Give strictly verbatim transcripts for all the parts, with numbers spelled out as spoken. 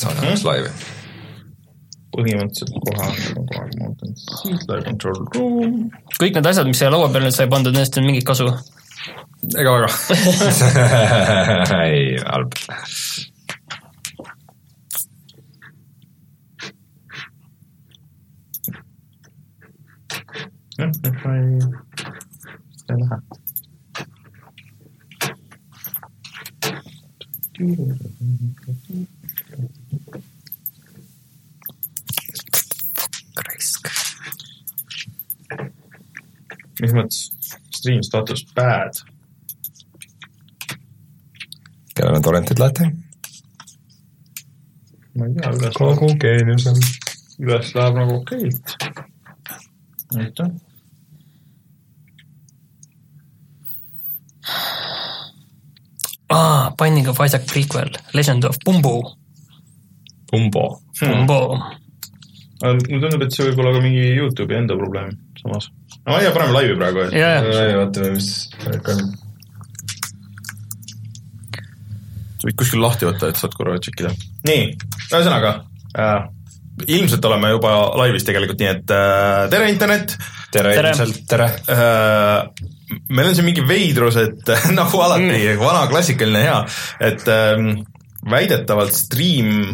saada oleks laivi. Põhimõtteliselt koha on koha, ma mõtlen, siis live control room. Kõik need asjad, mis selle laua peale sai pandud, nendest on mingit kasu. Ega väga. Ei, halb. Jah, et ma ei... Seda ei lähe. Raisk. Mis mõttes? Stream status bad. Kellel on torrentid lahti? Ma ei tea, üles kogu geenius on. Üles läheb nagu okeilt. Aitäh. Ah, Binding of Isaac prequel. Legend of Bumbo. Bumbo. Bumbo. Hmm. Mulle tundub, et see võib olla ka mingi YouTube'i enda probleem samas. No ma ei tea, paneme laivi praegu. Et... Yeah. Ei, vaatame, mis on. Sa võid kuskil lahti võtta, et saad korra tšekkida. Nii, ühesõnaga, äh, ilmselt oleme juba laivis tegelikult nii, et äh, tere internet. Tere, tere. Ilmselt tere. Äh, meil on siin mingi veidrus, et nagu alati mm. vana klassikaline hea, et äh, väidetavalt stream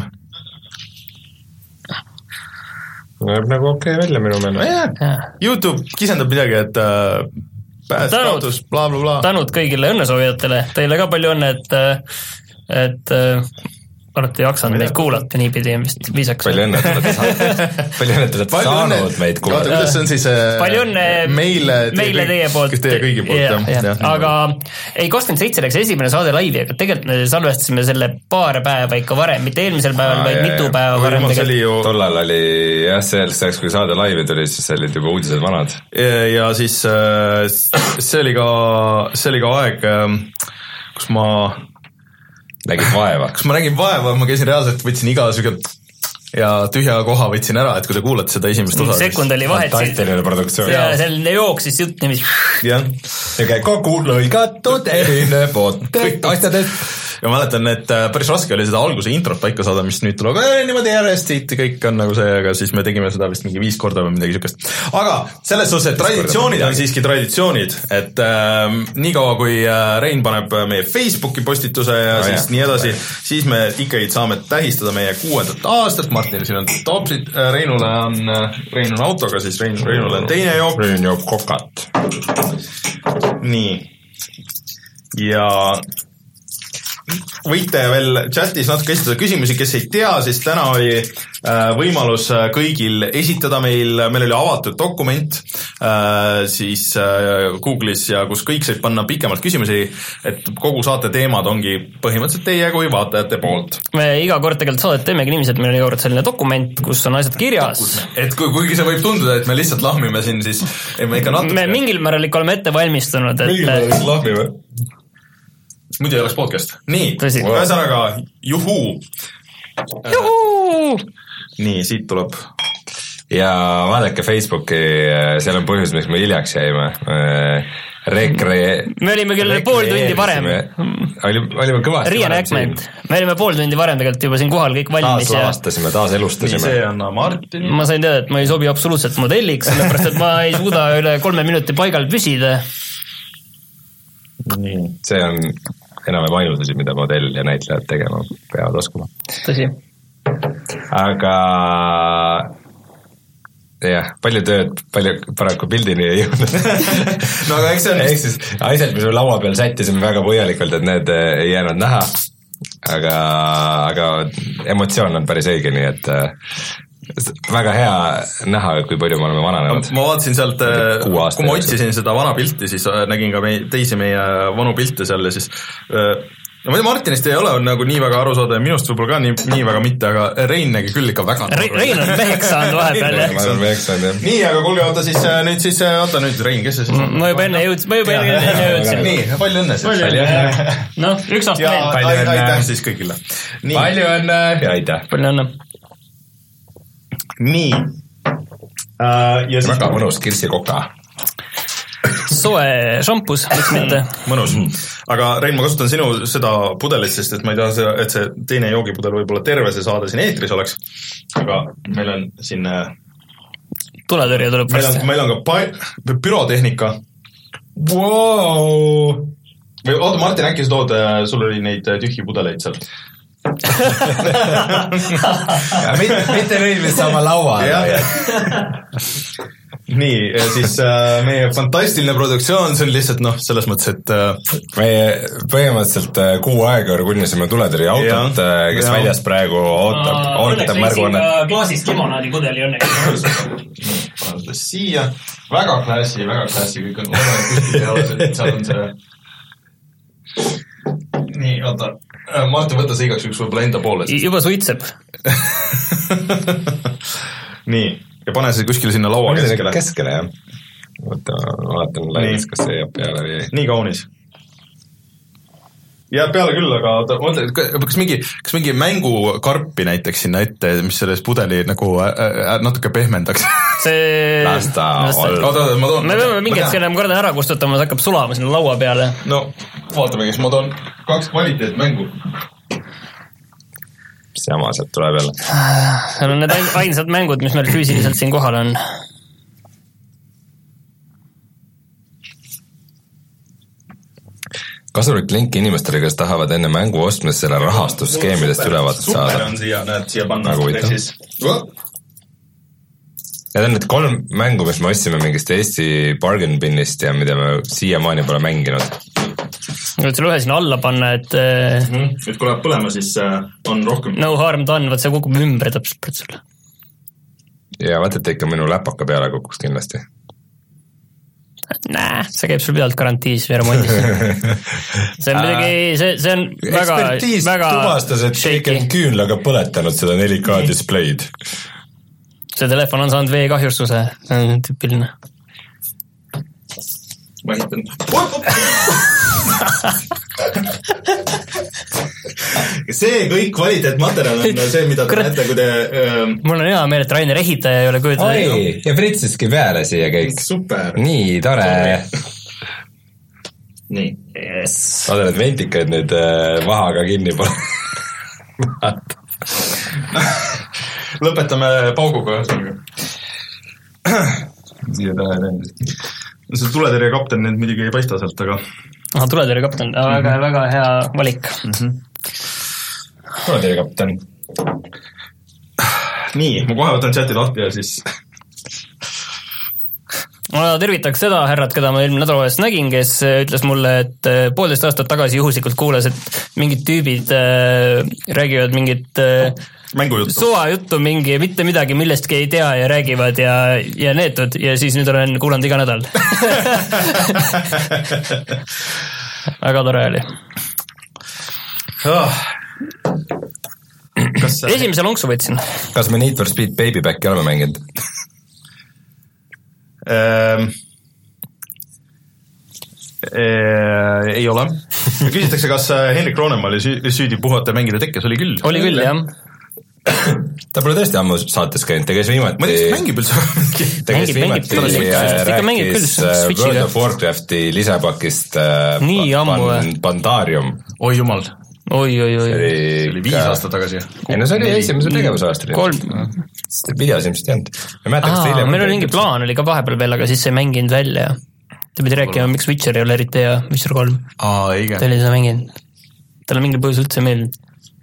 näeb nagu okei okay välja minu meelest. Yeah. YouTube kisendab midagi, et äh, pääs, kaotus, bla bla bla. Tänud kõigile õnnesoovijatele. Teile ka palju õnne, et, et olete jaksanud meid kuulata niipidi, mis viisaks. Palju õnne, et olete saanud, palju õnne, et olete saanud meid kuulata. Vaata, kuidas see on siis palju õnne meile, meile teie poolt. Teie kõigi poolt. Ja, ja. Ja. Aga ei, kakskümmend seitse läks esimene saade laivi, aga tegelikult me salvestasime selle paar päeva ikka varem, mitte eelmisel päeval, vaid mitu päeva varem. Ju... Tollal oli, jah, selleks, kui saade laivi tuli, siis olid juba uudised vanad. Ja, ja siis see oli ka, see oli ka aeg, kus ma nägid vaeva. Kas ma nägin vaeva, ma käisin reaalselt, võtsin iga süge ja tühja koha võtsin ära, et kui te kuulate seda esimest osa. Sekund oli vahet. Fantastiline produktsioon. Ja selline jooksis jutt nimis. Jah. Ja kogu lõigatud erine pood. Kõik asjadest. Ja ma mäletan, et päris raske oli seda alguse introt paika saada, mis nüüd tuleb äh, niimoodi järjest, kõik on nagu see, aga siis me tegime seda vist mingi viis korda või midagi sükest. Aga selles suhtes, et traditsioonid on siiski traditsioonid, et äh, nii kaua kui äh, Rein paneb meie Facebooki postituse ja no, siis jah. Nii edasi, siis me ikkagi saame tähistada meie kuuendat aastat. Martin, siin on topsid, Reinule on, Rein on autoga, siis Rein, Reinule on teine jook. Rein joob kokat. Nii. Ja võite veel chatis natuke esitada küsimusi, kes ei tea, siis täna oli äh, võimalus kõigil esitada meil, meil oli avatud dokument äh, siis äh, Google'is ja kus kõik said panna pikemalt küsimusi, et kogu saate teemad ongi põhimõtteliselt teie kui vaatajate poolt. Me iga kord tegelikult saadet teemegi niiviisi, et meil on iga kord selline dokument, kus on asjad kirjas. Et kui, kuigi see võib tunduda, et me lihtsalt lahmime siin, siis ei, me ikka natuke... Me mingil määral ikka oleme ette valmistunud, et... Mingil määral ikka lahmime. Muidu ei oleks podcast. Nii, wow. Ühesõnaga, juhuu. Juhuu! Nii, siit tuleb. Ja vaadake Facebooki, seal on põhjus, miks me hiljaks jäime. Rekre... Me olime küll pool tundi varem. Oli, olime kõvasti Reenactment. Me olime pool tundi varem tegelikult juba siin kohal kõik valmis. Taas lavastasime, taas elustasime. Nii, see on Martin. Ma sain teada, et ma ei sobi absoluutselt modelliks, sellepärast, et ma ei suuda üle kolme minuti paigal püsida. Nii. See on enam-vähem ainult asi, mida modell ja näitlejad tegema peavad oskuma. Tõsi. Aga jah, palju tööd, palju paraku pildini ei jõudnud. No aga eks see on... Eks siis asjad, mis me laua peal sättisime väga põhjalikult, et need ei jäänud näha. Aga, aga emotsioon on päris õige, nii et väga hea näha, kui palju me oleme vananenud. Ma vaatasin sealt, kui ma otsisin seda vana pilti, siis nägin ka meie, teisi meie vanu pilte seal ja siis no ma ei tea, Martinist ei ole nagu nii väga aru saada ja minust võib-olla ka nii, nii väga mitte, aga Rein nägi küll ikka väga Re, Rein on meheks saanud vahepeal. Ma olen meheks saanud, jah. Nii, aga kuulge, oota siis nüüd siis, oota nüüd Rein, kes see siis? Ma juba enne jõudsin, ma juba enne jõudsin. Nii, palju õnne siis. Palju õnne. Noh, üks aasta veel. Palju õnne. Aitäh siis kõigile. Palju õnne ja aitäh. Palju õnne. Nii. Väga mõnus kirsikoka. Soe šampus, miks mitte. Mõnus. aga Rein, ma kasutan sinu seda pudelit, sest et ma ei taha, et see teine joogipudel võib-olla terve see saade siin eetris oleks, aga meil on siin tuletõrje tuleb meil on, meil on ka pa- pürotehnika wow. või oota, Martin, äkki sa tood, sul oli neid tühji pudeleid seal mitte, mitte nüüd, mis sama laua nii, siis äh, meie fantastiline produktsioon, see on lihtsalt noh, selles mõttes, et äh, meie põhimõtteliselt äh, kuu aega kunnisime tuletõrje autot, äh, kes ja. väljas praegu ootab, ootab märguannet. Klaasist limonaadi pudeli õnneks. Pannud siia, väga klassi, väga klassi, kõik on olemas kõik ja seal on see nii, oota, Martin, võta see igaks üks võib-olla enda poole. Juba suitseb. nii, ja pane see kuskile sinna laua keskele. Keskele, jah. Võtta, vaatan laivis, kas see jääb peale või ei. Nii kaunis. Jääb peale küll, aga oota, kas mingi, kas mingi mängukarpi näiteks sinna ette, mis selles pudeli nagu äh, natuke pehmendaks? See... Lasta olla. Oota, oota, ma toon. Me peame mingi hetk enam korda ära kustutama, see hakkab sulama sinna laua peale. No, vaatame, kes ma toon kaks kvaliteet mängu. Mis jama sealt tuleb jälle? Seal on need ainsad mängud, mis meil füüsiliselt siin kohal on. Kasulik link inimestele, kes tahavad enne mängu ostmist selle rahastusskeemidest ülevaadet saada. Super on siia, näed, siia panna. Siis... Need on need kolm mängu, mis me ostsime mingist Eesti bargain binnist ja mida me siiamaani pole mänginud. Võid selle ühe sinna alla panna, et mm-hmm. et kui läheb põlema, siis on rohkem no harm done, võt see kukub ümber täpselt pret sulle. Ja vaat, et ikka minu läpaka peale kukuks kindlasti. Nää, see käib sul pidalt garantiis või remondis. See on midagi, see, see on väga ekspertiis väga tuvastas, et kõik on küünlaga põletanud seda neli K display'd. See telefon on saanud veekahjustuse, see on tüüpiline. Ma ehitan. See kõik kvaliteetmaterjal on see, mida te näete, kui te... Ähm... Mul on hea meel, et Rainer ehitaja ei ole kujutada. Oi, ja Fritsiski peale siia kõik. Super. Nii, tore. Nii. Yes. Vaata, need ventikaid nüüd vahaga kinni pole. Lõpetame pauguga. Siia taha on. See tuletõrje kapten nüüd midagi ei paista sealt, aga... Aha, tuletõrje kapten, väga, mm-hmm. väga hea valik. Mm-hmm. Tuletõrje kapten. Nii, ma kohe võtan chati lahti ja siis... Ma tervitaks seda härrat, keda ma eelmine nädal vahest nägin, kes ütles mulle, et poolteist aastat tagasi juhuslikult kuulas, et mingid tüübid äh, räägivad mingit äh, suva juttu mingi, mitte midagi, millestki ei tea ja räägivad ja, ja neetud ja siis nüüd olen kuulanud iga nädal. Väga tore oli. Oh. Kas sa... Esimese lonksu võtsin. Kas me Need for Speed Baybacki oleme mänginud? Ähm, äh, ei ole. Küsitakse, kas Henrik Roonemaa oli süü, süüdi puhata mängida tekkes, oli küll. Oli küll, jah. Ta pole tõesti ammu saates käinud, ta käis viimati... Ma teist mängib üldse. Ta käis viimati rääkis World of Warcrafti lisapakist Nii ammu Pandarium. Oi jumal. Oi, oi, oi. See oli viis aastat tagasi. Ei, no see oli esimese tegevusaastri. Kolm. Videos ilmselt ei olnud. Aa, meil oli mingi plaan, oli ka vahepeal veel, aga siis see mänginud välja. Ta pidi rääkima, miks Witcher ei ole eriti hea, Witcher kolm. Aa, õige. Ta oli seda mänginud. Tal on mingi põhjus üldse meeldinud.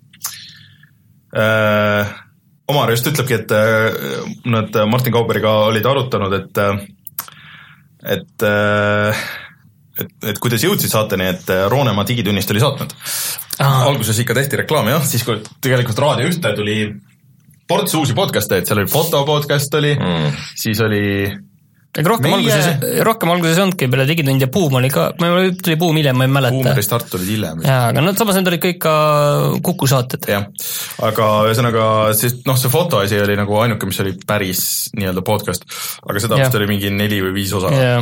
Äh, Omar just ütlebki, et äh, nad Martin Kauberiga olid arutanud, et et äh, et, et kuidas jõudsid saateni, et Roonemaa digitunnist oli saatnud. Aha. Alguses ikka tehti reklaami, jah, siis kui tegelikult Raadio ühte tuli ports uusi podcaste, et seal oli fotopodcast oli, mm. siis oli et rohkem meie... alguses, rohkem alguses ondki peale digitund ja Boom oli ka, tuli Boom hiljem, ma ei mäleta. Boom ja Restart olid hiljem. Jaa, aga no samas need olid kõik ka Kuku saated. Jah, aga ühesõnaga, siis, noh, see fotoasi oli nagu ainuke, mis oli päris nii-öelda podcast, aga seda vist oli mingi neli või viis osa. Jaa.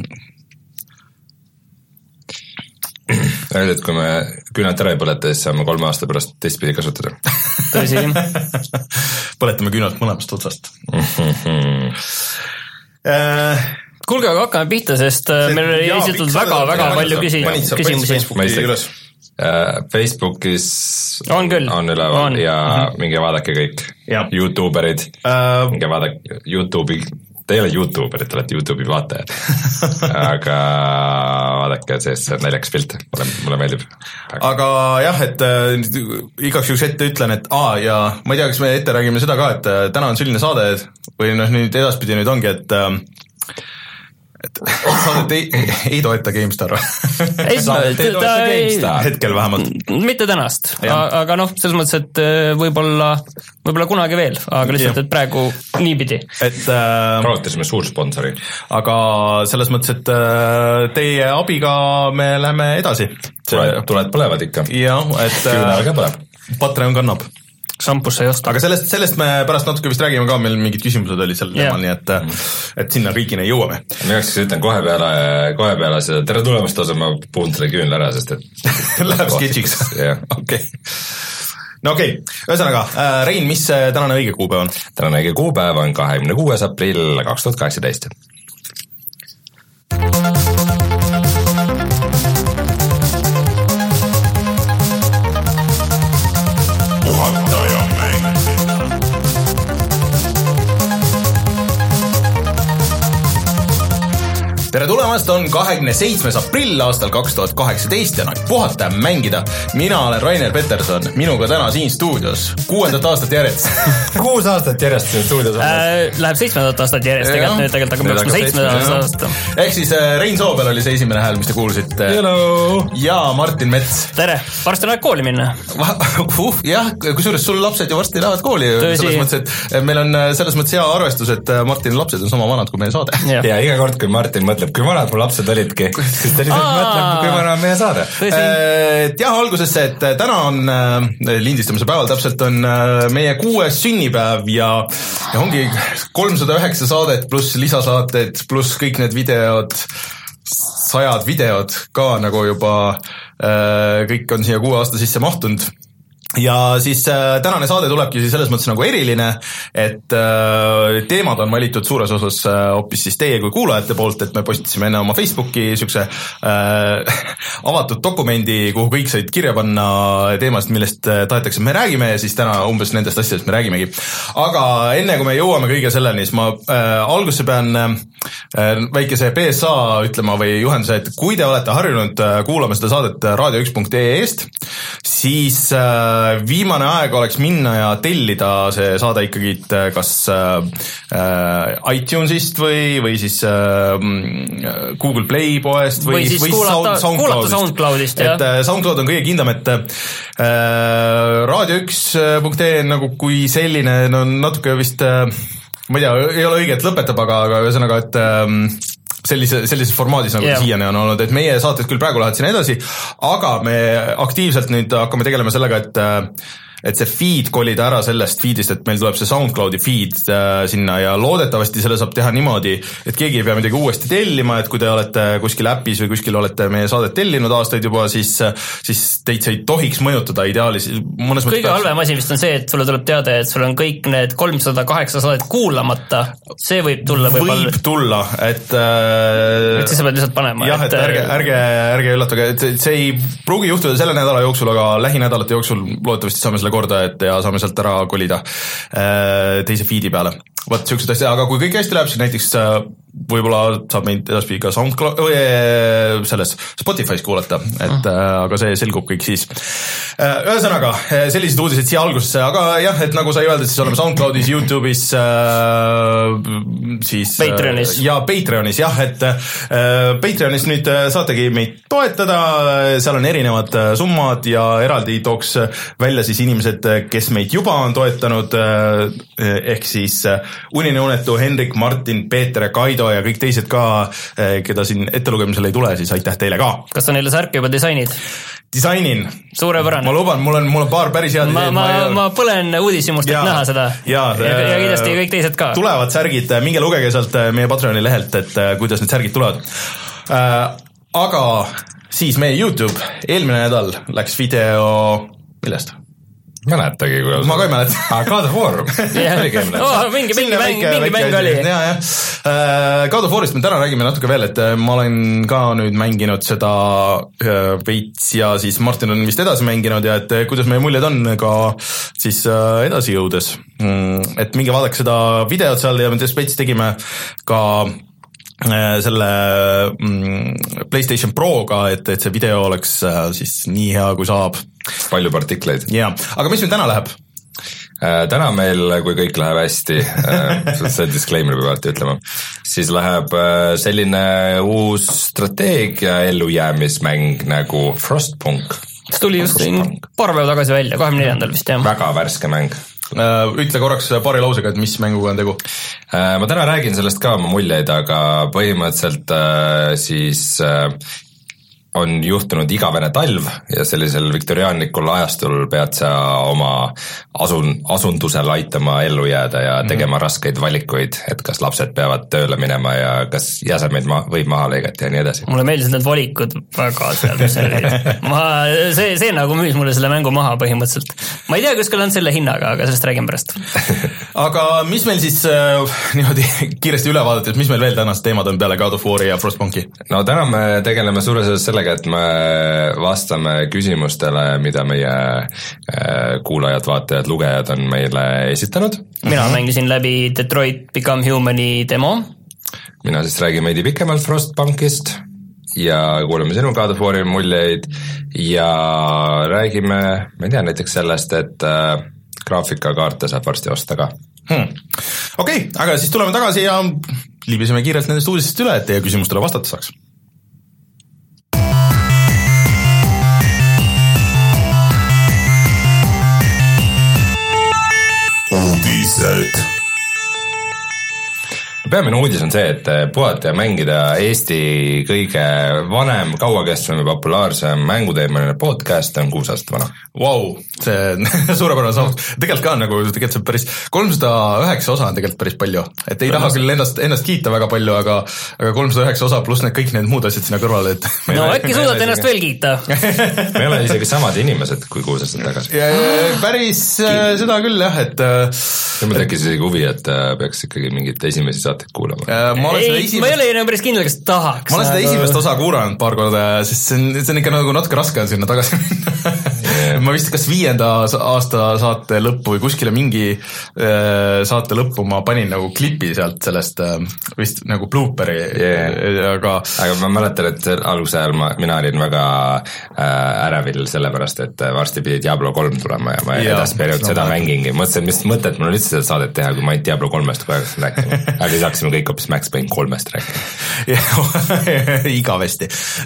Öeldi, et kui me küünalt ära ei põleta, siis saame kolme aasta pärast teistpidi kasutada. Tõsi. Põletame küünalt mõlemast otsast. kuulge, aga hakkame pihta, sest see, meil oli esitatud väga-väga palju küsi, küsimusi. Facebookis on, küll. on üleval on. ja mm-hmm. minge vaadake kõik ja. YouTuberid uh,, minge vaadake YouTube'i. Te ei ole YouTuberid, te olete YouTube'i vaatajad, aga vaadake, sest see on naljakas pilt, mulle, mulle meeldib. Aga, aga jah, et äh, igaks juhuks ette ütlen, et aa, ja ma ei tea, kas me ette räägime seda ka, et äh, täna on selline saade, või noh, nüüd edaspidi nüüd ongi, et äh, et saadet ei, ei, ei toeta GameStar ei, ta ei hetkel vähemalt mitte tänast, aga noh, selles mõttes, et võib-olla võib-olla kunagi veel, aga lihtsalt, et praegu niipidi et äh, proovitasime suur sponsori aga selles mõttes, et äh, teie abiga me läheme edasi tuled, tuled põlevad ikka jah, et küünal ka põleb Patreon kannab šampusse ei osta. Aga sellest, sellest me pärast natuke vist räägime ka, meil mingid küsimused olid seal yeah. teemal, nii et, et sinna riigini jõuame. Ma jääks ütlen kohe peale, kohe peale seda tere tulemast osa, ma puhun selle küünle ära, sest et läheb sketšiks. okei. No okei, okay. Ühesõnaga, Rein, mis tänane õige kuupäev on? Tänane õige kuupäev on kahekümne kuues aprill kaks tuhat kaheksateist. tere tulemast, on kahekümne seitsmes aprill aastal kaks tuhat kaheksateist ja nüüd puhata ja mängida. Mina olen Rainer Peterson, minuga täna siin stuudios. Kuuendat aastat järjest. Kuus aastat järjest siin stuudios on. Äh, läheb seitsmendat aastat järjest, tegelikult nüüd tegelikult hakkab jooksma seitsmendat aastat. Ehk siis Rein Soobel oli see esimene hääl, mis te kuulsite. Hello! Ja Martin Mets. Tere! Varsti on aeg kooli minna. Uh, jah, kusjuures sul lapsed ju varsti lähevad kooli. Selles mõttes, et meil on selles mõttes hea arvestus, et Martin lapsed on sama vanad kui meie saade. Ja, ja iga kord, kui Martin mõtleb, kui vanad mu lapsed olidki, sest ta lihtsalt mõtleb, kui vana on meie saade. Et jah, algusesse, et täna on lindistamise päeval täpselt on meie kuues sünnipäev ja, ja ongi kolmsada üheksa saadet pluss lisasaated pluss kõik need videod, sajad videod ka nagu juba kõik on siia kuue aasta sisse mahtunud. Ja siis äh, tänane saade tulebki selles mõttes nagu eriline, et äh, teemad on valitud suures osas äh, hoopis siis teie kui kuulajate poolt, et me postitasime enne oma Facebooki sükse äh, avatud dokumendi, kuhu kõik said kirja panna teemast, millest äh, tahetakse, me räägime ja siis täna umbes nendest asjadest me räägimegi. Aga enne kui me jõuame kõige selleni, siis ma äh, algusse pean äh, väikese P S A ütlema või juhenduse, et kui te olete harjunud äh, kuulama seda saadet raadio üks punkt ee eest, siis äh, viimane aeg oleks minna ja tellida see saade ikkagi kas äh, iTunesist või, või siis äh, Google Play poest või, või siis või kuulata, Sound, kuulata SoundCloudist. Et äh, SoundCloud on kõige kindlam, et äh, raadio üks punkt ee nagu kui selline, no natuke vist äh, ma ei tea, ei ole õige, et lõpetab, aga, aga ühesõnaga, et äh, sellise, sellises formaadis nagu yeah. siiani on olnud, et meie saated küll praegu lähevad sinna edasi, aga me aktiivselt nüüd hakkame tegelema sellega, et et see feed kolida ära sellest feedist, et meil tuleb see SoundCloudi feed äh, sinna ja loodetavasti selle saab teha niimoodi, et keegi ei pea midagi uuesti tellima, et kui te olete kuskil äpis või kuskil olete meie saadet tellinud aastaid juba, siis, siis teid see ei tohiks mõjutada ideaalis. Kõige halvem asi vist on see, et sulle tuleb teada, et sul on kõik need kolmsada kaheksa saadet kuulamata, see võib tulla võib võib tulla, et äh, et siis sa pead lihtsalt panema. Jah, et, et ärge, ärge, ärge üllatage, et see ei pruugi juhtuda selle nädala jooksul, aga lähinädalate jooksul loodetavasti saame selle korda, et ja saame sealt ära kolida teise feedi peale. Võt, siuksed asja, aga kui kõik hästi läheb, siis näiteks võib-olla saab meid edaspidi ka SoundCloud või selles Spotify's kuulata, et mm. aga see selgub kõik siis. Ühesõnaga, sellised uudised siia algusesse, aga jah, et nagu sai öeldud, siis oleme SoundCloudis, YouTube'is, siis Patreonis. Ja Patreonis, jah, et Patreonis nüüd saategi meid toetada, seal on erinevad summad ja eraldi tooks välja siis inimesed, kes meid juba on toetanud, ehk siis Unine Unetu, Henrik, Martin, Peeter ja Kaido ja kõik teised ka, keda siin ettelugemisel ei tule, siis aitäh teile ka. Kas sa neile särke juba disainid? Disainin. Suurepärane. Ma luban, mul on, mul on paar päris head ma, ma, ma põlen uudishimust, et näha seda. Ja, ja, ja kindlasti kõik teised ka. Tulevad särgid, minge lugege sealt meie Patreoni lehelt, et kuidas need särgid tulevad. Aga siis meie YouTube eelmine nädal läks video, millest? mäletagi, kui ma ka ei mäleta. Ah, God of War. oh, mingi, mingi mäng, mingi mäng oli. Ja, ja. Uh, God of Warist me täna räägime natuke veel, et ma olen ka nüüd mänginud seda uh, veits ja siis Martin on vist edasi mänginud ja et kuidas meie muljed on ka siis uh, edasi jõudes. Mm, et minge vaadake seda videot seal ja me veits tegime ka selle mm, PlayStation Proga, et, et see video oleks äh, siis nii hea, kui saab. Palju partikleid. Jaa, aga mis meil täna läheb? Äh, täna meil, kui kõik läheb hästi, äh, see disclaimer peab alati ütlema, siis läheb äh, selline uus strateegia ellujäämismäng nagu Frostpunk. See tuli just paar päeva tagasi välja, kahekümne neljandal vist, jah. Väga värske mäng. Ütle korraks paari lausega, et mis mänguga on tegu? Ma täna räägin sellest ka oma muljeid, aga põhimõtteliselt siis on juhtunud igavene talv ja sellisel viktoriaanlikul ajastul pead sa oma asun, asundusel aitama ellu jääda ja tegema mm-hmm. raskeid valikuid, et kas lapsed peavad tööle minema ja kas jäsemeid ma, võib maha lõigata ja nii edasi. Mulle meeldisid need valikud väga seal, mis oli. Ma, see, see nagu müüs mulle selle mängu maha põhimõtteliselt. Ma ei tea, kuskil on selle hinnaga, aga sellest räägin pärast. Aga mis meil siis äh, niimoodi kiiresti üle vaadates, mis meil veel tänast teemad on peale God of War'i ja Frostpunki? No täna me tegeleme suures osas sellega, et me vastame küsimustele, mida meie kuulajad, vaatajad, lugejad on meile esitanud. Mina mängisin läbi Detroit Become Humani demo. Mina siis räägin meidi pikemalt Frostpunkist ja kuuleme sinu God of War'i muljeid ja räägime, ma ei tea, näiteks sellest, et äh, graafikakaarte saab varsti osta ka. Hmm. Okei, okay, aga siis tuleme tagasi ja liibiseme kiirelt nendest uudistest üle, et teie küsimustele vastata saaks. Uudised. Peamine uudis on see, et puhata ja mängida Eesti kõige vanem, kauakestvam ja populaarsem mänguteemaline podcast on kuus aastat vana. Vau, wow, see suurepärane saavutus. Tegelikult ka nagu, tegelikult see päris kolmsada üheksa osa on tegelikult päris palju. Et ei taha küll ennast, ennast kiita väga palju, aga, aga kolmsada üheksa osa pluss need kõik need muud asjad sinna kõrvale. Et no äkki suudad ennast veel kiita. Me ei ole isegi samad inimesed kui kuus aastat tagasi. Ja, päris äh, seda küll jah, et ja mul tekkis isegi huvi, et äh, peaks ikkagi mingit esimesi saateid kuulama. Ma, ei, esimest... ma ei ole enam päris kindel, kas tahaks. Ma olen seda aga... esimest osa kuulanud paar korda, sest see on, see on ikka nagu natuke raske on sinna tagasi minna. yeah. Ma vist kas viienda aasta saate lõppu või kuskile mingi äh, saate lõppu ma panin nagu klipi sealt sellest äh, vist nagu blooperi yeah. aga aga ma mäletan, et alguse ajal ma, mina olin väga äh, ärevil sellepärast, et varsti pidi Diablo kolm tulema ja ma ja, edasperiood seda no, mängingi. Mõtlesin, mis mõtet mul on üldse seda saadet teha, kui ma ei Diablo kolmest kogu aeg rääkima. Aga siis hakkasime kõik hoopis Max Payne kolmest rääkima. Igavesti.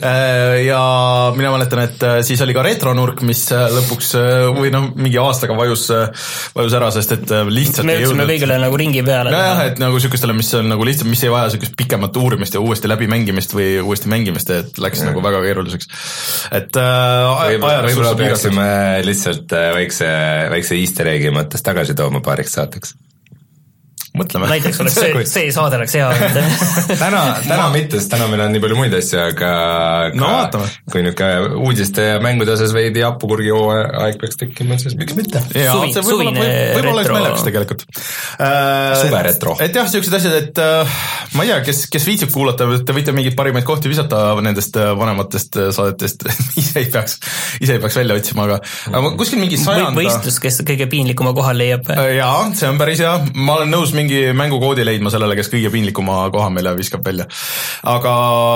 Ja mina mäletan, et siis oli ka retronurk, mis lõpuks või noh, mingi aastaga vajus, vajus ära, sest et lihtsalt me ütlesime kõigile nagu ringi peale. No jah, et nagu sükestele, mis on nagu lihtsalt, mis ei vaja sükest pikemat uurimist ja uuesti läbi mängimist või uuesti mängimist, et läks ja. Nagu väga keeruliseks. Et äh, võib-olla peaksime lihtsalt väikse, väikse easter eggi mõttes tagasi tooma paariks saateks. Mõtleme. Näiteks oleks see, see saade oleks hea. täna, täna mitte, sest täna meil on nii palju muid asju, aga no, ka, kui nüüd ka uudiste ja mängude osas veidi hapukurgi aeg peaks tekkima, siis miks mitte? Jaa, Suvi, see võib-olla võib oleks meeleks tegelikult. Uh, Suve retro. Et jah, sellised asjad, et uh, ma ei tea, kes, kes viitsib kuulata, te võite mingid parimaid kohti visata nendest vanematest saadetest, ise ei peaks, ise ei peaks välja otsima, aga, aga kuskil mingi sajanda... Võistlus, kes kõige piinlikuma kohal leiab. Uh, jaa, see on päris hea. Ma olen nõus mingi mängukoodi leidma sellele, kes kõige piinlikuma koha meile viskab välja. Aga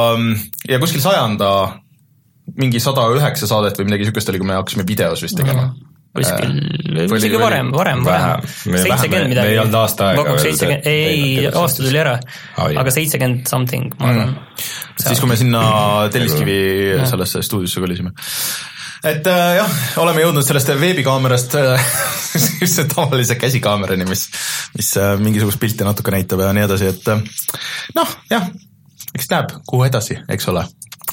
ja kuskil sajanda mingi sada üheksa saadet või midagi sükest oli, kui me hakkasime videos vist tegema. Kuskil, isegi varem, varem, varem. seitsekümmend midagi. Me ei olnud aasta aega. Ei, aasta tuli ära, aga seitsekümmend something, ma arvan. Siis, kui me sinna Telliskivi sellesse stuudiosse kolisime. Et äh, jah, oleme jõudnud sellest veebikaamerast äh, tavalise käsikaamerani, mis, mis äh, mingisugust pilti natuke näitab ja nii edasi, et äh, noh, jah, eks näeb, kuhu edasi, eks ole.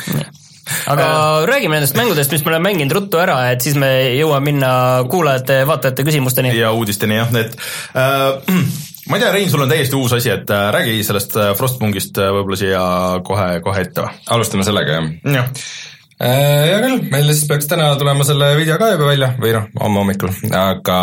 Aga äh, räägime nendest mängudest, mis me oleme mänginud ruttu ära, et siis me jõuame minna kuulajate, vaatajate küsimusteni. Ja uudisteni, jah, et äh, ma ei tea, Rein, sul on täiesti uus asi, et äh, räägi sellest Frostpunkist äh, võib-olla siia kohe, kohe ette. Alustame sellega, jah? Jah. Hea küll, meil siis peaks täna tulema selle video ka juba välja või noh, homme hommikul, aga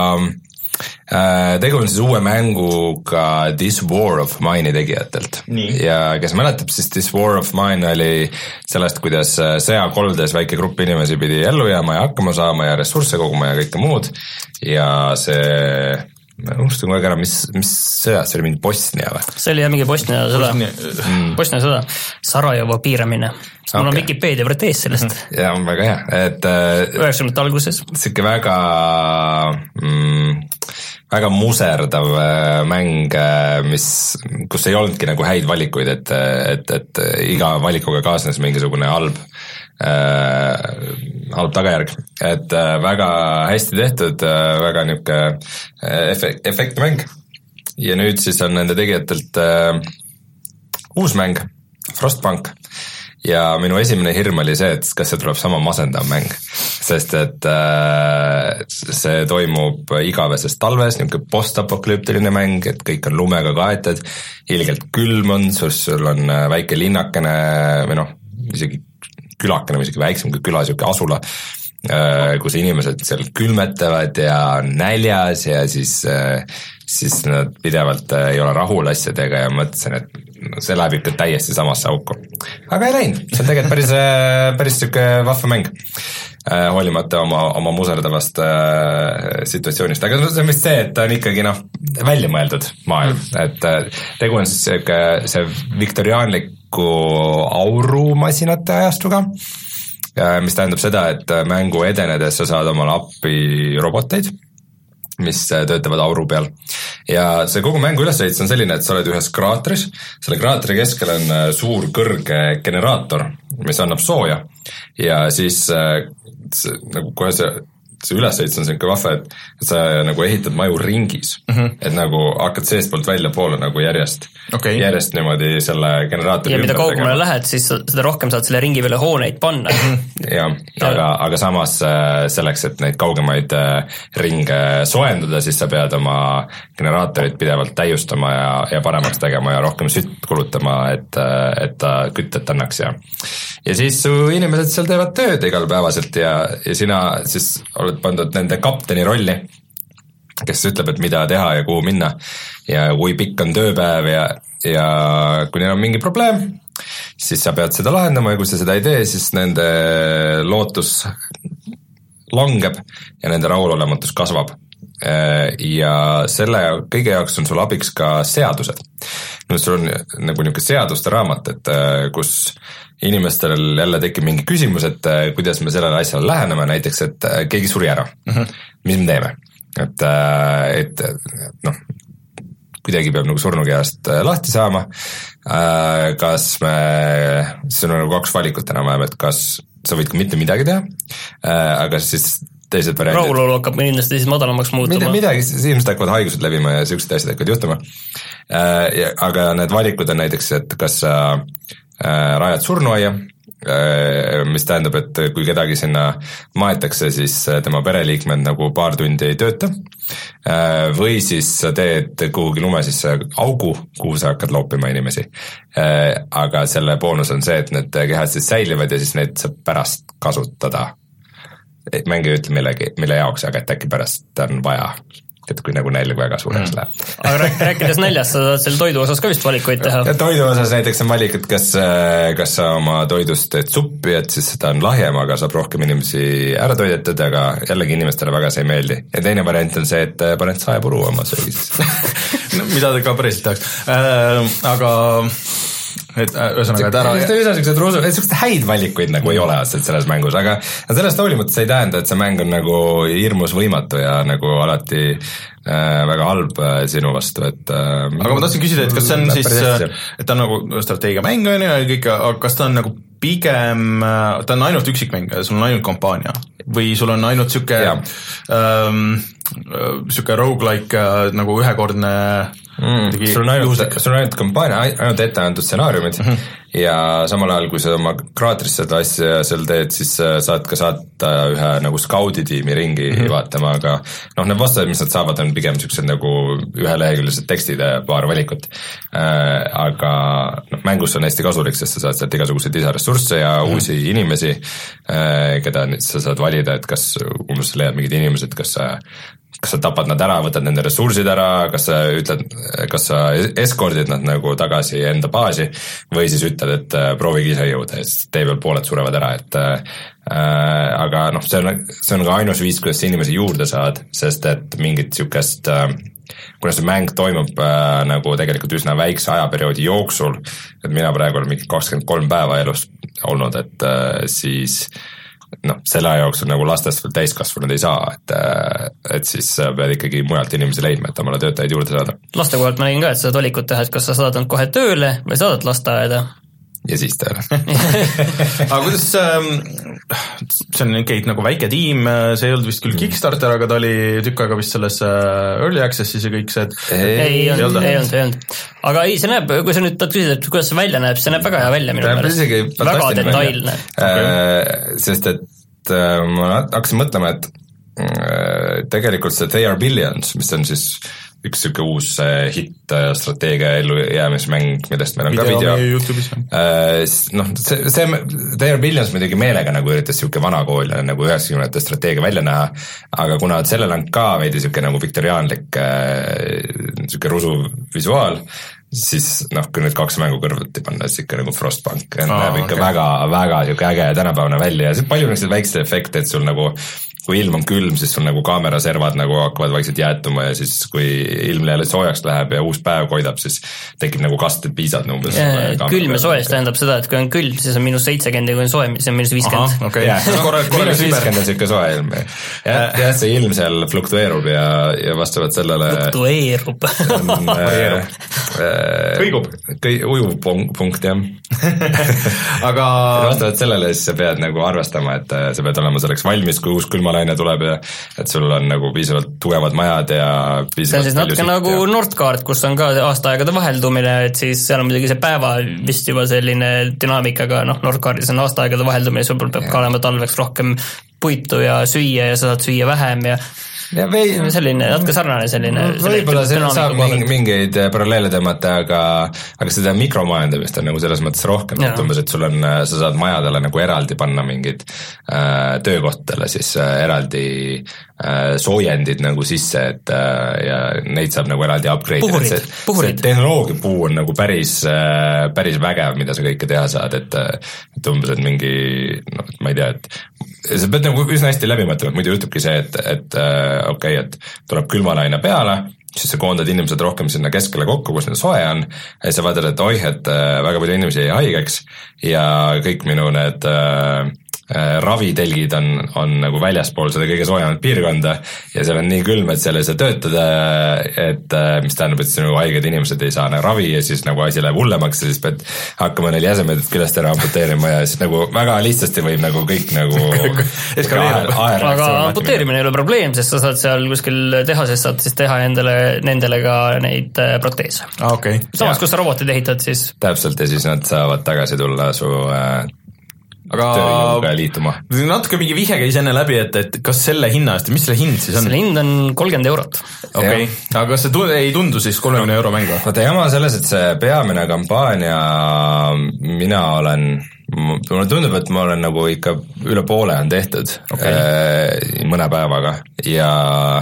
äh, tegu on siis uue mänguga This War of Mine'i tegijatelt. Ja kes mäletab, siis This War of Mine oli sellest, kuidas sõjakoldes väike grupp inimesi pidi ellu jääma ja hakkama saama ja ressursse koguma ja kõike muud ja see ma unustan kogu aeg ära, mis, mis sõja, see oli mingi Bosnia või? See oli jah mingi Bosnia sõda, mm. Bosnia sõda, Sarajevo piiramine. Mul okay. on Wikipedia võrd ees sellest. Ja on väga hea, et üheksakümnendate alguses. Siuke väga, mm, väga muserdav mäng, mis, kus ei olnudki nagu häid valikuid, et, et, et iga valikuga kaasnes mingisugune halb äh, halb tagajärg, et äh, väga hästi tehtud, äh, väga niuke efekt, efektne mäng ja nüüd siis on nende tegijatelt äh, uus mäng, Frostpunk ja minu esimene hirm oli see, et kas see tuleb sama masendav mäng, sest et äh, see toimub igaveses talves, niuke postapokalüptiline mäng, et kõik on lumega kaetud, ilgelt külm on, sul on väike linnakene või noh, isegi külakene või isegi väiksem kui küla, siuke asula, kus inimesed seal külmetavad ja on näljas ja siis, siis nad pidevalt ei ole rahul asjadega ja mõtlesin, et see läheb ikka täiesti samasse auku. Aga ei läinud, see on tegelikult päris, päris siuke vahva mäng, hoolimata oma, oma muserdavast situatsioonist. Aga see on vist see, et ta on ikkagi noh, välja mõeldud maailm, et tegu on siis siuke, see viktoriaanlik aurumasinate ajastuga, mis tähendab seda, et mängu edenedes sa saad omale appi roboteid, mis töötavad auru peal. Ja see kogu mängu ülesehitus on selline, et sa oled ühes kraatris, selle kraatri keskel on suur kõrge generaator, mis annab sooja ja siis see, nagu kohe see see ülesehitus on selline vahva, et, et sa nagu ehitad maju ringis, mm-hmm. et nagu hakkad seestpoolt välja poole nagu järjest, okay. järjest niimoodi selle generaatori ja mida kaugemale lähed, siis seda rohkem saad selle ringi peale hooneid panna. ja, aga, aga samas selleks, et neid kaugemaid ringe soojendada, siis sa pead oma generaatorit pidevalt täiustama ja, ja paremaks tegema ja rohkem sütt kulutama, et, et ta küttet annaks ja ja siis su inimesed seal teevad tööd igalpäevaselt ja, ja sina siis oled pandud nende kapteni rolli, kes ütleb, et mida teha ja kuhu minna ja kui pikk on tööpäev ja, ja kui neil on mingi probleem, siis sa pead seda lahendama ja kui sa seda ei tee, siis nende lootus langeb ja nende rahulolematus kasvab. Ja selle kõige jaoks on sul abiks ka seadused. No sul on nagu niisugune seaduste raamat, et kus inimestel jälle tekib mingi küsimus, et kuidas me sellele asjale läheneme, näiteks, et keegi suri ära. Mm-hmm. Mis me teeme? Et, et noh, kuidagi peab nagu surnukehast lahti saama. Kas me, siis on nagu kaks valikut enam-vähem, et kas sa võid ka mitte midagi teha, aga siis teised variandid. Rahulolu hakkab kindlasti siis madalamaks muutuma. Mida, midagi, inimesed hakkavad haigused levima ja siuksed asjad hakkavad juhtuma. Äh, aga need valikud on näiteks, et kas sa äh, rajad surnuaia, äh, mis tähendab, et kui kedagi sinna maetakse, siis tema pereliikmed nagu paar tundi ei tööta. Äh, või siis sa teed kuhugi lume sisse augu, kuhu sa hakkad loopima inimesi. Äh, aga selle boonus on see, et need kehad siis säilivad ja siis neid saab pärast kasutada. Mäng ei ütle millegi, mille jaoks, aga et äkki pärast on vaja, et kui nagu nälg väga suureks mm. läheb. Aga rääkides näljast, sa saad selle toidu osas ka vist valikuid teha? Ja toidu osas näiteks on valik, et kas, kas sa oma toidust teed suppi, et siis seda on lahjem, aga saab rohkem inimesi ära toidetada, aga jällegi inimestele väga see ei meeldi. Ja teine variant on see, et paned saepuru oma söögis. no, mida te ka päriselt tahaks. Äh, aga... et ühesõnaga, et ära ühesõnaga, et sellised häid valikuid nagu ei ole selles mängus, aga sellest hoolimata see ei tähenda, et see mäng on nagu hirmus võimatu ja nagu alati äh, väga halb äh, sinu vastu, et äh, aga ma tahtsin küsida, et kas see on siis, et ta on nagu strateegiamäng on ja kõik, aga kas ta on nagu pigem, ta on ainult üksikmäng, sul on ainult kampaania või sul on ainult siuke ähm, siuke roguelike nagu ühekordne Mm, sul on ainult, sul on ainult kampaania, ainult ette antud stsenaariumid mm -hmm. ja samal ajal, kui sa oma kraatrisse seda asja seal teed, siis saad ka saata ühe nagu skauditiimi ringi mm -hmm. vaatama, aga noh, need vastused, mis nad saavad, on pigem niisugused nagu üheleheküljelised tekstid ja paar valikut äh,, aga noh, mängus on hästi kasulik, sest sa saad sealt igasuguseid lisaressursse ja mm -hmm. uusi inimesi äh,, keda nüüd sa saad valida, et kas umbes leiad mingid inimesed, kas sa kas sa tapad nad ära, võtad nende ressursid ära, kas sa ütled, kas sa eskordid nad nagu tagasi enda baasi või siis ütled, et proovige ise jõuda ja siis tee peal pooled surevad ära, et äh, aga noh, see on, see on ka ainus viis, kuidas sa inimesi juurde saad, sest et mingit niisugust äh, kuna see mäng toimub äh, nagu tegelikult üsna väikse ajaperioodi jooksul, et mina praegu olen mingi kakskümmend kolm päeva elus olnud, et äh, siis noh, selle aja jooksul nagu lastest veel täiskasvanud ei saa, et, et siis pead ikkagi mujalt inimesi leidma, et omale töötajaid juurde saada. Laste kohalt ma nägin ka, et sa saad valikut teha, et kas sa saadad kohe tööle või saadad lasteaeda. Ja siis tööle. Aga kuidas, see on ikkagi nagu väike tiim, see ei olnud vist küll Kickstarter, aga ta oli tükk aega vist selles Early Access'is ja kõik see, et ei, ei olnud, ei olnud, ei olnud. Aga ei, see näeb, kui sa nüüd tahad küsida, et kuidas see välja näeb, see näeb väga hea välja minu pärast. Väga detailne. Okay. Sest et ma hakkasin mõtlema, et tegelikult see They Are Billions, mis on siis üks siuke uus hitt strateegia ellujäämismäng, millest meil on video, ka video. YouTube'is on. Noh, see, see They Are Billions muidugi meelega nagu üritas siuke vanakool nagu üheksakümnendate strateegia välja näha, aga kuna sellel on ka veidi siuke nagu viktoriaanlik siuke rusu visuaal, siis noh, kui nüüd kaks mängu kõrvuti panna, siis ikka nagu Frostpunk ah, näeb ikka okay. väga, väga siuke äge tänapäevane välja ja palju on väikseid efekte, et sul nagu kui ilm on külm, siis sul nagu kaameraservad nagu hakkavad vaikselt jäätuma ja siis kui ilm jälle soojaks läheb ja uus päev koidab, siis tekib nagu kasted piisad umbes. Külm ja soojaks tähendab seda, et kui on külm, siis on miinus seitsekümmend ja kui on soe, siis on miinus viiskümmend. Okay. miinus viiskümmend on siuke soe ilm. jah, jah, see ilm seal fluktueerub ja, ja vastavalt sellele fluktueerub. kõigub. Ujuv punkt, jah. aga vastavalt sellele siis sa pead nagu arvestama, et sa pead olema selleks valmis, kui uus külma laine tuleb ja et sul on nagu piisavalt tugevad majad ja piisavalt see on siis natuke nagu ja... Nordkaart, kus on ka aastaaegade vaheldumine, et siis seal on muidugi see päeva vist juba selline dünaamikaga, noh, Nordkaardis on aastaaegade vaheldumine, sul peab ka olema talveks rohkem puitu ja süüa ja sa saad süüa vähem ja ja või selline, natuke sarnane selline võib-olla see saab mingi, mingeid paralleele tõmmata, aga aga seda mikromajandamist on nagu selles mõttes rohkem, et umbes, et sul on, sa saad majadele nagu eraldi panna mingid äh, töökohtadele siis äh, eraldi äh, soojendid nagu sisse, et äh, ja neid saab nagu eraldi upgrade puhurid, see, puhurid. See tehnoloogia puu on nagu päris äh, päris vägev, mida sa kõike teha saad, et et umbes, et mingi noh, ma ei tea, et sa pead nagu üsna hästi läbi mõtlema, et muidu juhtubki see, et, et okei okay,, et tuleb külmalaine peale, siis sa koondad inimesed rohkem sinna keskele kokku, kus neil soe on, ja sa vaatad, et oih, et väga palju inimesi jäi haigeks ja kõik minu need äh, ravitelgid on, on nagu väljaspool seda kõige soojemat piirkonda ja seal on nii külm, et seal ei saa töötada, et mis tähendab, et siis nagu haiged inimesed ei saa nagu ravi ja siis nagu asi läheb hullemaks ja siis pead hakkama neil jäsemed küljest ära amputeerima ja siis nagu väga lihtsasti võib nagu kõik nagu aga amputeerimine ei ole probleem, sest sa saad seal kuskil tehases saad siis teha endale, nendele ka neid proteese. Ah, okay. Samas, kus sa robotid ehitad, siis täpselt ja siis nad saavad tagasi tulla su äh, aga natuke mingi vihje käis enne läbi, et, et kas selle hinna eest, mis selle hind siis on? Selle hind on kolmkümmend eurot. Okei, okay. Aga kas see tund, ei tundu siis kolmekümne euro mängu? Vaata jama selles, et see peamine kampaania, mina olen, mulle tundub, et ma olen nagu ikka üle poole on tehtud okay. äh, mõne päevaga ja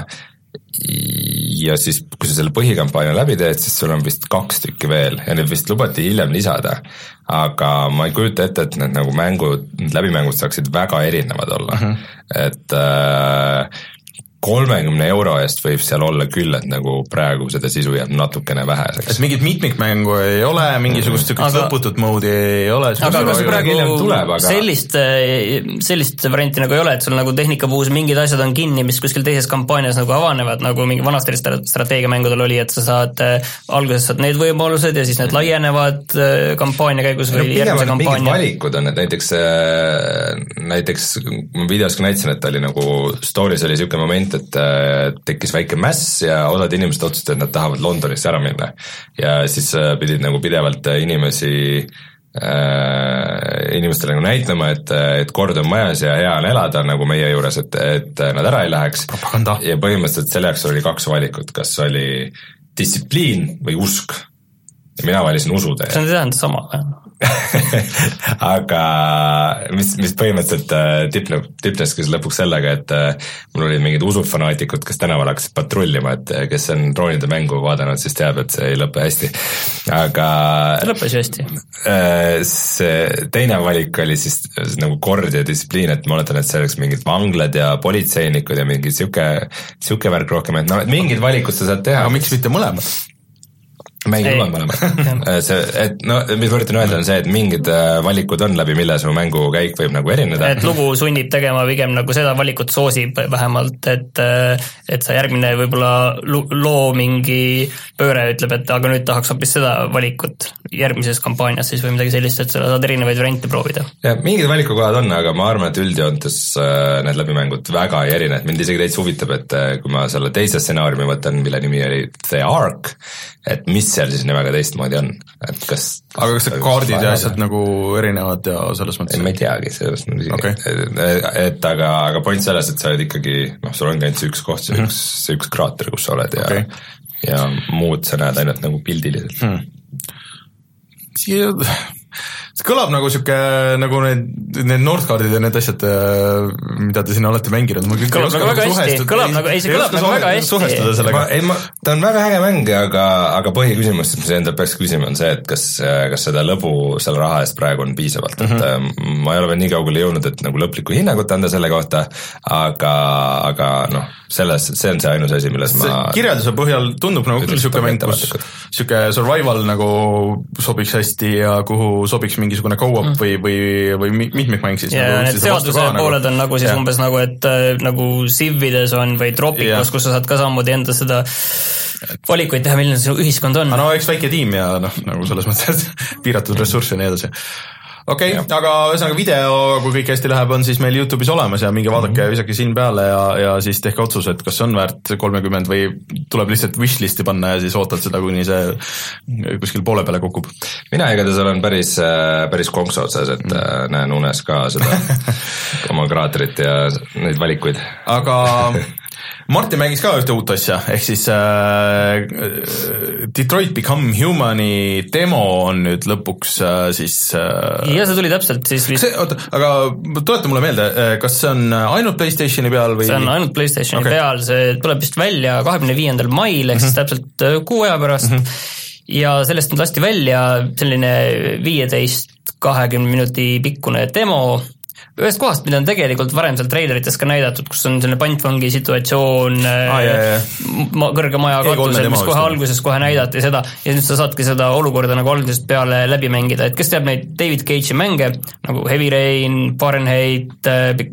ja siis, kui sa selle põhikampaania läbi teed, siis sul on vist kaks tükki veel ja need vist lubati hiljem lisada, aga ma ei kujuta ette, et need nagu mängud, need läbimängud saaksid väga erinevad olla uh, -huh. et äh, kolmekümne euro eest võib seal olla küll, et nagu praegu seda sisu jääb natukene väheseks. Et mingit mitmikmängu ei ole, mingisugust mm -hmm. lõputut moodi ei ole. Aga kas praegu tuleb, aga... sellist, sellist varianti nagu ei ole, et sul nagu tehnikapuus mingid asjad on kinni, mis kuskil teises kampaanias nagu avanevad, nagu mingi vanasti strateegiamängudel oli, et sa saad, alguses saad need võimalused ja siis need laienevad kampaania käigus või no, järgmise kampaania. Mingid valikud on, et näiteks, näiteks ma videos ka näitasin, et oli nagu stories oli siuke moment, et tekkis väike mäss ja osad inimesed otsustasid, et nad tahavad Londonisse ära minna ja siis pidid nagu pidevalt inimesi äh, inimestele nagu näitama, et, et kord on majas ja hea on elada nagu meie juures, et, et nad ära ei läheks. Propaganda. Ja põhimõtteliselt selle jaoks oli kaks valikut, kas oli distsipliin või usk. Ja mina valisin usutee. See on tähendab sama või? aga mis, mis põhimõtteliselt tipneb, tipnes küll lõpuks sellega, et mul olid mingid usufanaatikud, kes tänaval hakkasid patrullima, et kes on droonide mängu vaadanud, siis teab, et see ei lõpe hästi. Aga see lõppes ju hästi. See teine valik oli siis nagu kord ja distsipliin, et ma oletan, et see oleks mingid vanglad ja politseinikud ja mingi siuke, siuke värk rohkem, et no mingid valikud sa saad teha. aga miks mitte mõlemad? mängid omad mõlemad. see, et no, mis ma üritan öelda on see, et mingid valikud on läbi, mille su mängu käik võib nagu erineda. Et lugu sunnib tegema pigem nagu seda valikut soosib vähemalt, et, et sa järgmine võib-olla loo mingi pööre ütleb, et aga nüüd tahaks hoopis seda valikut järgmises kampaanias siis või midagi sellist, et sa saad erinevaid variante proovida. Ja mingid valikukohad on, aga ma arvan, et üldjoontes need läbimängud väga ei erine, et mind isegi täitsa huvitab, et kui ma selle teise stsenaariumi võtan, mille nimi oli The Ark, et mis seal siis nii väga teistmoodi on, et kas aga kas see kaardid ja asjad nagu erinevad ja selles mõttes? ei, ma ei teagi, selles mõttes okay. et, et aga, aga point selles, et sa oled ikkagi, noh, sul ongi ainult see üks koht, see mm -hmm. üks, see üks kraater, kus sa oled ja okay. ja muud sa näed ainult nagu pildiliselt hmm. see kõlab nagu siuke, nagu need, need Nordcardid ja need asjad, mida te sinna olete mänginud. Kõlab nagu väga hästi, kõlab nagu, ei see kõlab nagu väga hästi. Ma, ei, ma, ta on väga äge mäng, aga, aga põhiküsimus, mis endal peaks küsima, on see, et kas, kas seda lõbu selle raha eest praegu on piisavalt, et mm -hmm. ma ei ole veel nii kaugele jõudnud, et nagu lõplikku hinnangut anda selle kohta, aga, aga noh, selles, see on see ainus asi, milles see ma kirjelduse põhjal tundub nagu küll siuke mäng, kus siuke survival nagu sobiks hästi ja kuhu sobiks mingisugune go-up mm. või, või, või mitmikmäng siis. ja nagu, need seaduse pooled on nagu siis ja. umbes nagu, et nagu Civides on või Tropicos, kus sa saad ka sammoodi enda seda valikuid teha, milline see ühiskond on. no eks väike tiim ja noh, nagu selles mõttes piiratud ressursse ja nii edasi. okei okay,, aga ühesõnaga video, kui kõik hästi läheb, on siis meil YouTube'is olemas ja minge vaadake mm -hmm. visake siin peale ja, ja siis tehke otsus, et kas on väärt kolmekümmend või tuleb lihtsalt wishlisti panna ja siis ootad seda, kuni see kuskil poole peale kukub. mina igatahes olen päris, päris konksu otsas, et mm -hmm. näen unes ka seda oma kraatrit ja neid valikuid. aga Martin mängis ka ühte uut asja, ehk siis äh, Detroit Become Humani demo on nüüd lõpuks äh, siis äh, ja see tuli täpselt siis vist see, oota, aga tuleta mulle meelde, kas see on ainult PlayStationi peal või? see on ainult PlayStationi okay. peal, see tuleb vist välja kahekümne viiendal mail, ehk mm -hmm. siis täpselt kuu aja pärast mm -hmm. ja sellest nüüd lasti välja selline viieteist kahekümne minuti pikkune demo ühest kohast, mida on tegelikult varem seal treilerites ka näidatud, kus on selline pantvangi situatsioon ah, jah, jah. Ma, kõrge maja katusel, mis kohe alguses kohe näidati seda ja nüüd sa saadki seda olukorda nagu algusest peale läbi mängida, et kes teab neid David Cage'i mänge nagu Heavy Rain, Fahrenheit,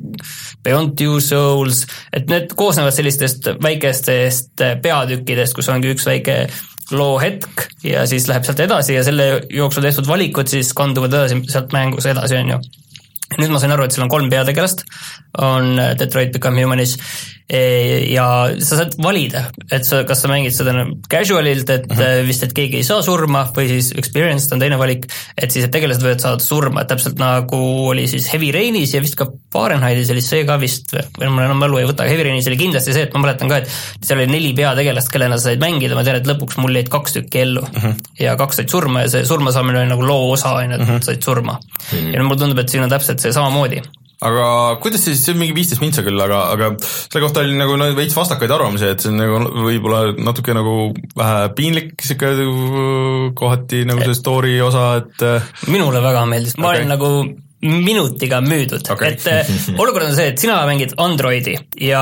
Beyond Two Souls, et need koosnevad sellistest väikestest peatükkidest, kus ongi üks väike loo hetk ja siis läheb sealt edasi ja selle jooksul tehtud valikud siis kanduvad edasi sealt mängus edasi, on ju. Nüüd ma sain aru, et seal on kolm peategelast, on Detroit Become Humanis ja sa saad valida, et sa, kas sa mängid seda casualilt, et uh-huh. vist, et keegi ei saa surma või siis experienced on teine valik, et siis et tegelased võivad saada surma, et täpselt nagu oli siis Heavy Rainis ja vist ka Fahrenheitis oli see ka vist, või ma enam mälu ei võta, Heavy Rainis oli kindlasti see, et ma mäletan ka, et seal oli neli peategelast, kellena sa said mängida, ma tean, et lõpuks mul jäid kaks tükki ellu uh-huh. ja kaks said surma ja see surma saamine oli nagu loo osa, on ju, et uh-huh. said surma uh-huh. ja mulle tundub, et siin on täpselt see samamoodi. Aga kuidas siis, see on mingi viisteist mintsa küll, aga, aga selle kohta oli nagu no, veits vastakaid arvamusi, et see on nagu võib-olla natuke nagu vähe piinlik siuke kohati nagu see story osa, et minule väga meeldis, ma okay. olin nagu minutiga müüdud okay., et olukord on see, et sina mängid Androidi ja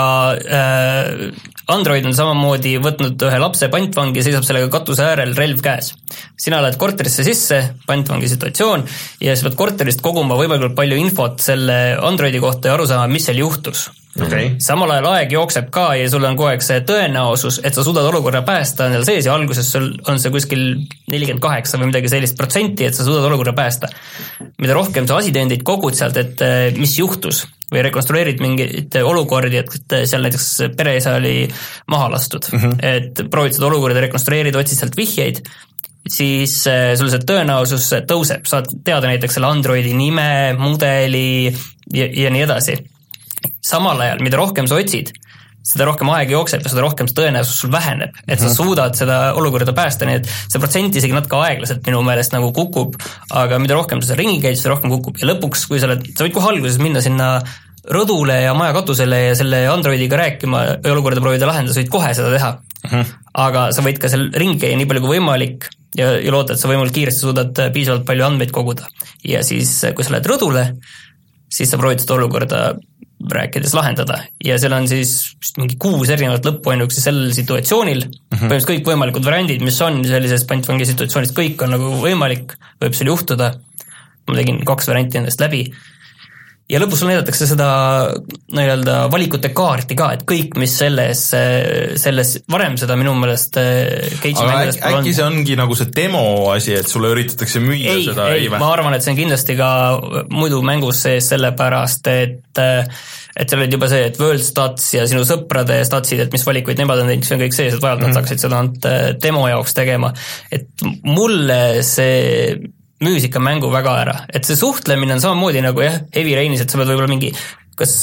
äh, Android on samamoodi võtnud ühe lapse pantvangi, seisab sellega katuse äärel relv käes. Sina lähed korterisse sisse, pantvangi situatsioon ja sa pead korterist koguma võimalikult palju infot selle Androidi kohta ja aru saama, mis seal juhtus. Okay. Samal ajal aeg jookseb ka ja sul on kogu aeg see tõenäosus, et sa suudad olukorra päästa on seal sees ja alguses sul on see kuskil nelikümmend kaheksa või midagi sellist protsenti, et sa suudad olukorra päästa. Mida rohkem sa asitõendeid kogud sealt, et mis juhtus või rekonstrueerid mingeid olukordi, et seal näiteks pereisa oli maha lastud, mm -hmm. et proovid seda olukorda rekonstrueerida, otsid sealt vihjeid siis sul see tõenäosus tõuseb, saad teada näiteks selle Androidi nime, mudeli ja, ja nii edasi. Samal ajal, mida rohkem sa otsid, seda rohkem aega jookseb ja seda rohkem tõenäosus sul väheneb, et sa suudad seda olukorda päästa, nii et see protsent isegi natuke aeglaselt minu meelest nagu kukub, aga mida rohkem sa ringi käid, seda rohkem kukub ja lõpuks, kui sa oled, sa võid kohe alguses minna sinna rõdule ja maja katusele ja selle Androidiga rääkima ja olukorda proovida lahendada, sa võid kohe seda teha. Uh-huh. Aga sa võid ka seal ringi käia nii palju kui võimalik ja, ja loota, et sa võimalik kiiresti suudad piisavalt palju andmeid koguda. Ja siis, kui sa lähed rõdule, siis sa proovid seda olukorda rääkides lahendada ja seal on siis mingi kuus erinevat lõppu ainuüksi sellel situatsioonil, uh-huh. põhimõtteliselt kõik võimalikud variandid, mis on sellises pantvangi situatsioonist, kõik on nagu võimalik, võib seal juhtuda, ma tegin kaks varianti endast läbi ja lõpus sul näidatakse seda nii-öelda valikute kaarti ka, et kõik, mis selles, selles varem seda minu meelest aga äk, äkki see ongi nagu see demo asi, et sulle üritatakse müüa ei, seda ei, ma arvan, et see on kindlasti ka muidu mängus sees sellepärast, et et seal olid juba see, et World Stats ja sinu sõprade statsid, et mis valikuid nemad on teinud, see on kõik sees, et vajalt nad mm-hmm. hakkasid seda ainult demo jaoks tegema, et mulle see müüs ikka mängu väga ära, et see suhtlemine on samamoodi nagu jah, Heavy Rainis, et sa pead võib-olla mingi, kas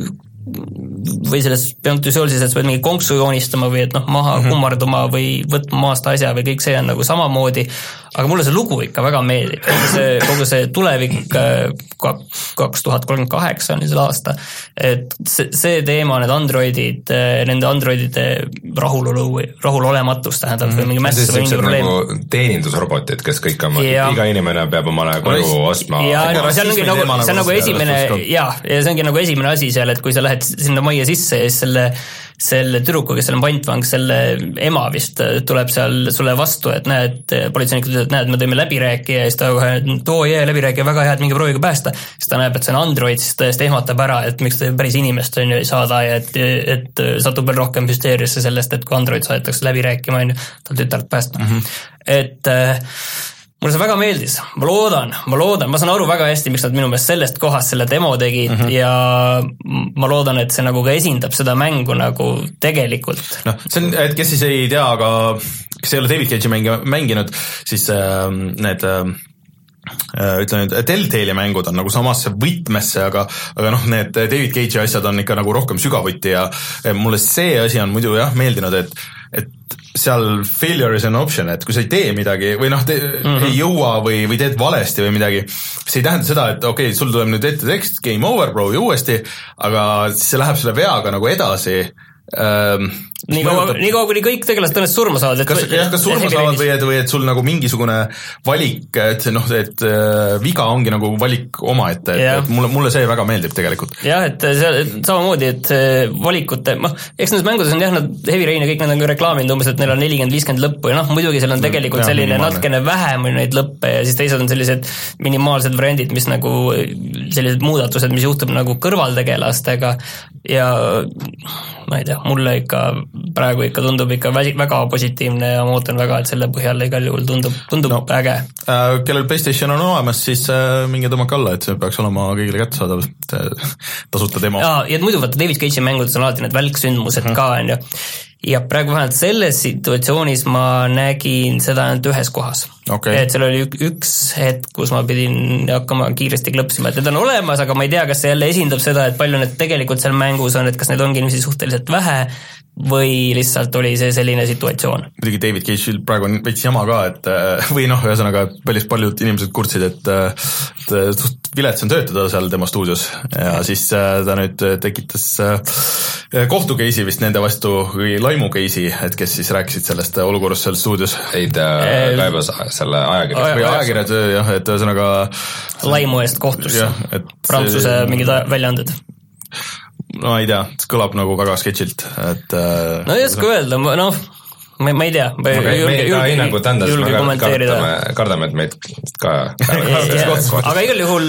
või selles peantusioolises, et sa pead mingi konksu joonistama või et noh, maha mm-hmm. kummarduma või võtma maast asja või kõik see on nagu samamoodi, aga mulle see lugu ikka väga meeldib, kogu see, kogu see tulevik kaks tuhat kolmkümmend kaheksa on see aasta, et see, see teema, need androidid, nende androidide rahulolu või rahulolematus tähendab mm-hmm. või mingi mäss või mingi probleem. Nagu teenindusrobotid, kes kõik on, iga inimene peab omale koju ostma. Ja no, see on nagu, see on nagu esimene, ja, ja see ongi nagu esimene asi seal, et kui sa lähed sinna majja sisse ja siis selle, selle tüdruku, kes seal on pantvang, selle ema vist tuleb seal sulle vastu, et näed, politseinikud ütlevad, et näed, me tõime läbirääkija ja siis ta kohe, et oo jee, läbirääkija väga hea, et mingi prooviga päästa. Siis ta näeb, et see on Android, siis tõesti ehmatab ära, et miks ta päris inimest on ju ei saada ja et, et satub veel rohkem hüsteeriasse sellest, et kui Android saadetakse läbi rääkima, on ju, tal tütart päästma. Mm-hmm. Et mulle see väga meeldis, ma loodan, ma loodan, ma saan aru väga hästi, miks nad minu meelest sellest kohast selle demo tegid mm-hmm. ja ma loodan, et see nagu ka esindab seda mängu nagu tegelikult. No, see on, et kes siis ei tea, aga kes ei ole David Cage'i mängi, mänginud, siis äh, need äh, ütleme nüüd, Telltale'i mängud on nagu samasse võtmesse, aga, aga noh, need David Cage'i asjad on ikka nagu rohkem sügavuti ja mulle see asi on muidu jah meeldinud, et, et seal failure is an option, et kui sa ei tee midagi või noh, mm-hmm. ei jõua või, või teed valesti või midagi, see ei tähenda seda, et okei okay,, sul tuleb nüüd ette tekst, game over, proovi uuesti, aga siis see läheb selle veaga nagu edasi. Ähm, nii kaua, nii kaua, kuni kõik tegelased tõenäoliselt surma saavad. Kas, jah, kas surma saavad või et, või et sul nagu mingisugune valik, et noh, et äh, viga ongi nagu valik omaette, et, et mulle, mulle see väga meeldib tegelikult. Jah, et see samamoodi, et valikute, noh, eks nendes mängudes on jah, nad Heavy Rain ja kõik nad on reklaaminud umbes, et neil on nelikümmend viiskümmend lõppu ja noh, muidugi seal on tegelikult ja, selline natukene vähem neid lõppe ja siis teised on sellised minimaalsed variandid, mis nagu sellised muudatused, mis juhtub nagu kõrvaltegelastega ja ma ei tea, mulle ikka praegu ikka tundub ikka väga positiivne ja ma ootan väga, et selle põhjal igal juhul tundub, tundub no, äge. Äh, kellel PlayStation on olemas, siis äh, minge tõmmake alla, et see peaks olema kõigile kättesaadav tasuta demo. Ja, ja muidu vaata David Cage'i mängudes on alati need välksündmused mm-hmm. ka, on ju. Ja praegu vähemalt selles situatsioonis ma nägin seda ainult ühes kohas. Okay. Et seal oli üks hetk, kus ma pidin hakkama kiiresti klõpsima, et need on olemas, aga ma ei tea, kas see jälle esindab seda, et palju need tegelikult seal mängus on, et kas need ongi inimesi suhteliselt vähe või lihtsalt oli see selline situatsioon. Muidugi David Cage'il praegu on veits jama ka, et või noh, ühesõnaga päris paljud inimesed kurtsid, et, et suht vilets on töötada seal tema stuudios ja siis ta nüüd tekitas kohtukeisi vist nende vastu või laimukeisi, et kes siis rääkisid sellest olukorrast seal stuudios. Ei ta kaebas selle ajakirjad. või ajakirjad, jah, et ühesõnaga laimu eest kohtus. Prantsuse mingid väljaanded. No ei tea, see kõlab nagu väga sketšilt, et no ei oska öelda, noh ma, ma ei tea ma okay, julge, julge, hinnangut andas, me kardame, kardame, et meid ka aga igal juhul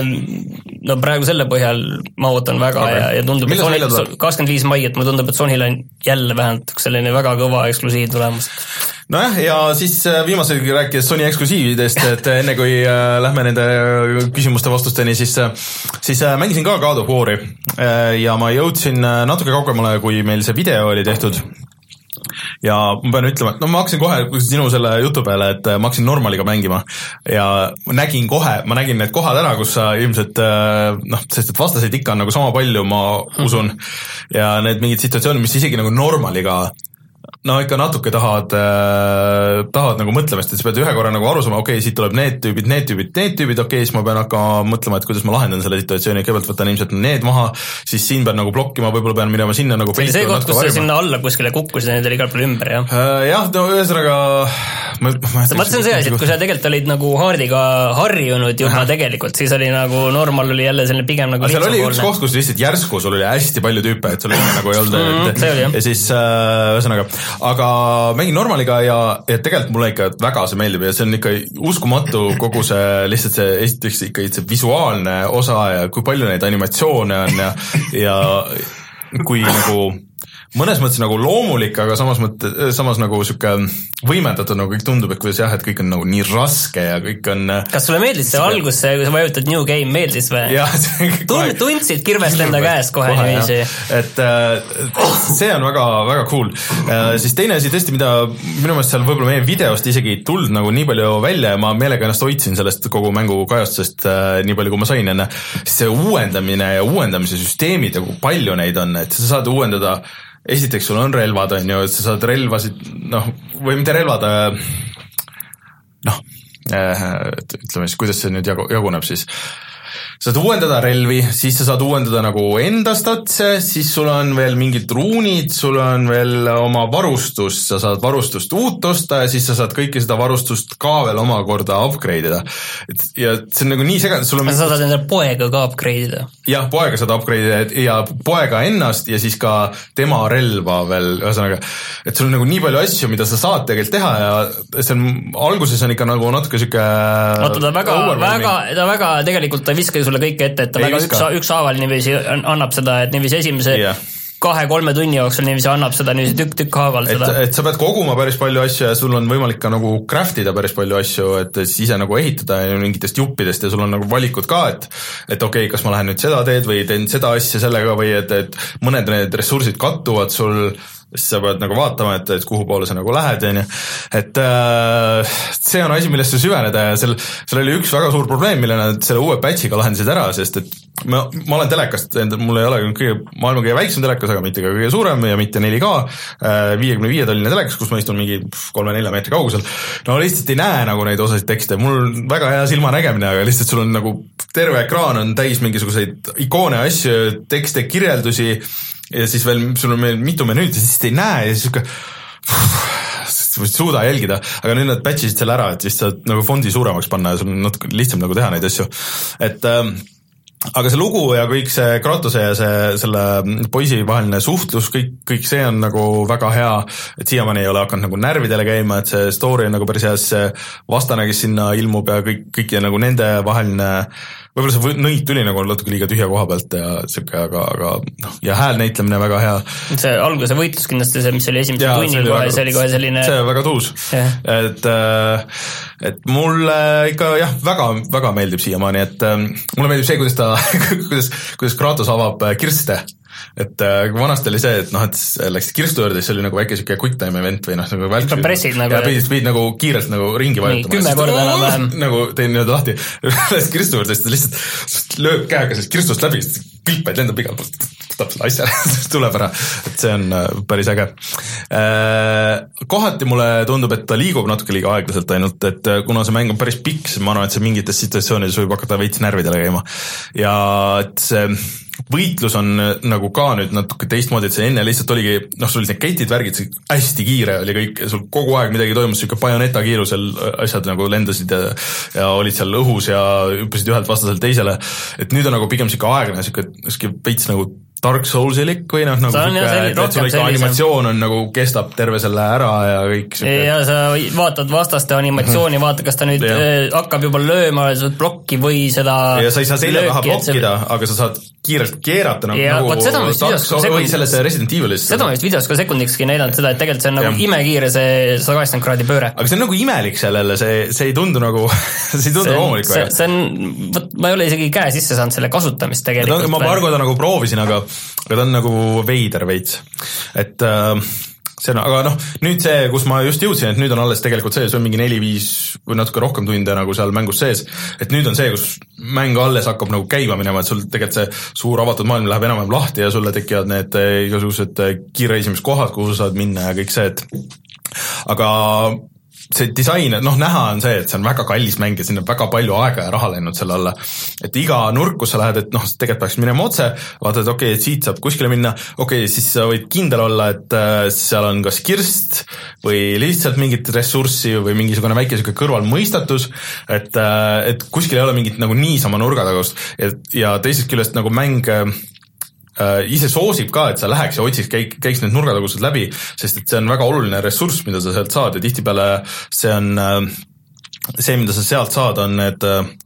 no praegu selle põhjal ma ootan väga okay. ja, ja tundub, et kakskümmend viis mai, et mulle tundub, et Sonyl on jälle vähemalt selline väga kõva eksklusiiv tulemus. Nojah, ja siis viimasel rääkides Sony eksklusiividest, et enne kui lähme nende küsimuste vastusteni, siis, siis mängisin ka God of War'i ja ma jõudsin natuke kaugemale, kui meil see video oli tehtud. ja ma pean ütlema, et no ma hakkasin kohe sinu selle jutu peale, et ma hakkasin normaliga mängima ja nägin kohe, ma nägin need kohad ära, kus sa ilmselt noh, sest et vastaseid ikka on nagu sama palju, ma usun, ja need mingid situatsioonid, mis isegi nagu normaliga no ikka natuke tahad, äh, tahad nagu mõtlemist, et sa pead ühe korra nagu aru saama, okei okay,, siit tuleb need tüübid, need tüübid, need tüübid, okei okay,, siis ma pean hakkama mõtlema, et kuidas ma lahendan selle situatsiooni, kõigepealt võtan ilmselt need maha, siis siin pean nagu blokkima, võib-olla pean minema sinna nagu see oli see koht, kus sa sinna alla kuskile kukkusid, need oli igal pool ümber, jah? Uh, jah, no ühesõnaga ma, ma mõtlen see asi, et kui sa tegelikult olid nagu haardiga harjunud juba tegelikult, siis oli nagu normal oli jälle selline pigem nagu seal oli üks koht, kus lihtsalt järsku sul oli hästi palju tüüpe, et sul enne nagu ei olnud mm, et, oli, ja siis uh, ühesõnaga aga mängin normaliga ja, ja tegelikult mulle ikka väga see meeldib ja see on ikka uskumatu kogu see, lihtsalt see, esiteks ikka see visuaalne osa ja kui palju neid animatsioone on ja, ja kui nagu mõnes mõttes nagu loomulik, aga samas mõtte, samas nagu siuke võimendatud nagu kõik tundub, et kuidas jah, et kõik on nagu nii raske ja kõik on kas sulle meeldis see algus, see, kui sa vajutad New Game, meeldis või? Tund, tundsid kirvest enda käest kohe, kohe niiviisi? Et see on väga, väga cool. Siis teine asi tõesti, mida minu meelest seal võib-olla meie videost isegi ei tulnud nagu nii palju välja ja ma meelega ennast hoidsin sellest kogu mängu kajastusest nii palju, kui ma sain enne, siis see uuendamine ja uuendamise süsteemid ja kui palju neid on, et sa saad uuendada esiteks sul on relvad, on ju, et sa saad relvasid, noh, või mitte relvad, noh, ütleme siis, kuidas see nüüd jaguneb siis. Sa saad uuendada relvi, siis sa saad uuendada nagu enda statse, siis sul on veel mingid ruunid, sul on veel oma varustust, sa saad varustust uut osta ja siis sa saad kõike seda varustust ka veel omakorda upgrade ida. Ja see on nagu nii seganud, sul on... Sa saad enda poega ka upgrade ida. Jah, poega saad upgrade ida ja poega ennast ja siis ka tema relva veel, ühesõnaga, et sul on nagu nii palju asju, mida sa saad tegelikult teha ja see on, alguses on ikka nagu natuke siuke... Oota, ta väga, väga, ta väga tegelikult ta viska sulle kõike ette, et ta ei väga viska. üks, üks haaval niiviisi annab seda, et niiviisi esimese yeah. kahe-kolme tunni jooksul niiviisi annab seda niiviisi tükk-tükk haaval seda. Et, et sa pead koguma päris palju asju ja sul on võimalik ka nagu craftida päris palju asju, et siis ise nagu ehitada mingitest juppidest ja sul on nagu valikud ka, et et okei okay,, kas ma lähen nüüd seda teed või teen seda asja sellega või et, et mõned need ressursid kattuvad sul, siis sa pead nagu vaatama, et, et kuhu poole sa nagu lähed, on ju. Et äh, see on asi, millest sa süveneda ja seal, seal oli üks väga suur probleem, mille nad selle uue patchiga lahendasid ära, sest et ma, ma olen telekast, mul ei ole kõige, maailma kõige väiksem telekas, aga mitte ka kõige suurem ja mitte neli K, viiekümne viie tolline telekas, kus ma istun mingi kolme-nelja meetri kaugusel. No lihtsalt ei näe nagu neid osasid tekste, mul on väga hea silmanägemine, aga lihtsalt sul on nagu terve ekraan on täis mingisuguseid ikoone, asju, tekste, kirjeldusi ja siis veel sul on meil mitu menüüd ja siis ei näe ja siis siuke ei suuda jälgida, aga nüüd nad patchisid selle ära, et siis saad nagu fondi suuremaks panna ja sul on natuke lihtsam nagu teha neid asju, et ähm, aga see lugu ja kõik see Kratose ja see, selle poisi vaheline suhtlus, kõik, kõik see on nagu väga hea, et siiamaani ei ole hakanud nagu närvidele käima, et see story on nagu päris hea, see vastane, kes sinna ilmub ja kõik, kõik ja nagu nende vaheline võib-olla see nõid tuli nagu natuke liiga tühja koha pealt ja siuke, aga, aga noh, ja hääl näitlemine väga hea. See alguse võitlus kindlasti see, mis oli esimese tunni kohe, see oli kohe selline... See väga tuus, yeah. et, et mulle ikka jah, väga, väga meeldib siiamaani, et mulle meeldib see, kuidas ta, kuidas, kuidas Kratos avab kirste. Et kui vanasti oli see, et noh, et läksid kirstu juurde, siis oli nagu väike siuke quick time event või noh, nagu välksid. Pressid nagu. Ja pidid, pidid nagu kiirelt nagu ringi vajutama. Kümme korda enam vähem. Nagu tein nii-öelda lahti, lähed kirstu juurde, siis ta lihtsalt lööb käega sellest kirstust läbi, siis pilpaid lendab igalt poolt, võtab selle asja, tuleb ära. Et see on päris äge. Kohati mulle tundub, et ta liigub natuke liiga aeglaselt ainult, et kuna see mäng on päris pikk, siis ma arvan, et see mingites situatsioonides võib hakata veits närvidele käima. Ja et see võitlus on nagu ka nüüd natuke teistmoodi, et see enne lihtsalt oligi, noh, sul olid need ketid, värgid, see hästi kiire oli kõik, sul kogu aeg midagi toimus, siuke bajoneta kiirusel asjad nagu lendasid ja, ja olid seal õhus ja hüppasid ühelt vastaselt teisele, et nüüd on nagu pigem siuke aegne, siuke, siuke veits nagu Dark Soulsilik või noh, nagu siuke, et sul ikka animatsioon on nagu kestab terve selle ära ja kõik siuke. Ja sa vaatad vastaste animatsiooni, mm-hmm. vaata, kas ta nüüd ja. hakkab juba lööma blokki või seda ja sa ei saa selja taha blokkida, see... aga sa saad kiirelt keerata nagu, ja, nagu Dark Souls või selles Resident Evilis. Seda ma vist videos ka sekundikski näidanud seda, et tegelikult see on nagu ja. imekiire see sada kaheksakümmend kraadi pööre. Aga see on nagu imelik sellele, see, see ei tundu nagu see ei tundu loomulik väga. See on, võt, ma ei ole isegi käe sisse saanud selle kasutamist tegelikult. Ma paar korda nagu proovisin, aga aga ta on nagu veider veits. Et äh, see on, aga noh, nüüd see, kus ma just jõudsin, et nüüd on alles tegelikult see, see on mingi neli viis või natuke rohkem tunde nagu seal mängus sees, et nüüd on see, kus mäng alles hakkab nagu käima minema, et sul tegelikult see suur avatud maailm läheb enam-vähem lahti ja sulle tekivad need igasugused kiirreisimiskohad, kuhu saad minna ja kõik see, et aga see disain, noh näha on see, et see on väga kallis mäng ja sinna väga palju aega ja raha läinud selle alla, et iga nurk, kus sa lähed, et noh, tegelikult peaks minema otse, vaatad, et okei okay,, et siit saab kuskile minna, okei okay,, siis sa võid kindel olla, et seal on kas kirst või lihtsalt mingit ressurssi või mingisugune väike siuke kõrvalmõistatus, et, et kuskil ei ole mingit nagu niisama nurgatagust, et ja teisest küljest nagu mäng ise soosib ka, et sa läheks ja otsiks, käik, käiks need nurgatagused läbi, sest et see on väga oluline ressurss, mida sa sealt saad ja tihtipeale see on, see, mida sa sealt saad, on need,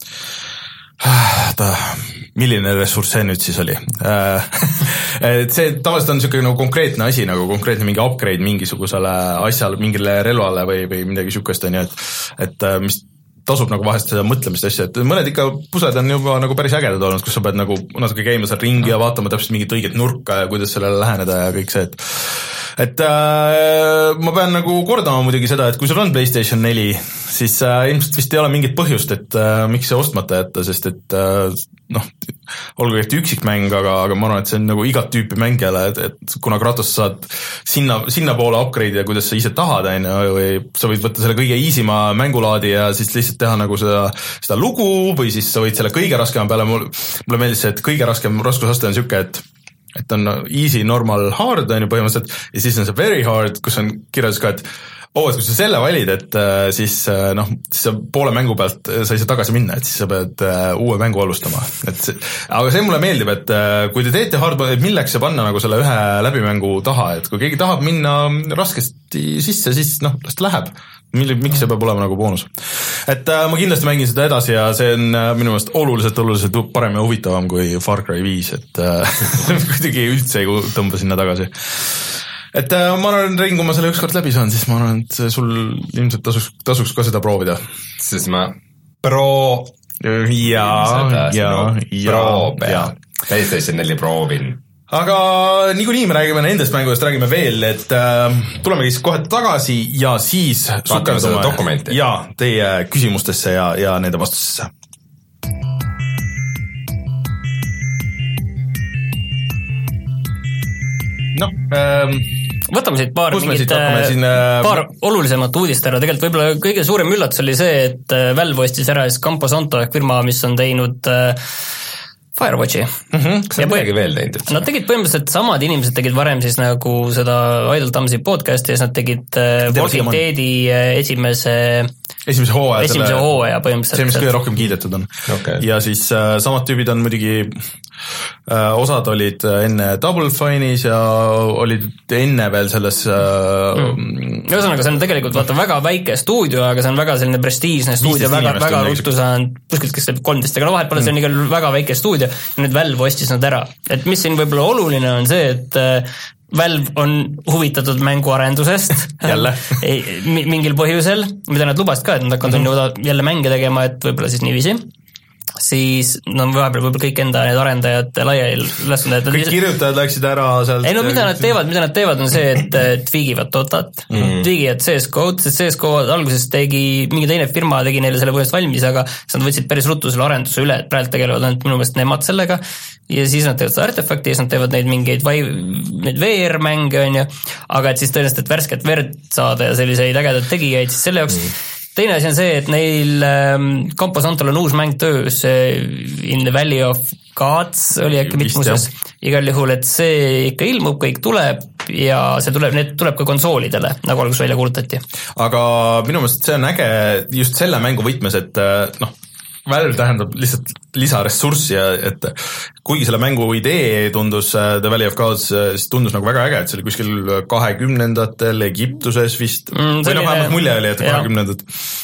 ta, milline ressurss see nüüd siis oli? et see tavaliselt on niisugune nagu konkreetne asi, nagu konkreetne mingi upgrade mingisugusele asjale, mingile relvale või, või midagi niisugust, on ju, et, et mis tasub nagu vahest seda mõtlemist asja, et mõned ikka pused on juba nagu päris ägedad olnud, kus sa pead nagu natuke käima seal ringi ja vaatama täpselt mingit õiget nurka ja kuidas sellele läheneda ja kõik see, et et äh, ma pean nagu kordama muidugi seda, et kui sul on PlayStation neli, siis äh, ilmselt vist ei ole mingit põhjust, et äh, miks see ostmata jätta, sest et äh, noh, olgu ehk üksikmäng, aga, aga ma arvan, et see on nagu igat tüüpi mängijale, et, et kuna Kratos saad sinna, sinna poole upgrade ja kuidas sa ise tahad, on ju, või sa võid võtta selle kõige easima mängulaadi ja siis lihtsalt teha nagu seda, seda lugu või siis sa võid selle kõige raskema peale, mulle, mulle meeldis see, et kõige raskem raskusaste on siuke, et et on easy, normal, hard on ju põhimõtteliselt ja siis on see very hard, kus on kirjas ka, et oo, et kui sa selle valid, et siis noh, siis sa poole mängu pealt sa ei saa tagasi minna, et siis sa pead uue mängu alustama. Et see, aga see mulle meeldib, et kui te teete hard, milleks see panna nagu selle ühe läbimängu taha, et kui keegi tahab minna raskesti sisse, siis noh, las ta läheb. Miks see peab olema nagu boonus. Et äh, ma kindlasti mängin seda edasi ja see on äh, minu meelest oluliselt, oluliselt parem ja huvitavam kui Far Cry viis, et äh, kuidagi üldse ei tõmba sinna tagasi. Et äh, ma arvan, Rein, kui ma selle ükskord läbi saan, siis ma arvan, et sul ilmselt tasuks, tasuks ka seda proovida. Siis ma pro... Ja, ja, ja, pro peal. PlayStation neli proovin. Aga niikuinii me räägime nendest mängudest, räägime veel, et äh, tuleme siis kohe tagasi ja siis sukeldume ja teie küsimustesse ja, ja nende vastusesse. Noh, ähm, võtame siit paar, mingit, siin, äh, paar olulisemat uudist ära, tegelikult võib-olla kõige suurem üllatus oli see, et Valve ostis ära Campo Santo ehk firma, mis on teinud äh, Firewatchi. Mm-hmm. Kas nad midagi veel teinud? Nad tegid põhimõtteliselt samad inimesed tegid varem siis nagu seda Idle Thumbsi podcasti ja siis nad tegid Walking Deadi esimese esimese hooaja esimese hooaja põhimõtteliselt. See, mis kõige rohkem kiidetud on. Okay. Ja siis äh, samad tüübid on muidugi äh, osad olid enne Double Fine'is ja olid enne veel selles äh, mm. Ühesõnaga, see on tegelikult vaata väga väike stuudio, aga see on väga selline prestiižne stuudio, väga, väga ruttu saanud kuskilt, kes teeb kolmteist, aga no vahet pole, see on igal väga väike stuudio ja nüüd Valve ostis nad ära. Et mis siin võib-olla oluline on see, et äh, Valve on huvitatud mänguarendusest jälle mingil põhjusel, mida nad lubasid ka, et nad hakkavad mm-hmm. jälle mänge tegema, et võib-olla siis niiviisi. Siis no vahepeal võib-olla kõik enda need arendajad laiali lasnud. Kõik kirjutajad läksid ära sealt. Ei no mida nad teevad, mida nad teevad on see, et tweagivad Dotat, mm. tweagivad C S G O-d, sest C S G O alguses tegi, mingi teine firma tegi neile selle põhjast valmis, aga nad võtsid päris ruttu selle arenduse üle, et praegu tegelevad ainult minu meelest nemad sellega ja siis nad teevad seda artefakti ja siis nad teevad neid mingeid neid V R-mänge on ju, aga et siis tõenäoliselt, et värsket verd saada ja selliseid ägedaid tegijaid, siis selle jaoks mm. Teine asi on see, et neil ähm, Campo Santol on uus mäng töös In the Valley of Gods oli äkki mitmuses igal juhul, et see ikka ilmub, kõik tuleb ja see tuleb, need tuleb ka konsoolidele, nagu algus välja kuulutati. Aga minu meelest see on äge just selle mängu võtmes, et noh, Valve tähendab lihtsalt lisaressurssi ja et kuigi selle mängu idee tundus The Valley of Gods, siis tundus nagu väga äge, et see oli kuskil kahekümnendatel Egiptuses vist mm, või noh, vähemalt mulje oli, et kahekümnendad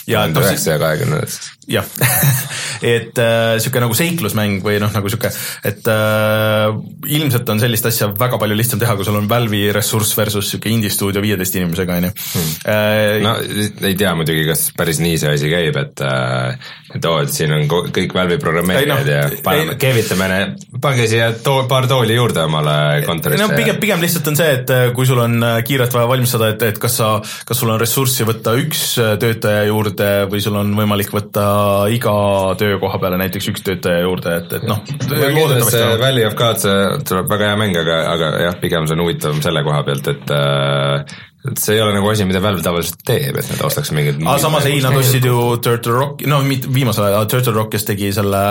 tuhande üheksasaja kahekümne jah, et äh, siuke nagu seiklusmäng või noh, nagu siuke, et äh, ilmselt on sellist asja väga palju lihtsam teha, kui sul on Valve'i ressurss versus siuke indie stuudio viieteist inimesega, on ju. Hmm. No ei tea muidugi, kas päris nii see asi käib, et et oo, et siin on kõik Valve'i programmeerijad no, ja paneme, keevitame, pange siia to, paar tooli juurde omale kontorisse. No pigem, pigem lihtsalt on see, et kui sul on kiirelt vaja valmistada, et, et kas sa, kas sul on ressurssi võtta üks töötaja juurde või sul on võimalik võtta iga töökoha peale näiteks üks töötaja juurde, et, et noh. See Valley of Gods tuleb väga hea mäng, aga, aga jah, pigem see on huvitavam selle koha pealt, et et see ei ole nagu asi, mida Valve tavaliselt teeb, et nad ostaks mingid... Aga samas ei, nad ostsid ju Turtle Rock, no viimasel ajal Turtle Rock, kes tegi selle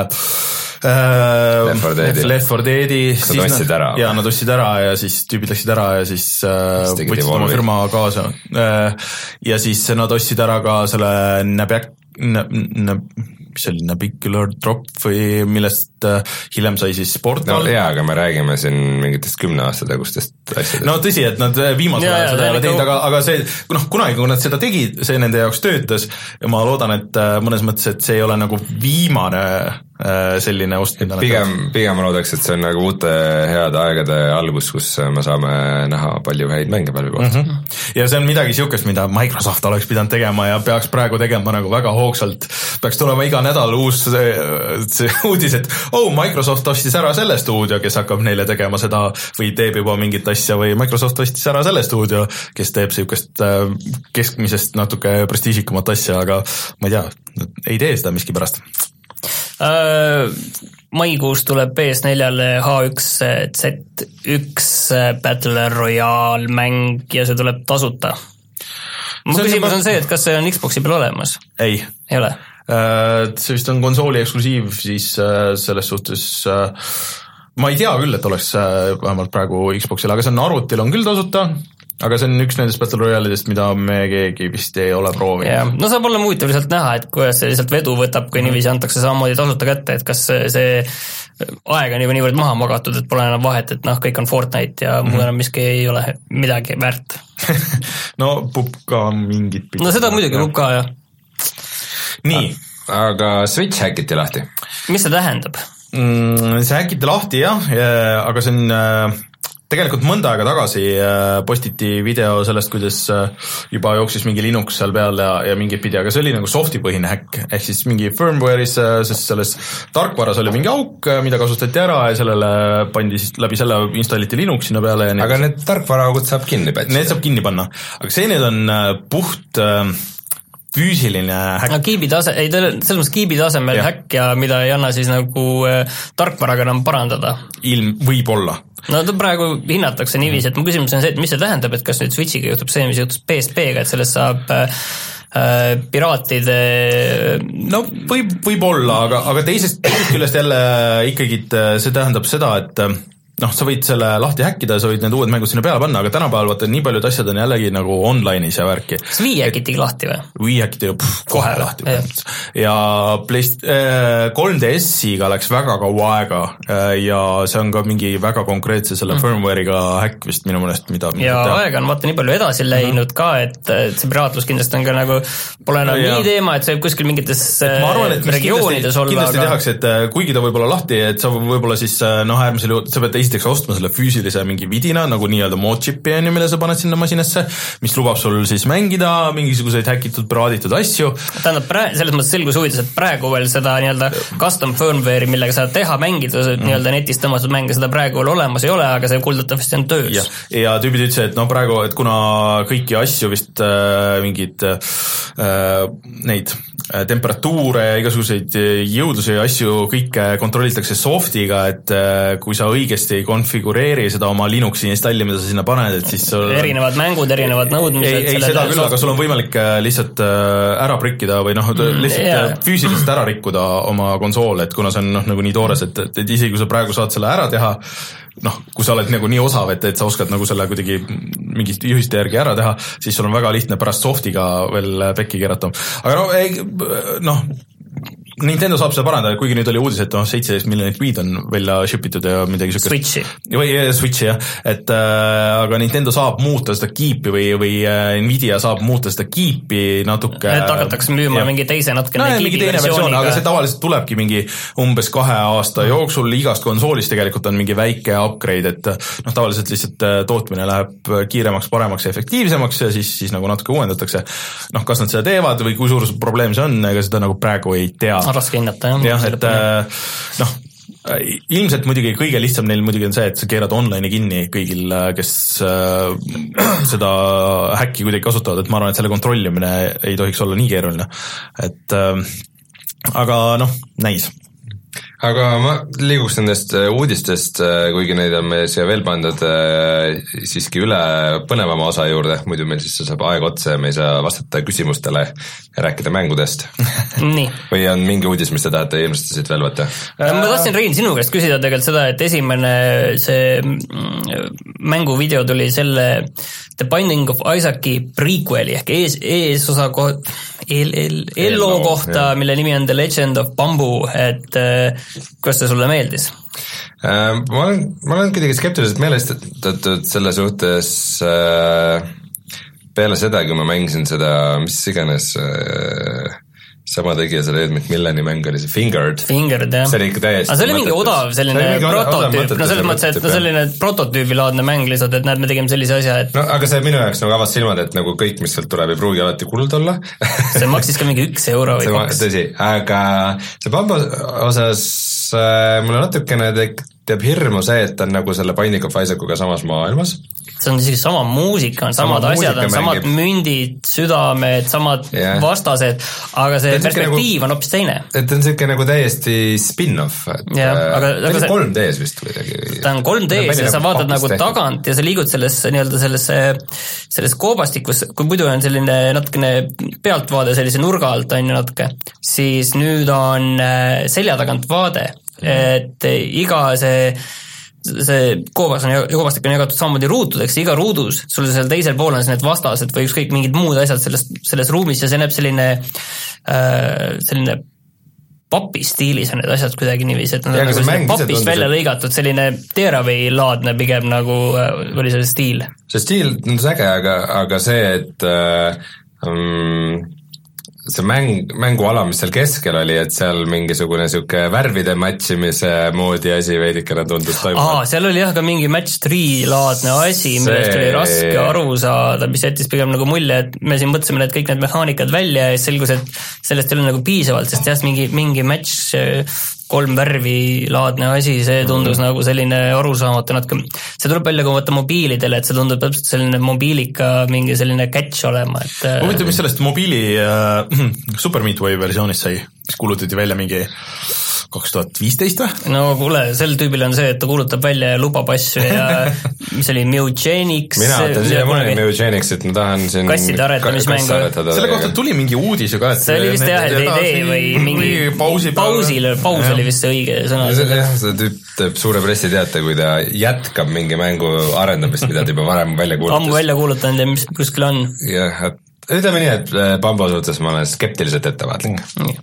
äh, Left four Deadi. Nad ostsid ära. Ja nad ostsid ära ja siis tüübid läksid ära ja siis äh, võtsid oma firma kaasa. Äh, ja siis nad ostsid ära ka selle Näbjak, näb, näb, mis oli Nabicular Drop või millest äh, hiljem sai siis Portal. No jaa, aga me räägime siin mingitest kümne aasta tagustest asjadest. No tõsi, et nad viimasel ajal seda ei ole teinud, aga, aga see, noh, kunagi, kui nad seda tegid, see nende jaoks töötas ja ma loodan, et mõnes mõttes, et see ei ole nagu viimane selline ost. Pigem, pigem ma loodaks, et see on nagu uute heade aegade algus, kus me saame näha palju häid mänge Valve poolt. Mm -hmm. Ja see on midagi siukest, mida Microsoft oleks pidanud tegema ja peaks praegu tegema nagu väga hoogsalt. Peaks tulema iga nädal uus see, see uudis, et oh, Microsoft ostis ära selle stuudio, kes hakkab neile tegema seda või teeb juba mingit asja või Microsoft ostis ära selle stuudio, kes teeb siukest keskmisest natuke prestiižikumat asja, aga ma ei tea, ei tee seda miski pärast. Uh, maikuus tuleb P S neljale H üks Z üks Battle Royale mäng ja see tuleb tasuta. Mu see küsimus on, on see, et kas see on Xboxi peal olemas? Ei. Ei ole? Uh, see vist on konsooli eksklusiiv, siis uh, selles suhtes uh, ma ei tea küll, et oleks uh, vähemalt praegu Xboxil, aga see on arvutil on küll tasuta. Aga see on üks nendest Battle Royale'idest, mida me keegi vist ei ole proovinud. Yeah. No saab olla huvitav lihtsalt näha, et kuidas see lihtsalt vedu võtab, kui mm. niiviisi antakse samamoodi tasuta kätte, et kas see aeg on juba niivõrd maha magatud, et pole enam vahet, et noh, kõik on Fortnite ja mm. muu enam miski ei ole midagi väärt. No pup ka mingit no seda muidugi pup ka, jah. Nii. Aga Switch häkiti lahti. Mis see tähendab? Mm, see häkiti lahti, jah, ja, aga see on... Tegelikult mõnda aega tagasi postiti video sellest, kuidas juba jooksis mingi Linux seal peal ja, ja mingit pidi, aga see oli nagu softi põhine häkk, ehk siis mingi firmware'is, sest selles tarkvaras oli mingi auk, mida kasutati ära ja sellele pandi siis läbi selle installiti Linux sinna peale. Ja aga need, need tarkvaraaugud saab kinni pätsida? Need saab kinni panna, aga see nüüd on puht füüsiline häkk. No kiibi tase, ei selles mõttes kiibi tasemel ja. Häkk ja mida ei anna siis nagu tarkvaraga enam parandada. Ilm võib olla. No praegu hinnatakse niiviisi, et mu küsimus on see, et mis see tähendab, et kas nüüd Switchiga juhtub see, mis juhtus P S P-ga, et sellest saab äh, piraatide... No võib, võib olla, aga, aga teisest, teisest küljest jälle ikkagi see tähendab seda, et noh, sa võid selle lahti häkkida ja sa võid need uued mängud sinna peale panna, aga tänapäeval vaata nii paljud asjad on jällegi nagu online'is ja värki. Kas Wii häkitigi lahti või? Wii häkiti ju pff, kohe lahti. Ja Playst- kolm D S-iga läks väga kaua aega ja see on ka mingi väga konkreetse selle mm. firmware'iga häkk vist minu mõnest, mida ja aega on vaata nii palju edasi läinud mm. ka, et see piraatlus kindlasti on ka nagu pole enam no, nii teema, et see võib kuskil mingites arvan, regioonides olla. Kindlasti aga... tehakse, et kuigi ta võib olla lahti, et sa võib-olla siis noh, äärmisel juhul, sa pead esiteks ostma selle füüsilise mingi vidina, nagu nii-öelda mod-chipi on ju, mille sa paned sinna masinasse, mis lubab sul siis mängida mingisuguseid häkitud, praaditud asju. Tähendab, pra- selles mõttes selgus huvides, et praegu veel seda nii-öelda custom firmware'i, millega saad teha mängida, mm. nii-öelda netist tõmmatud mänge, seda praegu veel olemas ei ole, aga see kuldatavasti on töös. Ja, ja tüübid ütlesid, et no praegu, et kuna kõiki asju vist äh, mingid äh, neid äh, temperatuure ja igasuguseid jõudlusi ja asju kõike kontrollitakse softiga, et äh, kui sa õigesti ei konfigureeri seda oma Linuxi installi, mida sa sinna paned, et siis sul... erinevad mängud, erinevad nõudmised. Ei, ei seda küll, aga sul on võimalik lihtsalt ära prikkida või noh, lihtsalt yeah. füüsiliselt ära rikkuda oma konsool, et kuna see on noh, nagu nii toores, et, et isegi kui sa praegu saad selle ära teha, noh, kui sa oled nagu nii osav, et, et sa oskad nagu selle kuidagi mingist juhiste järgi ära teha, siis sul on väga lihtne pärast softiga veel pekki keerata. Aga no, ei, noh, Nintendo saab seda parandada, kuigi nüüd oli uudis, et noh, seitseteist miljonit Wii'd on välja shipitud ja midagi siukest. Switchi. Või Switchi, jah. Et äh, aga Nintendo saab muuta seda kiipi või, või äh, Nvidia saab muuta seda kiipi natuke. Et hakatakse müüma ja. mingi teise natuke no, kiibi versiooniga. Aga see tavaliselt tulebki mingi umbes kahe aasta jooksul igast konsoolist tegelikult on mingi väike upgrade, et noh, tavaliselt lihtsalt tootmine läheb kiiremaks, paremaks ja efektiivsemaks ja siis, siis nagu natuke uuendatakse. Noh, kas nad seda teevad või kui suur probleem see on, ega seda nagu praegu ei tea. Raske hinnata, jah. jah, et noh, ilmselt muidugi kõige lihtsam neil muidugi on see, et sa keerad online'i kinni kõigil, kes äh, seda häkki kuidagi kasutavad, et ma arvan, et selle kontrollimine ei tohiks olla nii keeruline. Et äh, aga noh, näis. Aga ma liiguks nendest uudistest, kuigi neid on meil siia veel pandud siiski üle põnevama osa juurde, muidu meil siis saab aeg otsa ja me ei saa vastata küsimustele ja rääkida mängudest. Nii. Või on mingi uudis, mis te tahate ilmselt siit veel võtta? Ma tahtsin, Rein, sinu käest küsida tegelikult seda, et esimene see mänguvideo tuli selle The Binding of Isaaci prequeli ehk ees, eesosa koht, eel, eel, Ello kohta, mille nimi on The Legend of Bamboo, et kuidas see sulle meeldis? Äh, ma olen, ma olen kuidagi skeptiliselt meelestatud selle suhtes äh, peale seda, kui ma mängisin seda, mis iganes äh, sama tegija selle Edmund Milleni mäng oli see Fingered. Fingered, jah. See oli ikka täiesti aga see oli mingi odav selline prototüüp, no selles mõttes, et selline prototüübilaadne mäng lihtsalt, et näed, me tegime sellise asja, et no aga see minu jaoks nagu avas silmad, et nagu kõik, mis sealt tuleb, ei pruugi alati kuld olla. See maksis ka mingi üks euro või kaks. Tõsi, aga see Bamba osas äh, mulle natukene teeb hirmu see, et ta on nagu selle Binding of Isaacuga samas maailmas. See on isegi sama muusika, on samad sama asjad, on samad mängib. Mündid, südamed, samad yeah. vastased, aga see perspektiiv nagu, on hoopis teine. Et on siuke nagu täiesti spin-off, et yeah, aga, aga see, kolm D-s vist kuidagi. Ta on kolm D-s ja sa vaatad nagu tehtud. Tagant ja sa liigud selles nii-öelda sellesse, selles koobastikus, kui muidu on selline natukene pealtvaade sellise nurga alt on ju natuke, siis nüüd on selja tagant vaade, et iga see see koobas on, koobastik on jagatud samamoodi ruutudeks, iga ruudus, sul seal teisel pool on need vastased või ükskõik mingid muud asjad selles, selles ruumis ja see näeb selline äh, selline papi stiilis on need asjad kuidagi niiviisi, et nad on nagu papist välja lõigatud, selline teeraveilaadne pigem nagu äh, oli see stiil. See stiil on äge, aga, aga see, et äh, um, see mäng, mänguala, mis seal keskel oli, et seal mingisugune siuke värvide matchimise moodi asi veidikene tundus toimuvat. Aa, seal oli jah ka mingi match three laadne asi, millest see... oli raske aru saada, mis jättis pigem nagu mulje, et me siin mõtlesime need kõik need mehaanikad välja ja selgus, et sellest ei ole nagu piisavalt, sest jah, mingi, mingi match kolm värvi laadne asi, see tundus mm. nagu selline arusaamatu natuke. See tuleb välja, kui võtta mobiilidele, et see tundub täpselt selline mobiilika mingi selline catch olema. Huvitav, mis sellest mobiili äh, Super Meat Boy versioonist sai, mis kuulutati välja mingi kaks tuhat viisteist või? No kuule, sel tüübil on see, et ta kuulutab välja ja lubab asju ja mis oli Mewgenics. Mina võtan siia mõni Mewgenics, et ma tahan siin kasside aretamismängu. Selle kohta tuli mingi uudis ju ka, et see oli vist jah, et ei tee või mingi pausil, paus oli vist see õige sõna. Jah, see tüüp teeb suure pressiteate, kui ta jätkab mingi mängu arendamist, mida ta juba varem välja kuulutas. Ammu välja kuulutanud ja mis kuskil on. Jah, et ütleme nii, et Bambo suhtes ma olen skeptiliselt ettevaatlik.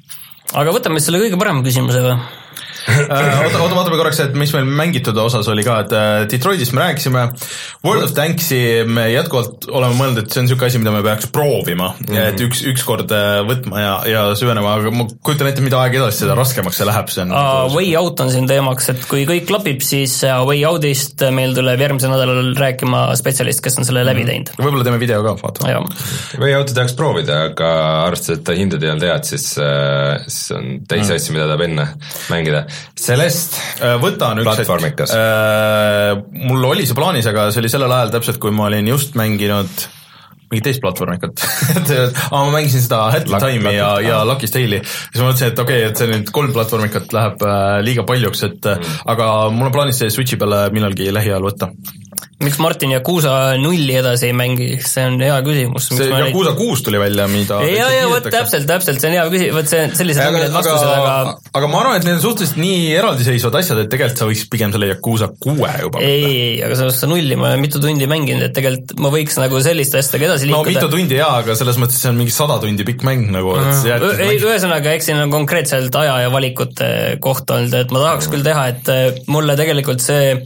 Aga võtame selle kõige parema küsimuse või? oota, oota, vaatame korraks, et mis meil mängitud osas oli ka, et Detroitist me rääkisime, World of Tanksi me jätkuvalt oleme mõelnud, et see on niisugune asi, mida me peaks proovima mm, -hmm. et üks, üks kord võtma ja, ja süvenema, aga ma kujutan ette, mida aeg edasi, seda raskemaks see läheb. See on uh, Way Out on siin teemaks, et kui kõik klapib, siis Way Outist meil tuleb järgmisel nädalal rääkima spetsialist, kes on selle läbi teinud. Võib-olla teeme video ka, vaatame. Way Outi tahaks proovida, aga arvestades, et ta hindad ei olnud head, siis, siis on teisi mm. asju, mida tahab enne mängida. Sellest võtan üks platvormikas. Äh, mul oli see plaanis, aga see oli sellel ajal täpselt, kui ma olin just mänginud mingi teist platvormikat aga ma mängisin seda Hat the Time'i ja, ja Lucky's Tale'i. Siis ma mõtlesin, et okei okay,, et see nüüd kolm platvormikat läheb liiga paljuks, et mm. aga mul on plaanis see Switchi peale millalgi lähiajal võtta. miks Martin Yakuza nulli edasi ei mängi, see on hea küsimus. See Yakuza kuus tuli välja, mida ja, ja, võt täpselt, täpselt, see on hea küsimus, võt see sellised aga, need vastused, aga aga ma arvan, et need on suhteliselt nii eraldiseisvad asjad, et tegelikult sa võiks pigem selle Yakuza kuue juba ei, ei, aga sellest nulli ma olen mitu tundi mänginud, et tegelikult ma võiks nagu selliste asjadega edasi liikuda. No mitu tundi jaa, aga selles mõttes see on mingi sada tundi pikk mäng nagu, et see jättes ei, ühesõnaga, eks siin on konkreetselt aja ja valikute koht olnud, et ma tahaks küll teha, et mulle tegelikult see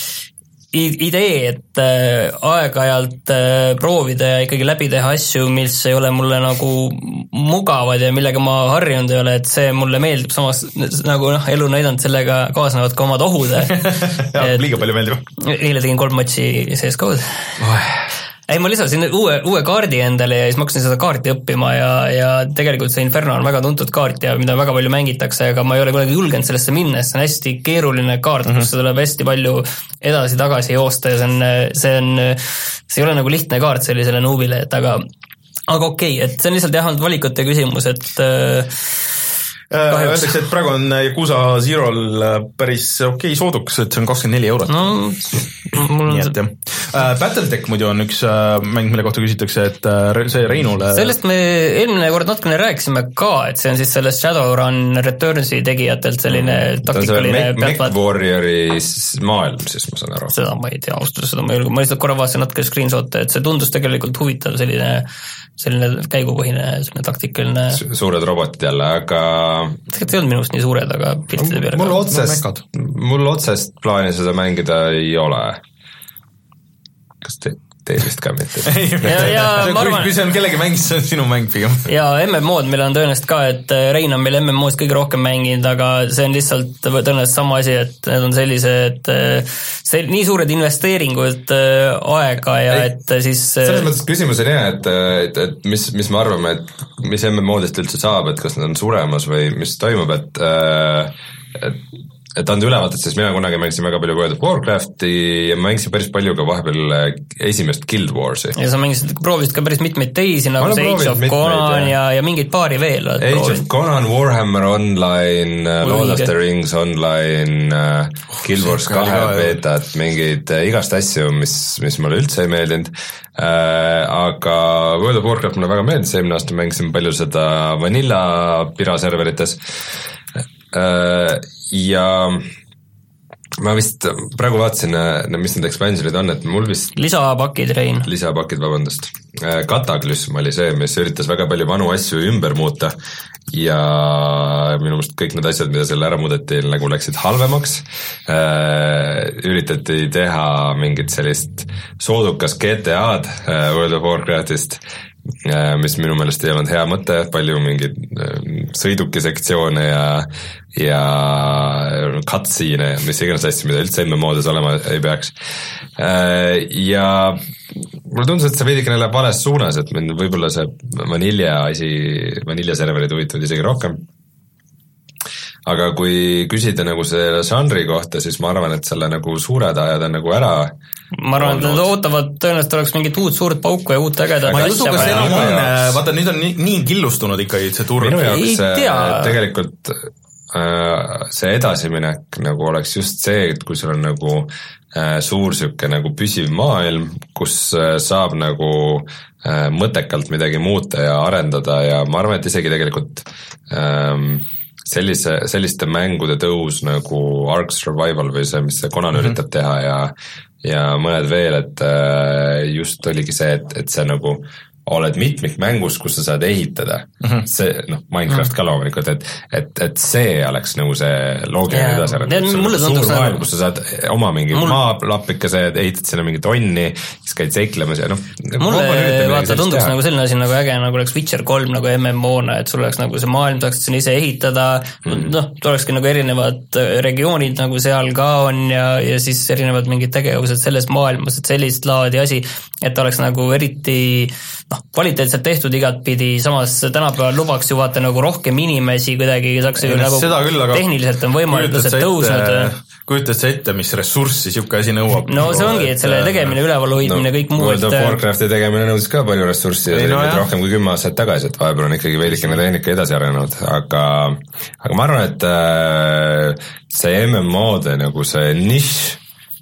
idee, et aeg-ajalt proovida ja ikkagi läbi teha asju, mis ei ole mulle nagu mugavad ja millega ma harjunud ei ole, et see mulle meeldib, samas nagu noh, elu näidanud sellega kaasnevad ka omad ohud. Liiga palju meeldib. Eile tegin kolm matši sees kood. Ei, ma lisasin uue, uue kaardi endale ja siis ma hakkasin seda kaarti õppima ja, ja tegelikult see Inferno on väga tuntud kaart ja mida väga palju mängitakse, aga ma ei ole kunagi julgenud sellesse minna, see on hästi keeruline kaart, mm-hmm. kus tuleb hästi palju edasi-tagasi joosta ja see on, see on, see ei ole nagu lihtne kaart sellisele noobile, et aga, aga okei, et see on lihtsalt jah, valikute küsimus, et Öeldakse, et praegu on Yakuza Zero'l päris okei okay sooduks, et see on kakskümmend neli eurot. No, mul on see... uh, Battletech muidu on üks uh, mäng, mille kohta küsitakse, et uh, see Reinule... Sellest me eelmine kord natukene rääkisime ka, et see on siis sellest Shadowrun Returnsi tegijatelt selline taktikaline Mech Warriori maailm, siis ma saan aru. Seda ma ei tea, austus, seda ma ei julge. Ma lihtsalt korra vaatasin natuke screenshot'e, et see tundus tegelikult huvitav selline selline käigupõhine, selline taktikaline suured robotid jälle, aga tegelikult ei olnud minust nii suured, aga piltide peale mul otsest, mul otsest plaani seda mängida ei ole. Kas te, te vist ka mitte? ja, ja ma arvan, kui see on kellegi mäng, see on sinu mäng pigem. ja M M O-d meil on tõenäoliselt ka, et Rein on meil M M O-s kõige rohkem mänginud, aga see on lihtsalt tõenäoliselt sama asi, et need on sellised see, nii suured investeeringud aega ja ei, et siis selles mõttes küsimus on hea, et, et, et mis, mis me arvame, et mis M M O-dest üldse saab, et kas nad on suremas või mis toimub, et, et et anda ülevaatet, sest mina kunagi mängisin väga palju World of Warcrafti ja mängisin päris palju ka vahepeal esimest Guild Warsi. Ja sa mängisid, proovisid ka päris mitmeid teisi, nagu see Age of Conan ja, ja mingid paari veel. Age proovisid. Of Conan, Warhammer Online, Lord of the Rings Online, oh, Guild Wars kahe beetat, mingid igast asju, mis, mis mulle üldse ei meeldinud. Äh, aga World of Warcraft mulle väga meeldis, eelmine aasta mängisin palju seda Vanilla Pira serverites. Äh, ja ma vist praegu vaatasin, mis need expansionid on, et mul vist lisapakid, Rein. Lisapakid, vabandust. Kataklysm oli see, mis üritas väga palju vanu asju ümber muuta ja minu meelest kõik need asjad, mida selle ära muudeti, nagu läksid halvemaks. Üritati teha mingit sellist soodukas G T A-d World of Warcraftist, mis minu meelest ei olnud hea mõte, palju mingeid sõidukisektsioone ja, ja cutscene, mis iganes asju, mida üldse M M O-des olema ei peaks. Ja mulle tundus, et see veidikene läheb vales suunas, et mind võib-olla see vanilja asi, vanilja serverid huvitavad isegi rohkem. Aga kui küsida nagu selle žanri kohta, siis ma arvan, et selle nagu suured ajad on nagu ära. Ma arvan, et nad ootavad, tõenäoliselt oleks mingit uut suurt pauku ja uut ägedat ma ei usu, kas see enam on, vaata nüüd on nii, nii killustunud ikkagi see turg. Minu jaoks tegelikult äh, see edasiminek nagu oleks just see, et kui sul on nagu äh, suur süke nagu püsiv maailm, kus äh, saab nagu äh, mõttekalt midagi muuta ja arendada ja ma arvan, et isegi tegelikult ähm, sellise, selliste mängude tõus nagu Ark Survival või see, mis see Conan mm-hmm. üritab teha ja ja mõned veel, et just oligi see, et, et see nagu oled mitmikmängus, kus sa saad ehitada. Mm-hmm. See, noh, Minecraft mm-hmm. ka loomulikult, et, et, et see oleks nagu see loogiline edasi. Suur maailm, kus sa saad oma mingi mul... maalappikese, ehitad sinna mingi tonni, siis käid seiklemas ja noh. Mulle vaata tunduks teha. Nagu selline asi nagu äge, nagu oleks Witcher kolm nagu M M O-na, et sul oleks nagu see maailm, saaksid sinna ise ehitada, mm-hmm. noh, olekski nagu erinevad regioonid nagu seal ka on ja, ja siis erinevad mingid tegevused selles maailmas, et sellist laadi asi, et oleks nagu eriti noh, kvaliteetselt tehtud igatpidi, samas tänapäeval lubaks ju vaata nagu rohkem inimesi kuidagi, saaks ju nagu küll, tehniliselt on võimalused tõusnud. Kujutad sa ette, mis ressurssi siuke asi nõuab? No see ongi, et selle tegemine, üleval hoidmine no,, kõik muu. World of Warcrafti tegemine nõudis ka palju ressurssi ja no, rohkem kui kümme aastat tagasi, et vahepeal on ikkagi veidikene tehnika edasi arenenud, aga, aga ma arvan, et see M M O-de nagu see nišš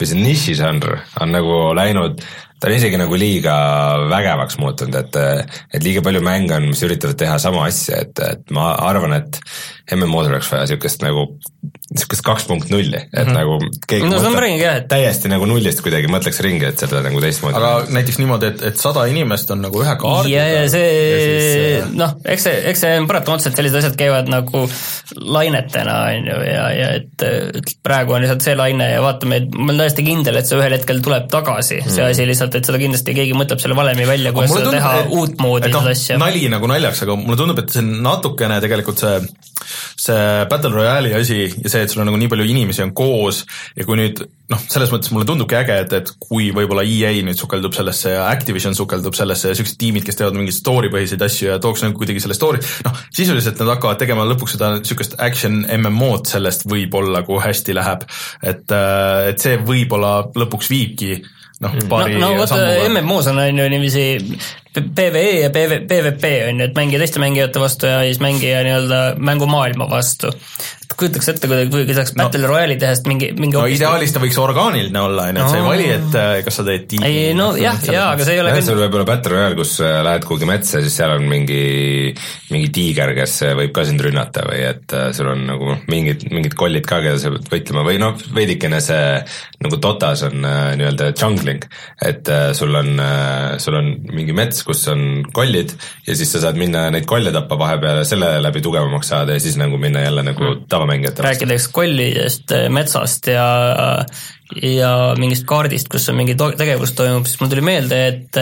või see nišižanr on nagu läinud, ta on isegi nagu liiga vägevaks muutunud, et, et liiga palju mänge on, mis üritavad teha sama asja, et, et ma arvan, et M M O-d oleks vaja siukest nagu, siukest kaks punkt nulli, et mm -hmm. nagu keegi no, mõtleb ringi, jah, et... täiesti nagu nullist kuidagi mõtleks ringi, et seda nagu teistmoodi. aga näiteks niimoodi, et, et sada inimest on nagu ühe kaardi. ja, ja see, noh, eks see, eks see paratamatult sellised asjad käivad nagu lainetena, on ju, ja, ja et, et praegu on lihtsalt see laine ja vaatame, et ma olen täiesti kindel, et see ühel hetkel tuleb tagasi, see asi lihtsalt, et seda kindlasti keegi mõtleb selle valemi välja, kuidas seda teha et, uut moodi et, seda asja. nali nagu naljaks, aga mulle tundub, et see natukene tegelikult see see Battle Royale'i asi ja see, et sul on nagu nii palju inimesi on koos ja kui nüüd, noh, selles mõttes mulle tundubki äge, et, et kui võib-olla E A nüüd sukeldub sellesse ja Activision sukeldub sellesse ja sellised tiimid, kes teevad mingeid story põhiseid asju ja tooks nagu kuidagi selle story, noh, sisuliselt nad hakkavad tegema lõpuks seda niisugust action M M O-d sellest võib-olla, kui hästi läheb, et, et see võib-olla lõpuks viibki noh, paari no, no vot, M M O-s on on ju niiviisi PvE ja PV, PvP on ju, et mängija teiste mängijate vastu ja siis mängija nii-öelda mängumaailma vastu. Et kujutaks ette, kui, kui saaks Battle no, Royale'i tehest mingi, mingi no ideaalis ta võiks orgaaniline olla, on ju, et sa ei vali, et kas sa teed tiimi. ei, no jah, jah, aga see ei ole jah, sul võib olla Battle Royale, kus lähed kuhugi metsa, siis seal on mingi, mingi tiiger, kes võib ka sind rünnata või et sul on nagu mingid, mingid kollid ka, keda sa pead võitlema või noh, veidikene see nagu Dotas on nii-öelda jungling, et sul on, sul on mingi mets, kus on kollid ja siis sa saad minna neid kolle tappa vahepeal ja selle läbi tugevamaks saada ja siis nagu minna jälle nagu tavamängijate vastu. Rääkides kollidest, metsast ja, ja mingist kaardist, kus on mingi tegevus toimub, siis mul tuli meelde, et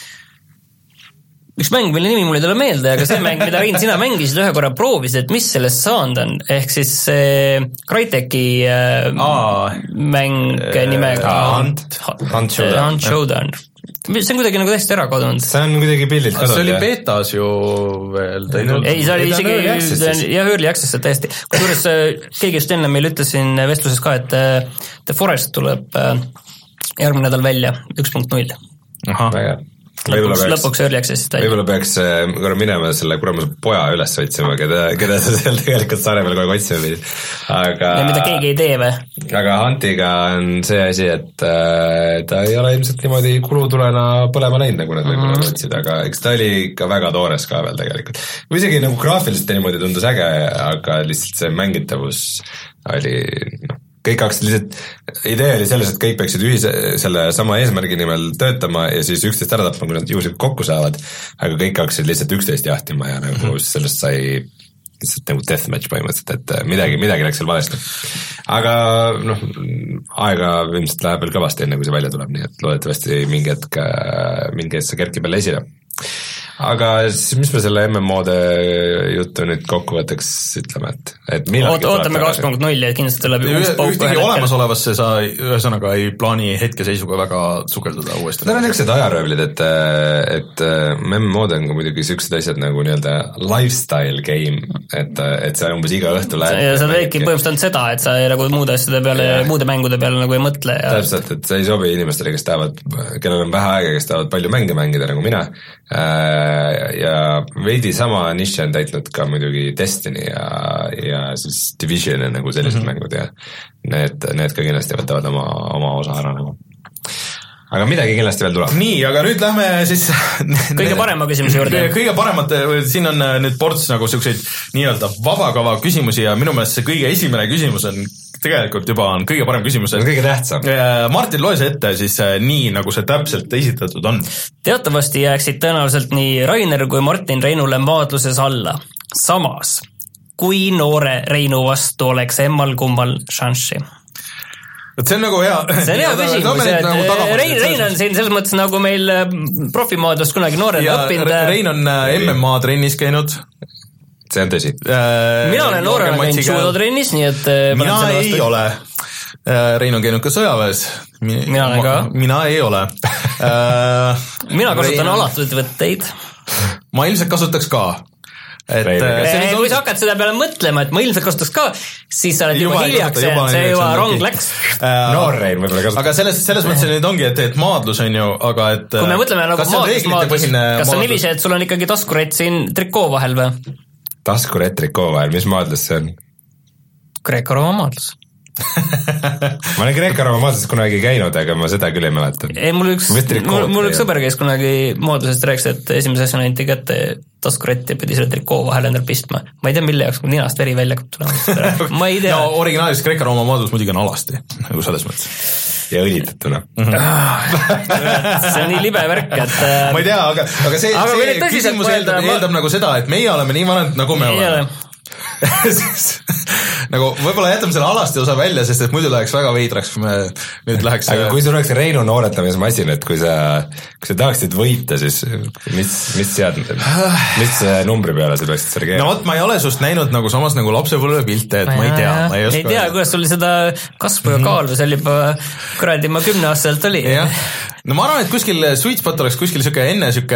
üks mäng, mille nimi mul ei tule meelde, aga see mäng, mida Rein, sina mängisid ühe korra proovisid, et mis sellest saanud on, ehk siis Crytek'i mäng nimega Hunt, Hunt Showdown. Hunt Showdown. See on kuidagi nagu täiesti ära kadunud. See on kuidagi pildilt kadunud. See oli betas ju veel. Ei, see oli isegi ja early access täiesti. Kujuures keegi just enne meil ütles siin vestluses ka, et The Forest tuleb järgmine nädal välja üks punkt null. Aha, väga. Lõpuks, lõpuks early access'ist välja. Võib-olla peaks korra minema selle kuramuse poja üles otsima, keda, keda sa seal tegelikult saare peal kogu otsima pidid. Aga... ja mida keegi ei tee või? Aga Huntiga on see asi, et äh, ta ei ole ilmselt niimoodi kulutulena põlema läinud, nagu nad võib-olla mm-hmm. otsid, aga eks ta oli ikka väga toores ka veel tegelikult. Või isegi nagu graafiliselt niimoodi tundus äge, aga lihtsalt see mängitavus oli... No, kõik hakkasid lihtsalt, idee oli selles, et kõik peaksid ühise selle sama eesmärgi nimel töötama ja siis üksteist ära tapma, kui nad juhuslikult kokku saavad, aga kõik hakkasid lihtsalt üksteist jahtima ja nagu mm-hmm. sellest sai lihtsalt nagu deathmatch põhimõtteliselt, et midagi, midagi läks seal valesti. Aga noh, aega ilmselt läheb veel kõvasti enne, kui see välja tuleb, nii et loodetavasti mingi hetk, mingi hetk see kerkib jälle esile. Aga siis mis me selle M M O-de juttu nüüd kokkuvõtteks ütleme, et, et Oot, ootame kaks punkt null ja kindlasti tuleb uus pauk ühtegi olemasolevasse sa ühesõnaga ei plaani hetkeseisuga väga sukelduda uuesti. Need on niisugused ajaröövlid, et, et M M O-d on ka muidugi niisugused asjad nagu nii-öelda lifestyle game, et, et sa umbes iga õhtu lähed ja sa teedki põhimõtteliselt seda, et sa nagu muude asjade peale ja muude mängude peale nagu ei mõtle ja... täpselt, et see ei sobi inimestele, kes tahavad, kellel on vähe aega, kes tahavad palju mänge mängida nagu mina ja veidi sama niši on täitnud ka muidugi Destiny ja, ja siis Division ja nagu sellised mm-hmm. mängud ja need, need ka kindlasti võtavad oma, oma osa ära nagu. Aga midagi kindlasti veel tuleb. Nii, aga nüüd lähme siis kõige parema küsimuse juurde. Kõige paremate, siin on nüüd ports nagu selliseid nii-öelda vabakava küsimusi ja minu meelest see kõige esimene küsimus on tegelikult juba on kõige parem küsimus. On kõige tähtsam. Martin, loe see ette siis nii, nagu see täpselt esitatud on. Teatavasti jääksid tõenäoliselt nii Rainer kui Martin Reinule maadluses alla. Samas, kui noore Reinu vastu oleks emmal kummal šanssi? Et see on nagu hea. See on hea küsimus, et nagu Rein, Rein on siin selles mõttes nagu meil profimaadlust kunagi noorena õppinud. Rein on M M A trennis käinud. See on tõsi. Mina olen noorena käinud judo trennis, nii et... Mina ei ole. Rein on käinud ka sõjaväes. Mina olen ka. Mina ei ole. Mina kasutan alatud võtteid. Ma ilmselt kasutaks ka. Et, Ei, kui sa hakkad seda peale mõtlema, et ma ilmselt kasutaks ka, siis sa oled juba, juba hiljaks, et see juba rong läks. Noor Rein võib-olla kasutab. Aga selles, selles mõttes nüüd ongi, et, et maadlus on ju, aga et... Kui me mõtleme nagu maadlus, maadlus, kas on niiviisi, et sul on ikkagi taskurett siin trikoo vahel või? Taskurett trikoo vahel, mis maadlus see on? Kreeka-Rooma maadlus. ma olen Kreeka-Rooma mooduses kunagi käinud, aga ma seda küll ei mäleta. Ei, mul üks, mul, mul üks sõber käis kunagi moodusest rääkis, et esimese asjana anti kätte taskurett ja pidi selle trikoo vahele endale pistma. Ma ei tea, mille jaoks, kui ninast veri välja tulema. Ma ei tea. No originaalis Kreeka-Rooma moodus muidugi on alasti, nagu selles mõttes. Ja õlitatuna. See on nii libe värk, et ma ei tea, aga, aga see, aga see küsimus eeldab, ma... eeldab nagu seda, et meie oleme nii vanad, nagu me ei oleme. nagu võib-olla jätame selle alasti osa välja, sest et muidu läheks väga veidraks, kui me nüüd läheks aga kui sul oleks Reinu nooretamismasin, et kui sa, kui sa tahaksid võita, siis mis, mis sead, mis numbri peale sa peaksid selle keerama? No vot, ma ei ole sust näinud nagu samas nagu lapsepõlve pilte, et ma ei tea ma ei, ei tea, kuidas sul seda kasvu ja kaalu seal juba kuradi ma kümne aastaselt oli no ma arvan, et kuskil sweet spot oleks kuskil siuke enne siuke,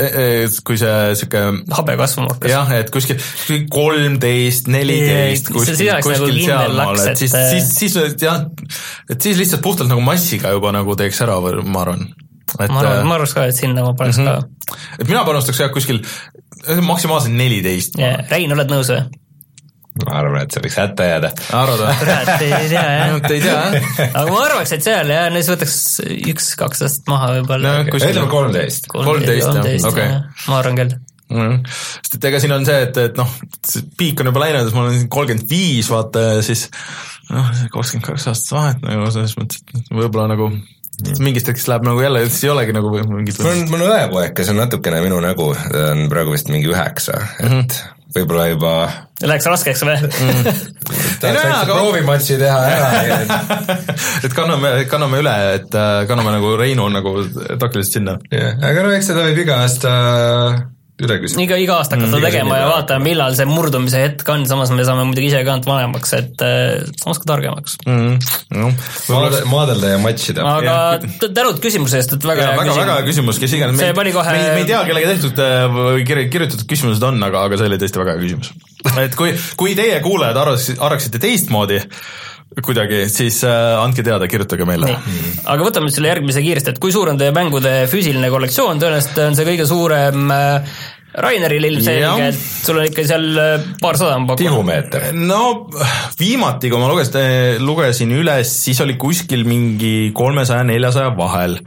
kui see siuke habe kasvama hakkas. jah, et kuskil kolmteist, neliteist, kuskil, kuskil sealmaal, et siis, siis, siis jah, et siis lihtsalt puhtalt nagu massiga juba nagu teeks ära, ma arvan. Et, ma arvan, ma arvaks ka, et sinna ma paneks mm-hmm. ka. Et mina panustaks jah kuskil maksimaalselt neliteist. Yeah. Rein, oled nõus või? Ma arvan, et see võiks hätta jääda. Arvad või? Kurat, ei tea, jah. ei tea, jah. Aga ma arvaks, et seal, jah, neis võtaks üks, kaks aastat maha võib-olla. No, ütleme kolmteist. kolmteist, jah, okei. Ma arvan küll. Mm. Sest et ega siin on see, et, et noh, piik on juba läinud, ma olen kolmkümmend viis, vaata, siis noh, kakskümmend kaks aastat vahet, nagu selles mõttes, et võib-olla nagu mingist hetkest läheb nagu jälle, siis ei olegi nagu mingit mul on, mul on õepoeg, kes on natukene minu nägu, ta on praegu vist mingi üheksa, et mm-hmm. võib-olla juba Läheks raskeks või? Mm. ta saaks aga... proovimatsi teha ära et kanname, kanname üle, et kanname nagu Reinu nagu taklist sinna yeah. aga no eks seda võib iga aasta üle küsima. Iga, iga aasta hakata mm, tegema ja vaatame, millal see murdumise hetk on, samas me saame muidugi ise ka vanemaks, et samas ka targemaks. Mm, no. Maadel, maadelda ja matšida. Aga ja. Tänud küsimuse eest, et väga ja, hea küsimus. Väga hea küsimus, kes iganes. Me, kohe... me, me ei tea, kellega tehtud või kirjutatud küsimused on, aga, aga see oli tõesti väga hea küsimus. et kui, kui teie kuulajad arvaksite teistmoodi, kuidagi, siis äh, andke teada, kirjutage meile. Mm. Aga võtame selle järgmise kiiresti, et kui suur on teie mängude füüsiline kollektsioon, tõenäoliselt on see kõige suurem äh, Raineril ilmselge, et sul on ikka seal paar sada pakkunud. Tihumeeter. No viimati, kui ma lugesin, lugesin üles, siis oli kuskil mingi kolmesaja neljasaja vahel.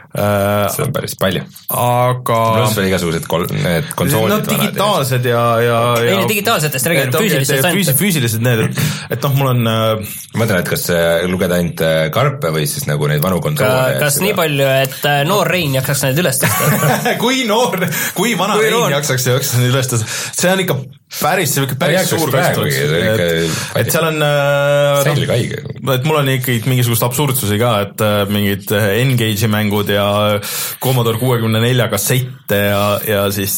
See on päris palju. Aga pluss veel igasugused kol- need konsoolid no, digitaalsed ja, ja, ja ei, digitaalsetest räägime füüsilisest füüsi, füüsilised need, et, et noh, mul on ma mõtlen, et kas lugeda ainult karpe või siis nagu neid vanu konsoole kas nii palju, et noor Rein jaksaks need üles tõsta kui noor, kui vana kui Rein noor. jaksaks jaksaks need üles tõsta, see on ikka päris, päris suur kastus, et, et seal on selge haige, et mul on ikkagi mingisugust absurdsusi ka, et mingid N-Gage'i mängud ja Commodore kuuekümne nelja kassette ja, ja siis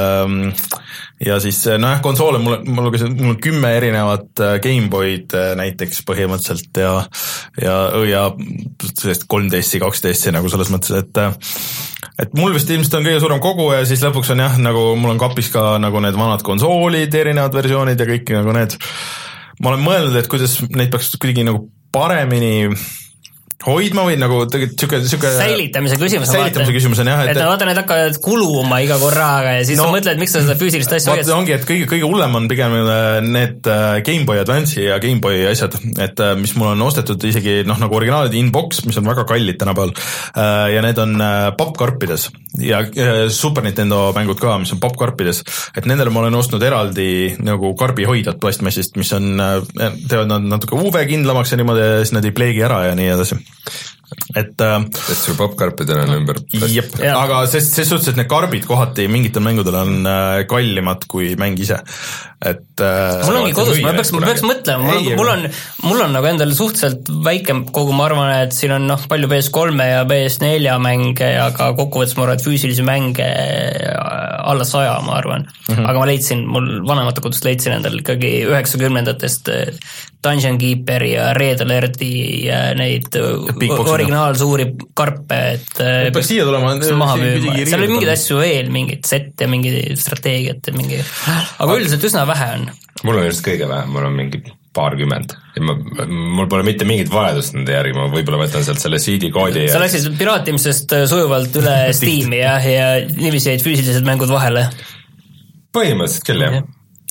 ja siis nojah, konsoole mul, mul, mul on kümme erinevat Gameboyd näiteks põhimõtteliselt ja ja, ja sellest kolmteist, kaksteist nagu selles mõttes, et et mul vist ilmselt on kõige suurem kogu ja siis lõpuks on jah, nagu mul on kapis ka nagu need vanad konsoolid, erinevad versioonid ja kõik nagu need. Ma olen mõelnud, et kuidas neid peaks kuidagi nagu paremini hoidma või nagu tegelikult siuke, siuke säilitamise küsimus säilitamise vaata. küsimus on jah, et, et vaata, need hakkavad kuluma iga korraga ja siis no, sa mõtled, miks sa seda füüsilist asja hoiad. Ongi, et kõige, kõige hullem on pigem need Game Boy Advance'i ja Game Boy asjad, et mis mul on ostetud isegi noh, nagu originaalid inbox, mis on väga kallid tänapäeval ja need on popkarpides ja Super Nintendo mängud ka, mis on popkarpides, et nendele ma olen ostnud eraldi nagu karbihoidjad plastmassist, mis on, teevad nad natuke U V-kindlamaks ja niimoodi ja siis nad ei pleegi ära ja nii edasi. et sest su popkarpidel on ümber jep, aga ses, ses suhtes, et need karbid kohati mingitel mängudel on kallimad kui mäng ise, et mul ongi kodus, ma peaks, ma peaks mõtlema mul, mul on, mul on nagu endal suhteliselt väike kogu, ma arvan, et siin on noh, palju P S kolme ja P S nelja mänge, aga kokkuvõttes ma arvan, et füüsilisi mänge alla saja, ma arvan, mm-hmm. aga ma leidsin, mul vanemate kodust leidsin endal ikkagi üheksakümnendatest Dungeon Keeperi ja Red Alerti ja neid originaalsuuri karpe, et peaks siia tulema maha müüma, seal oli mingeid asju veel, mingid set ja mingi strateegiat ja mingi, aga üldiselt üsna vähe on. Mul on just kõige vähe, mul on mingi paarkümmend ja ma, mul pole mitte mingit valedust nende järgi, ma võib-olla võtan sealt selle C D koodi sa ja... läksid piraatimisest sujuvalt üle Steam'i ja, ja niiviisi jäid füüsilised mängud vahele? Põhimõtteliselt küll, jah.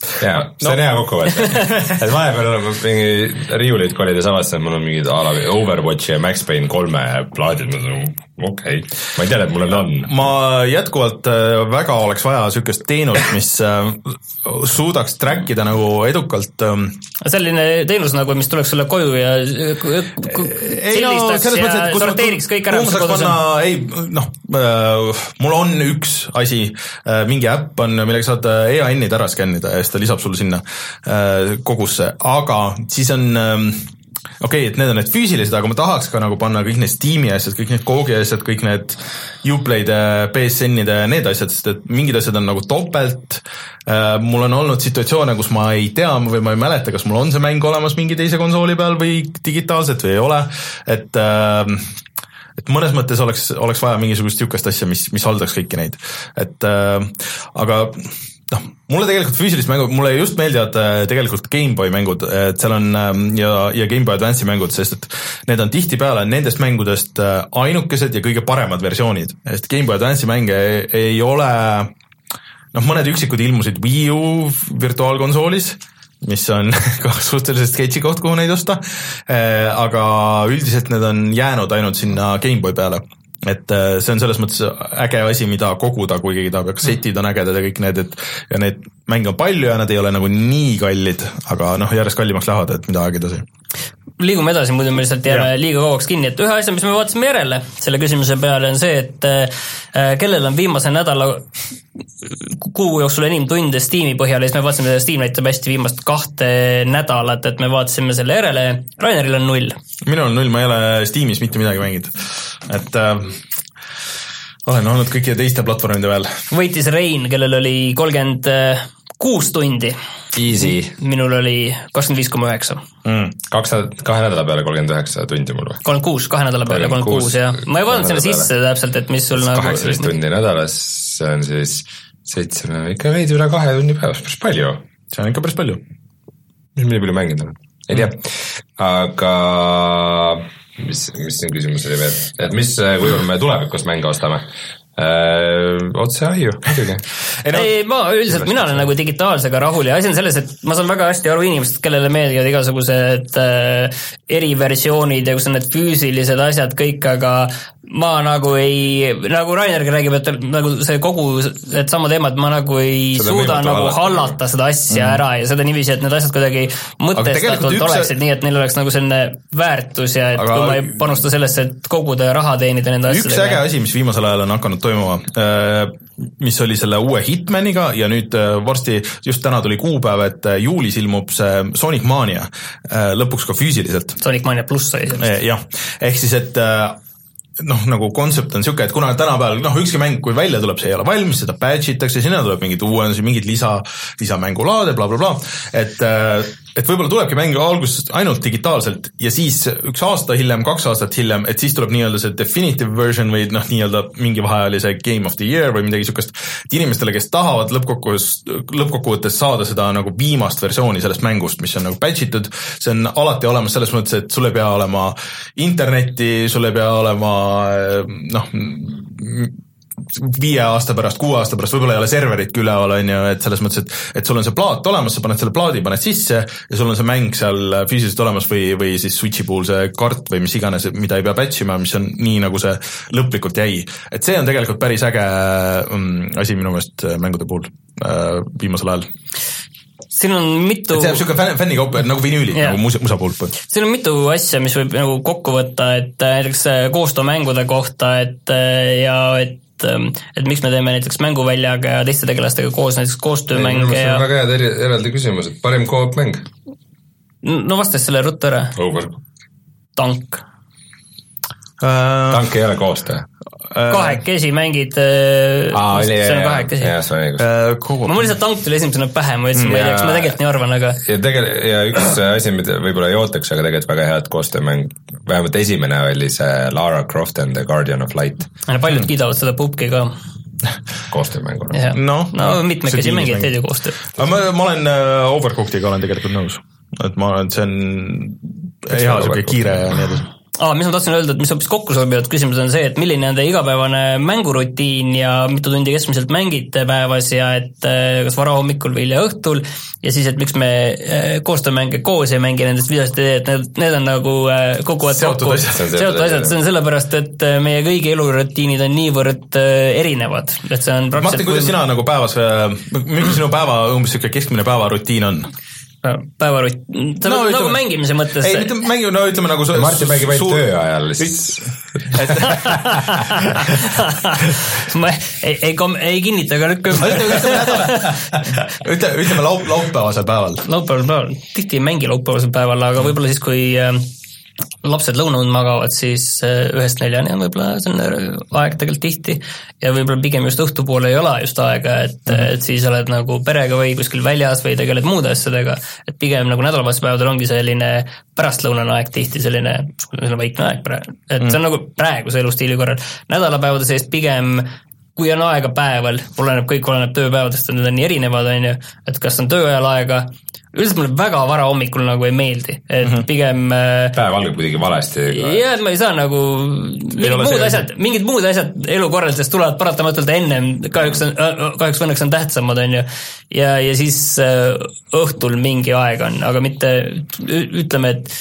jaa, see on no. hea kokkuvõte. Et vahepeal on mingi riiulid kolida samasse, mul on mingid ala Overwatchi ja Max Payne kolme plaadid, okei okay., ma ei tea, et mul on on. Ma jätkuvalt väga oleks vaja sükest teenust, mis suudaks trackida nagu edukalt. Selline teenus nagu, mis tuleks sulle koju ja sellistaks no, ja sorteeriks kõik ära. Panna, ei, noh, mul on üks asi, mingi äpp on, millega saad E A N-id ära skännida ja siis ta lisab sulle sinna kogusse, aga siis on okei okay,, et need on need füüsilised, aga ma tahaks ka nagu panna kõik need Steam'i asjad, kõik need Googi asjad, kõik need Uplay'de, P S N-ide, need asjad, sest et mingid asjad on nagu topelt. Mul on olnud situatsioone, kus ma ei tea või ma ei mäleta, kas mul on see mäng olemas mingi teise konsooli peal või digitaalselt või ei ole, et et mõnes mõttes oleks, oleks vaja mingisugust jukast asja, mis, mis haldaks kõiki neid. Et aga noh, mulle tegelikult füüsilist mängu, mulle just meeldivad tegelikult Gameboy mängud, et seal on ja, ja Gameboy Advance'i mängud, sest et need on tihtipeale nendest mängudest ainukesed ja kõige paremad versioonid, sest Gameboy Advance'i mänge ei, ei ole, noh, mõned üksikud ilmusid Wii U virtuaalkonsoolis, mis on ka suhteliselt sketši koht, kuhu neid osta, aga üldiselt need on jäänud ainult sinna Gameboy peale. Et see on selles mõttes äge asi, mida koguda, kui keegi tahab, ja kassetid on ägedad ja kõik need, et ja neid mänge on palju ja nad ei ole nagu nii kallid, aga noh, järjest kallimaks lähevad, et mida aeg edasi. Liigume edasi, muidu me lihtsalt jääme ja. liiga kauaks kinni, et ühe asja, mis me vaatasime järele selle küsimuse peale on see, et kellel on viimase nädala kuu jooksul enim tunde Steam'i põhjal ja siis me vaatasime, Steam näitab hästi viimast kahte nädalat, et me vaatasime selle järele, Raineril on null. Minul on null, ma ei ole Steam'is mitte midagi mänginud, et äh, olen olnud kõikide teiste platvormide peal. Võitis Rein, kellel oli kolmkümmend kuus tundi. Easy. Minul oli kakskümmend viis koma üheksa. Mm. Kaks, kahe nädala peale kolmkümmend üheksa tundi mul või? kolmkümmend kuus, kahe nädala peale kolmkümmend kuus, jah. Ma ei vaadanud selle sisse täpselt, et mis sul nagu... kaheksateist tundi nädalas, see on siis seitse, ikka veidi üle kahe tunni päevas, päris palju. See on ikka päris palju. Mis meil palju mänginud on? Ei tea. Aga mis, mis siin küsimus oli veel? Et mis, kui me tulevikus mänge ostame? Öö, otse ahju, muidugi. Ei, no, ei, ma üldiselt, mina olen nagu digitaalsega rahul ja asi on selles, et ma saan väga hästi aru inimesed, kellele meeldivad igasugused äh, eriversioonid ja kus on need füüsilised asjad kõik, aga ma nagu ei, nagu Rainergi räägib, et nagu see kogu, et sama teema, et ma nagu ei seda suuda nagu hallata, hallata seda asja mm. ära ja seda niiviisi, et need asjad kuidagi mõtestatult üks... oleksid nii, et neil oleks nagu selline väärtus ja et aga... kui ma ei panusta sellesse, et koguda ja raha teenida nende asjadega. Üks äge asi, mis viimasel ajal on hakanud toimuma, mis oli selle uue Hitmaniga ja nüüd varsti, just täna tuli kuupäev, et juulis ilmub see Sonic Mania lõpuks ka füüsiliselt. Sonic Mania pluss oli sellest. Jah, ehk siis, et noh, nagu kontsept on siuke, et kuna tänapäeval, noh, ükski mäng, kui välja tuleb, see ei ole valmis, seda patchitakse, sinna tuleb mingid uuendusi, mingid lisa, lisamängulaade, bla, bla, bla, et, et võib-olla tulebki mäng alguses ainult digitaalselt ja siis üks aasta hiljem, kaks aastat hiljem, et siis tuleb nii-öelda see definitive version või noh, nii-öelda mingi vahealise Game of the Year või midagi siukest, et inimestele, kes tahavad lõppkokkuvõttes, lõppkokkuvõttes saada seda nagu viimast versiooni sellest mängust, mis on nagu patchitud, see on alati olemas selles mõttes, et sul ei pea olema internetti, sul ei pea olema noh, viie aasta pärast, kuue aasta pärast, võib-olla ei ole serveritki üleval, on ju, et selles mõttes, et, et sul on see plaat olemas, sa paned selle plaadi, paned sisse ja sul on see mäng seal füüsiliselt olemas või, või siis Switchi puhul see kart või mis iganes, mida ei pea patchima, mis on nii, nagu see lõplikult jäi. Et see on tegelikult päris äge um, asi minu meelest mängude puhul uh, viimasel ajal. Siin on mitu... Et see on siuke fännikaup, nagu vinüülid, yeah. nagu musa, musa pulp. Siin on mitu asja, mis võib nagu kokku võtta, et näiteks koostöömängude kohta, et ja et et miks me teeme näiteks mänguväljaga ja teiste tegelastega koos näiteks koostöömänge ja... See on väga head eraldi küsimus, et parim koop mäng? No vastas selle ruttu ära. Over. Tank. Uh, Tank ei ole koostöö? Kahekesi mängid, Aa, see on kahekesi. Ja, see on õigus. Uh, ma lihtsalt Tank tuli esimesena pähe, ma ütlesin, ma ei tea, kas ma tegelikult nii arvan, aga... Ja, tegel, ja üks asi, mida võib-olla ei ootaks, aga tegelikult väga head koostöömäng, vähemalt esimene oli see Lara Croft and the Guardian of Light. Paljud kiidavad seda pubki ka. Koostöömänguna. No, no mitmekesi mängid teid ju koostöö. Ma, ma olen uh, Overcookiga olen tegelikult nõus. Et ma olen, see on hea siuke kiire ja nii edasi. ah, mis ma tahtsin öelda, et mis hoopis kokku sobivad, küsimus on see, et milline on teie igapäevane mängurutiin ja mitu tundi keskmiselt mängite päevas ja et kas vara hommikul või hilja õhtul ja siis, et miks me koostöömänge koos ei mängi nendest videost, et need, need on nagu koguvad seotud asjad. seotud asjad, see on sellepärast, et meie kõigi elurutiinid on niivõrd erinevad, et see on praktiliselt Martin, kuidas sina nagu päevas, mis sinu päeva, umbes siuke keskmine päevarutiin on? päevarutt, no, nagu ütleme, mängimise mõttes. Ei, mitte mängi, no ütleme nagu su, Martin mängib ainult töö ajal, siis ma ei, ei, ei kinnita, aga lükka ütleme, ütleme laup, laupäevasel päeval. Laupäevasel päeval, tihti ei mängi laupäevasel päeval, aga võib-olla siis, kui lapsed lõunad magavad, siis ühest neljani on võib-olla selline aeg tegelikult tihti ja võib-olla pigem just õhtupoole ei ole just aega, et, mm-hmm. et siis oled nagu perega või kuskil väljas või tegeled muude asjadega, et pigem nagu nädalavahetuspäevadel ongi selline pärastlõunane aeg tihti selline, selline vaikne aeg praegu, et mm-hmm. see on nagu praeguse elustiili korral. Nädalapäevade sees pigem kui on aega päeval, oleneb, kõik oleneb tööpäevadest, need on nii erinevad, on ju, et kas on tööajal aega, üldiselt mulle väga vara hommikul nagu ei meeldi, et mm-hmm. pigem päev algab kuidagi valesti. Jah, et ma ei saa nagu mingid muud see... asjad, mingid muud asjad elukorraldusest tulevad paratamatult ennem, kahjuks, on, kahjuks õnneks on tähtsamad, on ju, ja, ja siis õhtul mingi aeg on, aga mitte, ütleme, et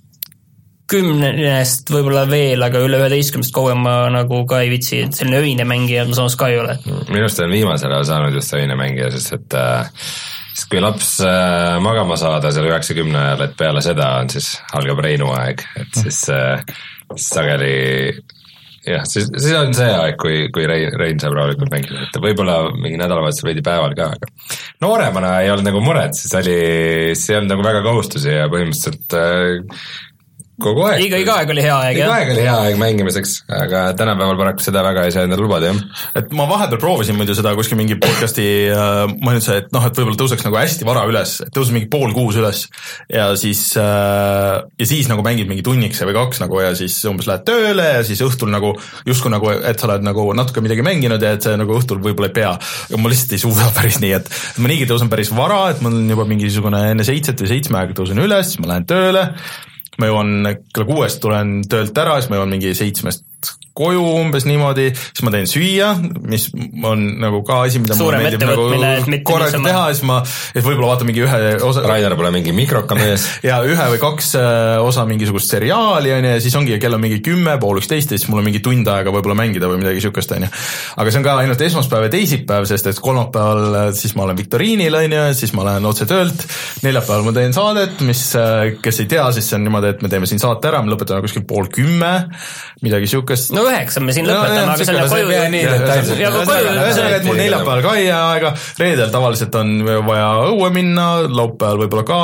kümnest võib-olla veel, aga üle üheteistkümnest kauem ma nagu ka ei vitsi, et selline öine mängija ma samas ka ei ole. Minust on viimasel ajal saanud just öine mängija, sest et äh, siis kui laps äh, magama saada seal üheksakümne ajal, et peale seda on siis algab Reinu aeg, et siis äh, sageli jah, siis, siis on see aeg, kui, kui Rein, Rein saab rahulikult mängida, et võib-olla mingi nädalavahetusel veidi päeval ka, aga nooremana ei olnud nagu muret, siis oli, siis ei olnud nagu väga kohustusi ja põhimõtteliselt äh, kogu aeg. Iga, iga aeg oli hea aeg, jah? Iga aeg oli hea aeg mängimiseks, aga tänapäeval paraku seda väga ei saa endale lubada, jah. Et ma vahepeal proovisin muidu seda kuskil mingi podcasti, ma nüüd see, et noh, et võib-olla tõuseks nagu hästi vara üles, et tõuses mingi pool kuus üles ja siis, ja siis nagu mängid mingi tunnikse või kaks nagu ja siis umbes lähed tööle ja siis õhtul nagu, justkui nagu, et sa oled nagu natuke midagi mänginud ja et see nagu õhtul võib-olla ei pea. Ja ma lihtsalt ei suuda päris nii, et ma niigi tõusen päris vara, et ma olen juba mingisugune enne seitset või seitsme aega tõusen üles, ma lähen tööle, ma jõuan kella kuuest tulen töölt ära, siis ma jõuan mingi seitsmest koju umbes niimoodi, siis ma teen süüa, mis on nagu ka asi, mida mulle meeldib nagu korralikult teha, siis ma, et võib-olla vaatan mingi ühe osa. Rainer pole mingi mikroka mees. ja ühe või kaks osa mingisugust seriaali on ja siis ongi kell on mingi kümme, pool üksteist ja siis mul on mingi tund aega võib-olla mängida või midagi siukest on ja. Aga see on ka ainult esmaspäev ja teisipäev, sest et kolmapäeval siis ma olen viktoriinil on ja siis ma lähen otse töölt, neljapäeval ma teen saadet, mis, kes ei tea, siis see on niimoodi, et me teeme siin saate ära, me lõpetame kuskil pool kümme, midagi siukest. No üheksa me siin lõpetame, aga selle koju ühesõnaga, et mul neljapäeval ka ei jää aega, reedel tavaliselt on vaja õue minna, laupäeval võib-olla ka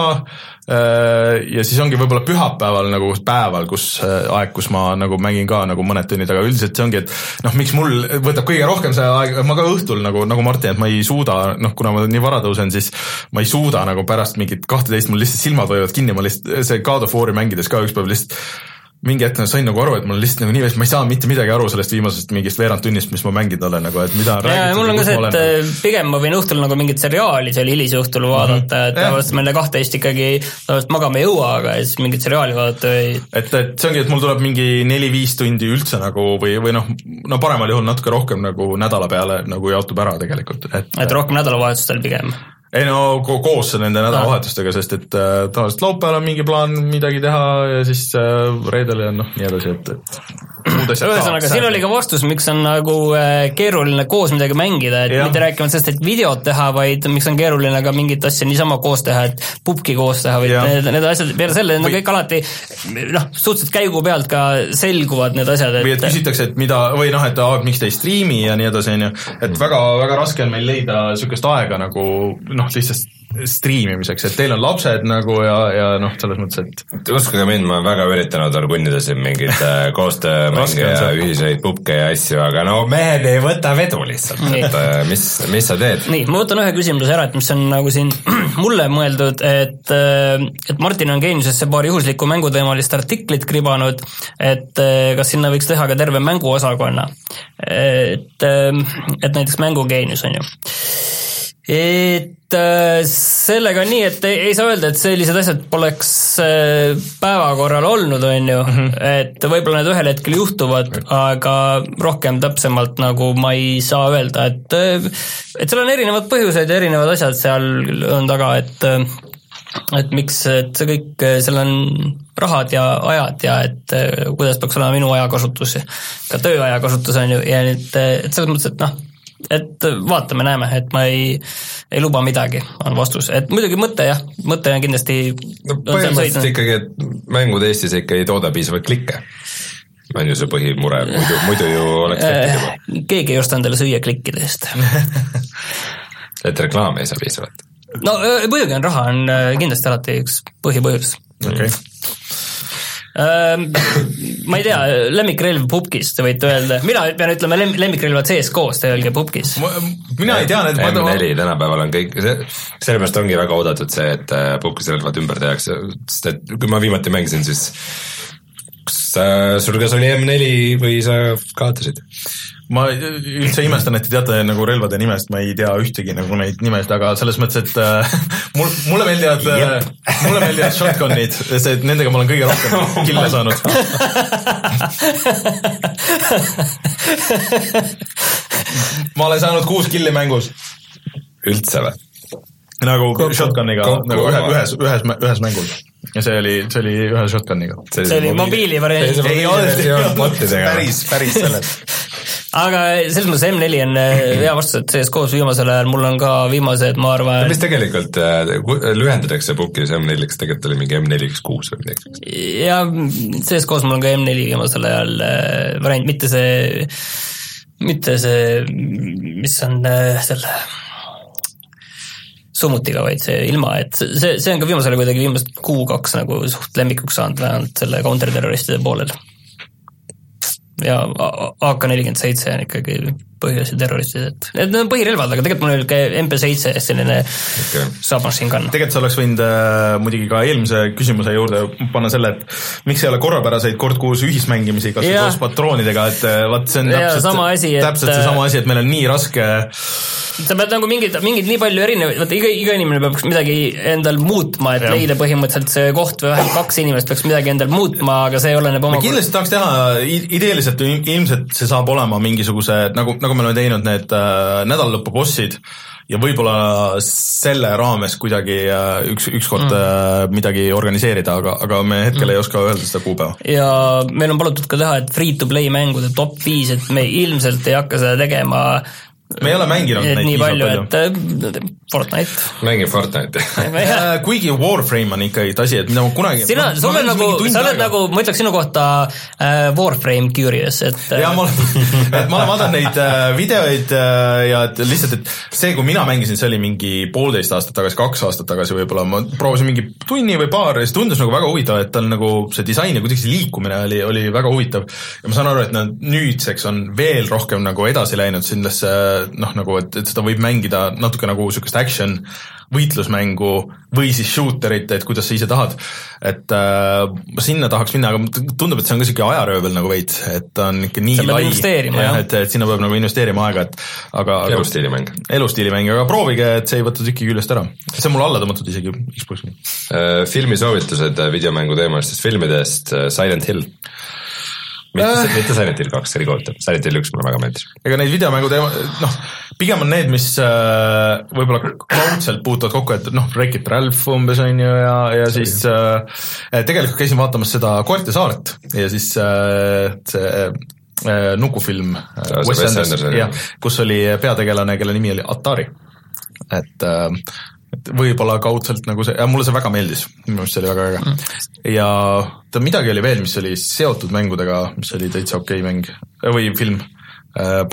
ja siis ongi võib-olla pühapäeval nagu päeval, kus aeg, kus ma nagu mängin ka nagu mõned tunnid, aga üldiselt see ongi, et noh, miks mul võtab kõige rohkem see aeg, ma ka õhtul nagu, nagu Martin, et ma ei suuda, noh, kuna ma nii vara tõusen, siis ma ei suuda nagu pärast mingit kahteteist, mul lihtsalt silmad võivad kinni, ma lihtsalt, see God of War'i mängides ka üks päev lihtsalt mingi hetk sain nagu aru, et mul lihtsalt nagu nii veist, ma ei saa mitte midagi aru sellest viimasest mingist veerand tunnist, mis ma mänginud olen, nagu, et mida räägitud. Mul on ka see, et olen. Pigem ma võin õhtul nagu mingit seriaali seal hilisõhtul vaadata, et tavaliselt ma enne kahteist ikkagi tavaliselt magama ei jõua, aga siis mingit seriaali vaadata või... Et, et see ongi, et mul tuleb mingi neli-viis tundi üldse nagu või, või noh, no paremal juhul natuke rohkem nagu nädala peale nagu jaotub ära tegelikult. Et, et rohkem nädalavahetustel pigem? Ei no koos nende nädalavahetustega, sest et äh, tavaliselt laupäeval on mingi plaan midagi teha ja siis äh, reedel ja noh, nii edasi, et, et ühesõnaga, siin oli ka vastus, miks on nagu äh, keeruline koos midagi mängida, et ja. Mitte rääkima sellest, et videot teha, vaid miks on keeruline ka mingit asja niisama koos teha, et pubki koos teha või need, need asjad, peale selle on või... kõik alati noh, suhteliselt käigu pealt ka selguvad need asjad. Et... või et küsitakse, et mida, või noh, et ah, miks te ei striimi ja nii edasi, on ju, et väga, väga raske on meil leida sükest aega nagu noh, lihtsalt striimimiseks, et teil on lapsed nagu ja, ja noh, selles mõttes, et uskuge mind, ma olen väga üritanud orgunnida siin mingid koostöömänge ja ühiseid pubke ja asju, aga no mehed ei võta vedu lihtsalt, et mis, mis sa teed? Nii, ma võtan ühe küsimuse ära, et mis on nagu siin mulle mõeldud, et, et Martin on Geeniusesse paar juhuslikku mänguteemalist artiklit kribanud, et kas sinna võiks teha ka terve mänguosakonna, et, et näiteks mängugeenius on ju. et sellega on nii, et ei, ei saa öelda, et sellised asjad poleks päevakorral olnud, on ju, mm -hmm. et võib-olla need ühel hetkel juhtuvad, aga rohkem täpsemalt nagu ma ei saa öelda, et et seal on erinevad põhjused ja erinevad asjad seal on taga, et et miks, et see kõik, seal on rahad ja ajad ja et kuidas peaks olema minu ajakasutus, ka tööajakasutus on ju, ja et, et selles mõttes, et noh, et vaatame, näeme, et ma ei, ei luba midagi, on vastus. Et muidugi mõte jah, mõte on kindlasti no, põhimõtteliselt ikkagi, et mängud Eestis ikka ei tooda piisavalt klikke. On ju see põhimure, muidu, muidu ju oleks tehtud juba. Keegi ei osta endale süüa klikkide eest. et reklaam ei saa piisavalt. No muidugi on raha, on kindlasti alati üks põhipõhjus. Okei. Okay. ma ei tea, lemmikrelv pubkis, te võite öelda, mina pean ütlema lemmikrelvad C S K-s, te öelge pubkis. mina ei tea, need M neli tänapäeval on kõik, sellepärast ongi väga oodatud see, et pubkis relvad ümber tehakse, sest et kui ma viimati mängisin, siis sul kas oli M neli või sa kaotasid? Ma üldse imestan, et te teate nagu relvade nimest, ma ei tea ühtegi nagu neid nimest, aga selles mõttes, et äh, mul, mulle meeldivad yep. mulle meeldivad shotgunid, see, et nendega ma olen kõige rohkem kille saanud. ma olen saanud kuus killi mängus. Üldse või? Nagu kokku, shotguniga, kokku, nagu ühe, ühes, ühes, ühes mängus. Ja see oli, see oli ühe shotguniga. See, see oli mobiili variant. Ei olnud, päris, päris selles. Aga selles mõttes M neli on hea vastus, et C S K-s viimasel ajal mul on ka viimased, ma arvan... Mis tegelikult lühendatakse pukis M neli, kas tegelikult oli mingi M neli kuus või midagi? Ja C S K-s mul on ka M neli viimasel ajal variant, mitte see, mitte see, mis on selle summutiga, vaid see ilma, et see, see on ka viimasel ajal kuidagi viimast kuu kaks nagu suht lemmikuks saanud vähemalt selle counterterroristide poolel. Ja A K nelikümmend seitse on ikkagi põhjasi terroristid, et need on põhirelvad, aga tegelikult mul oli ka M P seitse selline okay. submachine gun. Tegelikult sa oleks võinud äh, muidugi ka eelmise küsimuse juurde panna selle, et miks ei ole korrapäraseid kord kuus ühismängimisi, kas koos patroonidega, et vaat see on täpselt, sama asi, et, täpselt see sama asi, et meil on nii raske sa pead nagu mingid, mingid nii palju erinevaid, vaata iga, iga inimene peab midagi endal muutma, et ja. leida põhimõtteliselt see koht või vähemalt kaks inimest peaks midagi endal muutma, aga see oleneb oma... Ma kindlasti tahaks teha, ideeliselt ilmselt see saab olema mingisuguse, nagu, nagu me oleme teinud need äh, nädalalõpu bossid ja võib-olla selle raames kuidagi äh, üks, ükskord mm. äh, midagi organiseerida, aga, aga me hetkel mm. ei oska öelda seda kuupäeva. Ja meil on palutud ka teha, et free-to-play mängude top viis, et me ilmselt ei hakka seda tegema me ei ole mänginud neid nii palju, palju, et Fortnite. Mängin Fortnite. Kuigi Warframe on ikka asi, et mida ma kunagi... Sina, ma, ma nagu, sa oled nagu, ma ütleks sinu kohta äh, Warframe curious, et... Ja ma olen, et ma olen vaadanud neid äh, videoid äh, ja et lihtsalt, et see, kui mina mängisin, see oli mingi poolteist aastat tagasi, kaks aastat tagasi võib-olla, ma proovisin mingi tunni või paar ja see tundus nagu väga huvitav, et tal nagu see disain ja kuidagi see liikumine oli, oli väga huvitav. Ja ma saan aru, et nad nüüdseks on veel rohkem nagu edasi läinud sellesse noh, nagu, et, et seda võib mängida natuke nagu sükest action võitlusmängu või siis shooterit, et kuidas sa ise tahad. Et äh, sinna tahaks minna, aga tundub, et see on ka siuke ajaröövel nagu veits, et on ikka nii lai. Ja, et, et sinna peab nagu investeerima aega, et aga... Elustiilimäng. Elustiilimäng, aga proovige, et see ei võta tükki küljest ära. See on mul alla tõmmatud isegi Xbox'i. Uh, filmisoovitused videomängu teemalistest filmidest, Silent Hill. mitte, äh. mitte Silent Hill kaks, see oli kohutav. Silent Hill üks mulle väga meeldis. Ega neid videomängu teema, noh, pigem on need, mis äh, võib-olla kaudselt puutuvad kokku, et noh, Wreck-It Ralph umbes on ju ja, ja siis äh, tegelikult käisin vaatamas seda Koerte saart ja siis äh, see äh, nukufilm äh, Wes Anderson, jah, kus oli peategelane, kelle nimi oli Atari. Et äh, et võib-olla kaudselt nagu see, ja mulle see väga meeldis, minu arust see oli väga väga mm. ja ta midagi oli veel, mis oli seotud mängudega, mis oli täitsa okei mäng või film äh,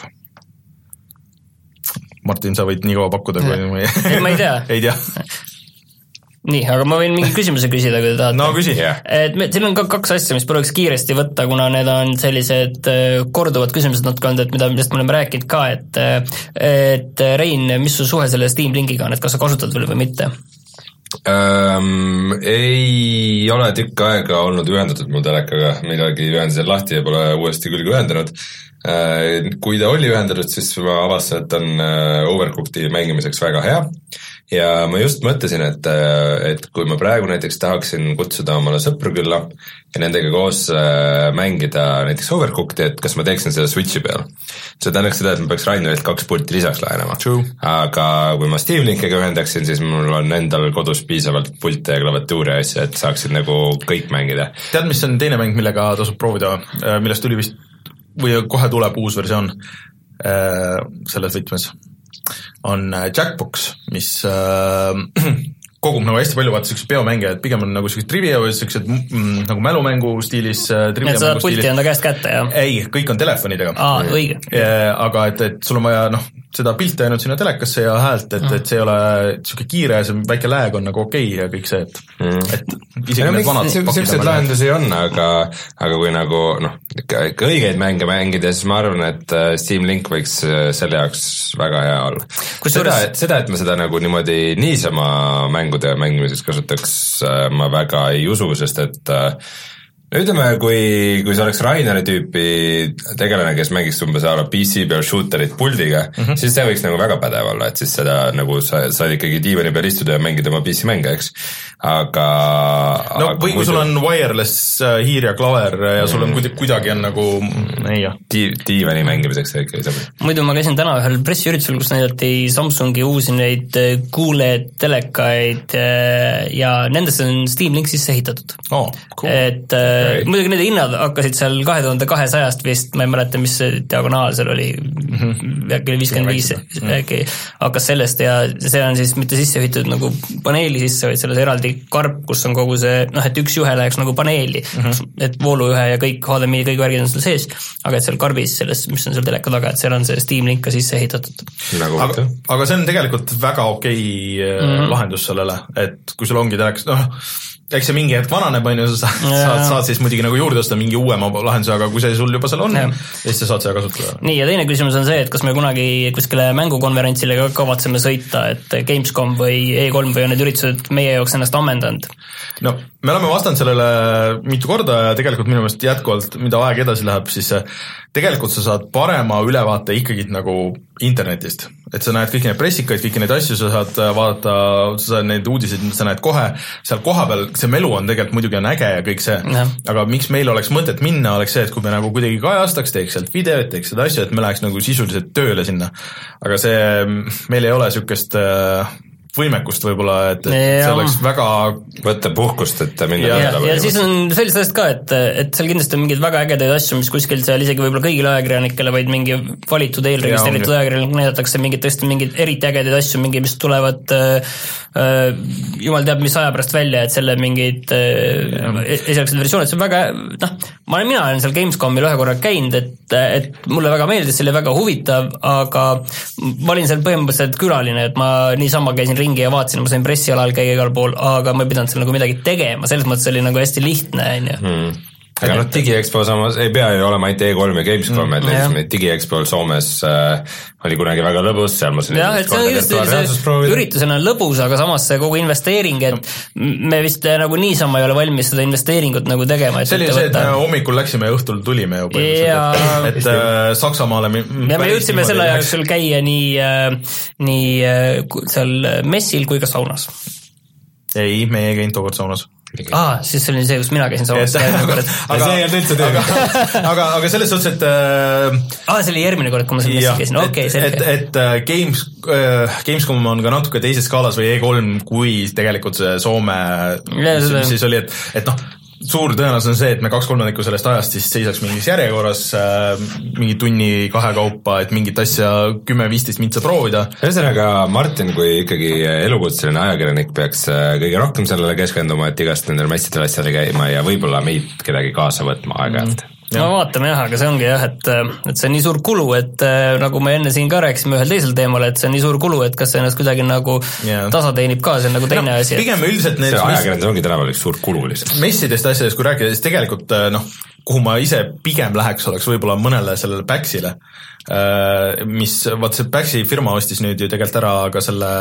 Martin, sa võid nii kaua pakkuda kui ma ei, ma ei tea, ei tea. Nii, aga ma võin mingi küsimuse küsida, kui te tahate. No küsi, jah. Et me, siin on ka kaks asja, mis prooviks kiiresti võtta, kuna need on sellised korduvad küsimused natuke olnud, et mida, millest me oleme rääkinud ka, et, et Rein, mis su suhe selle Steam Linkiga on, et kas sa kasutad veel või mitte? Ähm, ei ole tükk aega olnud ühendatud mu telekaga, midagi ühendasin lahti ja pole uuesti külge ühendanud. kui ta oli ühendatud, siis ma avastasin, et on Overcooked'i mängimiseks väga hea ja ma just mõtlesin, et, et kui ma praegu näiteks tahaksin kutsuda omale sõpru külla ja nendega koos mängida näiteks Overcooked'i, et kas ma teeksin seda Switchi peal. See tähendaks seda, et ma peaks Rainerilt kaks pulti lisaks laenama. Aga kui ma Steam Linkiga ühendaksin, siis mul on endal kodus piisavalt pulte ja klaviatuuri asja, et saaksid nagu kõik mängida. Tead, mis on teine mäng, millega tasub proovida, millest tuli vist või kohe tuleb uus versioon selles võtmes? On Jackbox, mis äh, kogub nagu hästi palju vaata sellised peomänge, et pigem on nagu sellised trivia või sellised mm, nagu mälumängu stiilis trivia et seda pulti enda käest kätte, jah? Ei, kõik on telefonidega. Aa, õige. Aga et, et sul on vaja noh, seda pilti ainult sinna telekasse ja häält, et, et see ei ole selline kiire ja see väike lääg on nagu okei ja kõik see, et, mm. et isegi no, need vanad sellised lahendusi on, aga, aga kui nagu noh, ikka õigeid mänge mängida, siis ma arvan, et Steam Link võiks selle jaoks väga hea olla. Seda, et, seda, et ma seda nagu niimoodi niisama mängude mängimiseks kasutaks, ma väga ei usu, sest et ütleme, kui, kui see oleks Raineri tüüpi tegelane, kes mängiks umbes ala P C peal shooterit puldiga, mm -hmm. siis see võiks nagu väga pädev olla, et siis seda nagu sa, saad ikkagi diivani peal istuda ja mängida oma P C mänge, eks. Aga no aga või kui sul on wireless hiir ja klaver ja sul on kuidagi, kuidagi on nagu ei jah. Di, diivani mängimiseks see ikka ei sobi. Muidu ma käisin täna ühel pressiüritusel, kus näidati Samsungi uusi neid kuuleid, telekaid ja nendesse on Steam Link sisse ehitatud. Oh, cool. Et okay. Muidugi need hinnad hakkasid seal kahe tuhande kahesajast vist, ma ei mäleta, mis see diagonaal seal oli, mm-hmm. äkki viiskümmend viis, äkki hakkas sellest ja see on siis mitte sisse ehitatud nagu paneeli sisse, vaid selles eraldi karp, kus on kogu see, noh, et üks juhe läheks nagu paneeli, mm-hmm. et vooluühe ja kõik H D M I, kõik värgid on seal sees, aga et seal karbis selles, mis on seal teleka taga, et seal on see Steam Link ka sisse ehitatud. Nagu aga, aga see on tegelikult väga okei mm-hmm. lahendus sellele, et kui sul ongi teleks, noh, eks see mingi hetk vananeb, on ju, sa saad, saad siis muidugi nagu juurde osta mingi uuema lahenduse, aga kui see sul juba seal on, siis sa saad seda kasutada. Nii, ja teine küsimus on see, et kas me kunagi kuskile mängukonverentsile ka kavatseme sõita, et Gamescom või E kolm või on need üritused meie jaoks ennast ammendanud? No, me oleme vastanud sellele mitu korda ja tegelikult minu meelest jätkuvalt, mida aeg edasi läheb, siis tegelikult sa saad parema ülevaate ikkagi nagu internetist. Et sa näed kõiki neid pressikaid, kõiki neid asju, sa saad vaadata, sa saad neid uudiseid, sa näed kohe, seal koha peal see melu on tegelikult muidugi on äge ja kõik see, ja. Aga miks meil oleks mõtet minna, oleks see, et kui me nagu kuidagi kajastaks, teeks sealt videot, teeks seda asju, et me läheks nagu sisuliselt tööle sinna. Aga see, meil ei ole sükest võimekust võib-olla, et, et ja. See oleks väga võtta puhkust, et minna ja, ja, ja siis on sellist asjast ka, et, et seal kindlasti on mingeid väga ägedaid asju, mis kuskil seal isegi võib-olla kõigile ajakirjanikele, vaid mingi valitud eelregistreeritud ajakirjanik näidatakse mingid tõesti mingid eriti ägedaid asju, mingi, mis tulevad äh, jumal teab, mis aja pärast välja, et selle mingid äh, esialgsed versioonid, see on väga, noh, ma olen, mina olen seal Gamescomil ühe korra käinud, et, et mulle väga meeldis, see oli väga huvitav, aga ma olin seal põhimõtteliselt külaline, et ma niisama käisin ringi ja vaatasin, ma sain pressialal käia igal pool, aga ma ei pidanud seal nagu midagi tegema, selles mõttes oli nagu hästi lihtne, on ju. Hmm. Aga noh, DigiExpo samas ei pea ju olema ainult E kolm ja Gamescom, mm, et näiteks DigiExpo Soomes äh, oli kunagi väga lõbus, seal ma jah, et see on just see üritusena lõbus, aga samas see kogu investeering, et me vist nagu niisama ei ole valmis seda investeeringut nagu tegema. See oli see, et me hommikul läksime ja õhtul tulime ju põhimõtteliselt, et, et äh, Saksamaale ja me jõudsime selle ajaks sul käia nii, äh, nii äh, seal messil kui ka saunas. Ei, me ei käinud tookord saunas. Aa, siis see oli see, kus mina käisin saunas. aga, aga, aga, aga selles suhtes, et äh, aa, see oli järgmine kord, kui ma seal käisin, okei, selge. Et, et Games, äh, Gamescom on ka natuke teises skaalas või E kolm, kui tegelikult see Soome, mis, mis siis oli, et, et noh, suur tõenäosus on see, et me kaks kolmandikku sellest ajast siis seisaks mingis järjekorras äh, mingi tunni kahe kaupa, et mingit asja kümme viisteist mintsa proovida. Ühesõnaga, Martin, kui ikkagi elukutseline ajakirjanik peaks kõige rohkem sellele keskenduma, et igast nendel messidel asjale käima ja võib-olla meid kedagi kaasa võtma aeg-ajalt. Mm. no vaatame jah, aga see ongi jah, et, et see on nii suur kulu, et nagu me enne siin ka rääkisime ühel teisel teemal, et see on nii suur kulu, et kas see ennast kuidagi nagu yeah. tasa teenib ka, see on nagu teine no, asi. Pigem üldiselt see ajakirjandus ongi tänaval üks suur kulu lihtsalt. Messidest asjadest, kui rääkida, siis tegelikult noh, kuhu ma ise pigem läheks, oleks võib-olla mõnele sellele Paxile, mis, vaat see Paxi firma ostis nüüd ju tegelikult ära ka selle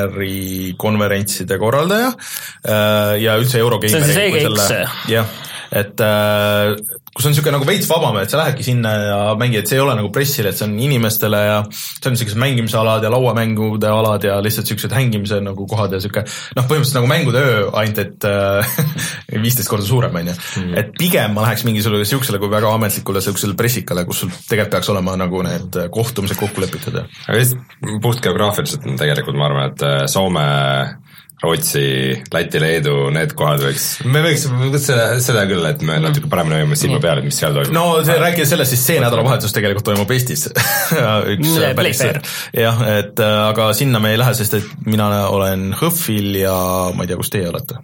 Eurogeimeri konverentside korraldaja ja üldse Eurogeimeri see on siis E G X? jah. et äh, kus on niisugune nagu veits vabam, et sa lähedki sinna ja mängi, et see ei ole nagu pressile, et see on inimestele ja see on niisugused mängimise alad ja lauamängude alad ja lihtsalt niisugused hängimise nagu kohad ja niisugune noh, põhimõtteliselt nagu mängude öö, ainult et viisteist korda suurem, on ju. Et pigem ma läheks mingisugusele niisugusele kui väga ametlikule niisugusele pressikale, kus sul tegelikult peaks olema nagu need kohtumised kokku lepitud. Aga just puht geograafiliselt on tegelikult, ma arvan, et Soome, Rootsi, Läti, Leedu, need kohad võiks, me võiks seda, seda küll, et me natuke paremini hoiame silma peale, et mis seal toimub. No see, rääkida sellest, siis see nädalavahetus tegelikult toimub Eestis. Üks päris, jah, et aga sinna me ei lähe, sest et mina olen Hõhvil ja ma ei tea, kus teie olete.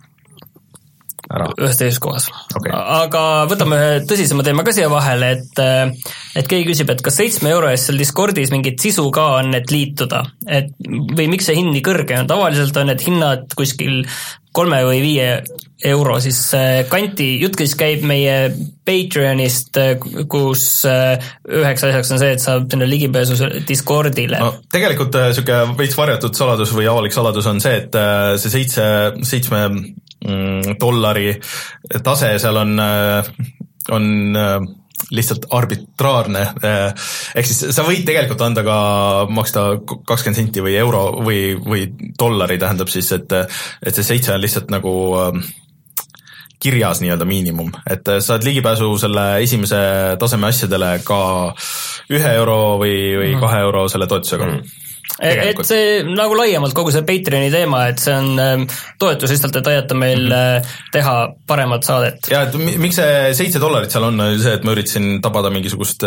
Ühes teises kohas. Okay. Aga võtame tõsisema teema ka siia vahele, et, et keegi küsib, et kas seitsme euro eest seal Discordis mingit sisu ka on, et liituda, et, või miks see hind nii kõrge on, tavaliselt on need hinnad kuskil kolme või viie euro siis kanti, jutt siis käib meie Patreonist, kus üheks asjaks on see, et saab sinna ligipääsu Discordile. No, tegelikult siuke veits varjatud saladus või avalik saladus on see, et see seitse, seitsme dollari tase seal on, on lihtsalt arbitraarne, ehk siis sa võid tegelikult anda ka maksta kakskümmend senti või euro või, või dollari, tähendab siis, et, et see seitse on lihtsalt nagu kirjas nii-öelda miinimum, et saad ligipääsu selle esimese taseme asjadele ka ühe euro või, või kahe euro selle toetusega mm. Et see nagu laiemalt kogu see Patreoni teema, et see on toetus lihtsalt, et aidata meil mm-hmm. teha paremat saadet. Ja et miks see seitse dollarit seal on, see, et ma üritasin tabada mingisugust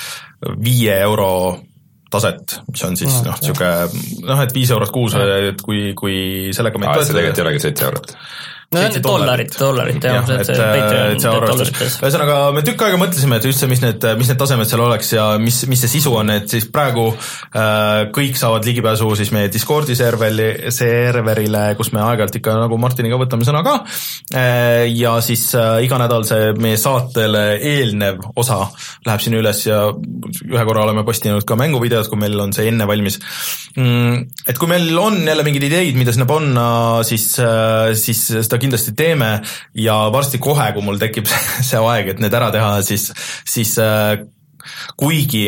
viie euro taset, mis on siis no, noh, siuke, noh, et viis eurot kuus, et kui, kui sellega meid toetada. See tegelikult ei olegi seitse eurot. No dollarit, dollarit, jah, ja, et, et see arvestus. Ühesõnaga, me tükk aega mõtlesime, et üldse, mis need, mis need tasemed seal oleks ja mis, mis see sisu on, et siis praegu äh, kõik saavad ligipääsu siis meie Discordi serveri, serverile, kus me aeg-ajalt ikka nagu Martiniga võtame sõna ka äh, ja siis äh, iga nädal see meie saatele eelnev osa läheb sinna üles ja ühe korra oleme postinud ka mänguvideod, kui meil on see enne valmis. Mm, et kui meil on jälle mingid ideid, mida sinna panna, siis, äh, siis seda kindlasti teeme ja varsti kohe, kui mul tekib see aeg, et need ära teha, siis, siis äh, kuigi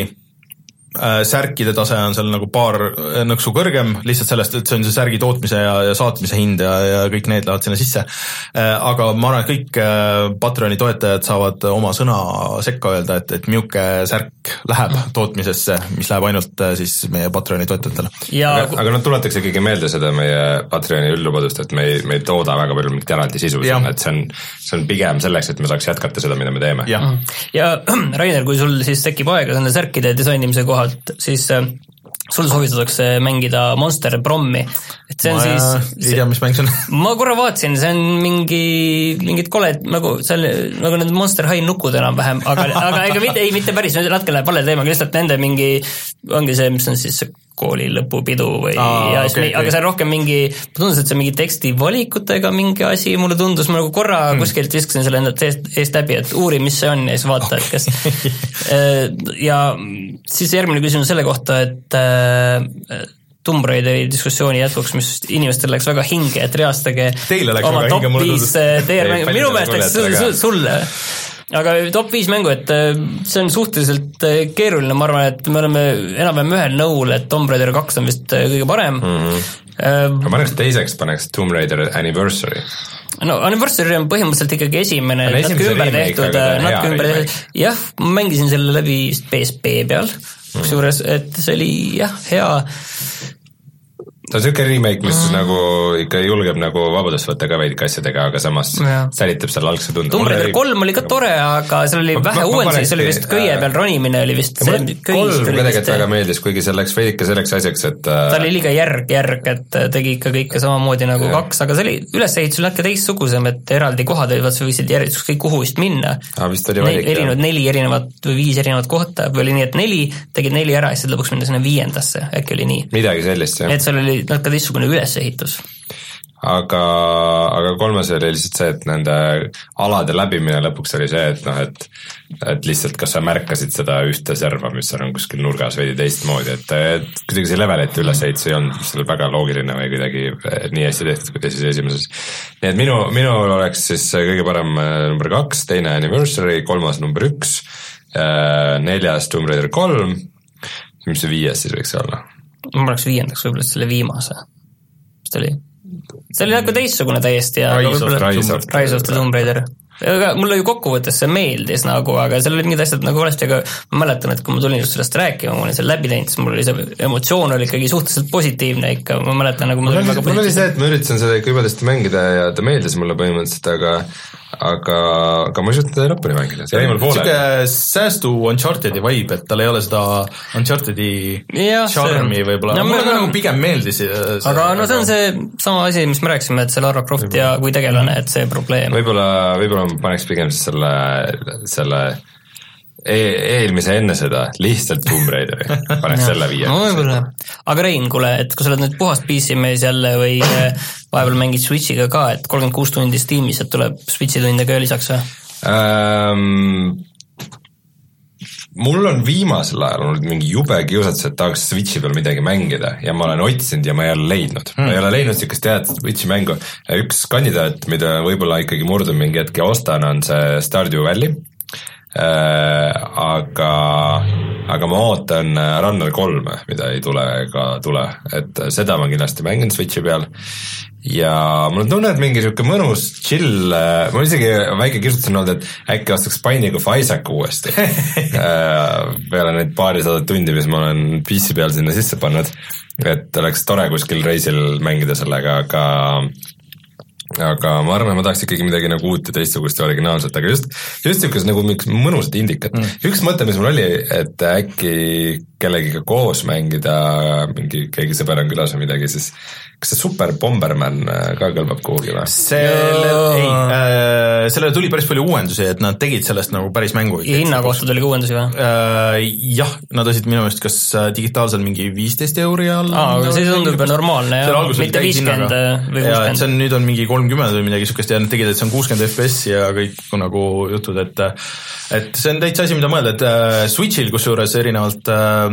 äh, särkide tase on seal nagu paar nõksu kõrgem, lihtsalt sellest, et see on see särgi tootmise ja, ja saatmise hind ja, ja kõik need lähevad sinna sisse. Äh, aga ma arvan, et kõik äh, Patreoni toetajad saavad oma sõna sekka öelda, et, et miuke särk läheb tootmisesse, mis läheb ainult äh, siis meie Patreoni toetajatele. Ja... Aga, aga nad tuletaks ikkagi meelde seda meie Patreoni üldlubadust, et me ei, me ei tooda väga palju mingit eraldi sisu, et see on, see on pigem selleks, et me saaks jätkata seda, mida me teeme. Ja, ja Rainer, kui sul siis tekib aega nende särkide disainimise kohalt, siis sul soovitatakse mängida Monster Brommi, et see on ma siis ei tea, mis mäng see on. Ma korra vaatasin, see on mingi mingid koled, nagu seal, nagu need Monster High nukud enam-vähem, aga, aga ega mitte, ei, mitte päris, natuke läheb vale teema, lihtsalt nende mingi, ongi see, mis on siis kooli lõpupidu või Aa, ja okay, aga okay. see on rohkem mingi, ma tundus, et see mingi teksti valikutega mingi asi, mulle tundus, ma nagu korra hmm. kuskilt viskasin selle enda eest, eest läbi, et uuri, mis see on ja siis vaata, okay. et kas ja siis järgmine küsimus selle kohta, et äh, Tomb Raideri diskussiooni jätkuks, mis inimestel läks väga hinge, et reastage oma top viis teie minu meelest läks sulle aga top viis mängu, et see on suhteliselt keeruline, ma arvan, et me oleme enam-vähem ühel nõul, et Tomb Raider kaks on vist kõige parem. Mm-hmm. Aga paneks teiseks, paneks Tomb Raider Anniversary. No Anniversary on põhimõtteliselt ikkagi esimene, natuke ümber tehtud, natuke ümber tehtud, jah, ma mängisin selle läbi P S P peal, mm. juures, et see oli jah, hea ta on siuke remake, mis mm. nagu ikka julgeb nagu vabadust võtta ka veidike asjadega, aga samas ja. säilitab seal algse tunde. Tomb Raider kolm oli ka tore, aga seal oli ma, vähe uuendusi, see oli vist köie peal ronimine oli vist ja see kolm tegelikult väga meeldis, kuigi see läks veidike selleks asjaks, et ta oli liiga järg, järg, et tegi ikka kõike samamoodi nagu ja. kaks, aga see oli ülesehitus natuke teistsugusem, et eraldi kohad olid, sa võisid järjest kõik kuhu vist minna. Ah, vist oli valik, erinevad, neli erinevat või viis erinevat kohta, või oli nii, et neli, tegid neli ära ja siis lõpuks minna sinna viiendasse, äkki oli nii. Midagi sellist, jah. Et seal oli natuke teistsugune ülesehitus. aga, aga kolmas oli lihtsalt see, et nende alade läbimine lõpuks oli see, et noh, et et lihtsalt kas sa märkasid seda ühte serva, mis on kuskil nurgas veidi teistmoodi, et, et kuidagi see levelite ülesehitus ei olnud seal väga loogiline või kuidagi nii hästi tehtud, kui siis esimeses. Nii et minu, minul oleks siis kõige parem number kaks, teine Anniversary, kolmas number üks, neljas Tomb Raider kolm, mis see viies siis võiks olla? Ma oleks viiendaks võib-olla selle viimase. Mis ta oli? See oli nagu teistsugune täiesti ja Rise of, Rise of, Rise of the Tomb Raider. Aga mulle ju kokkuvõttes see meeldis nagu, aga seal oli mingid asjad nagu valesti, aga ma mäletan, et kui ma tulin just sellest rääkima, ma olin seal läbi teinud, siis mul oli see emotsioon oli ikkagi suhteliselt positiivne ikka, ma mäletan nagu ma tulin väga positiivne. Mul oli see, et ma üritasin seda ikka jubedasti mängida ja ta meeldis mulle põhimõtteliselt, aga aga, aga ma ei suutnud teda lõpuni mängida. Siuke säästu Unchartedi vibe, et tal ei ole seda Unchartedi charmi võib-olla. No, mulle ka nagu pigem meeldis. Aga no see on see sama asi, mis me rääkisime, et see Lara Croft ja kui tegelane, et see probleem. Võib-olla, võib-olla ma paneks pigem selle, selle e- eelmise enne seda lihtsalt Tomb Raideri, paneks selle viie. No võib-olla. Aga Rein, kuule, et kui sa oled nüüd puhast P C mees jälle või vahepeal mängid Switchiga ka, et kolmkümmend kuus tundi Steamis, et tuleb Switchi tunde ka lisaks või? Ähm, mul on viimasel ajal olnud mingi jube kiusatus, et tahaks Switchi peal midagi mängida ja ma olen otsinud ja ma ei ole leidnud. Hmm. Ma ei ole leidnud sikast teatud Switchi mängu. Üks kandidaat, mida võib-olla ikkagi murdun mingi hetke ostan, on see Stardew Valley. Äh, aga, aga ma ootan Runner kolme, mida ei tule ega tule, et seda ma kindlasti mängin Switchi peal ja mul on tunne, et mingi siuke mõnus chill, mul isegi väike kirjutus on olnud, et äkki ostaks Binding of Isaac uuesti peale neid paarisadat tundi, mis ma olen P C peal sinna sisse pannud, et oleks tore kuskil reisil mängida sellega, aga aga ma arvan, et ma tahaks ikkagi midagi nagu uut ja teistsugust ja originaalset, aga just, just niisugust nagu mõnusat indikat. Mm. Üks mõte, mis mul oli, et äkki kellegiga koos mängida, mingi keegi sõber on külas või midagi, siis kas see Super Bomberman ka kõlbab kuhugi või? Selle, ei, äh, sellele tuli päris palju uuendusi, et nad tegid sellest nagu päris mängu. Ja hinna kohta tuli ka uuendusi või? Äh, jah, nad olid minu meelest kas digitaalsel mingi viisteist euri all. Aa, aga see tundub normaalne ja mitte viiskümmend või kuuskümmend. See on, nüüd on mingi kolmkümmend või midagi sukest ja nad tegid, et see on kuuskümmend F P S ja kõik nagu jutud, et et see on täitsa asi, mida mõelda, et Switchil kusjuures erinevalt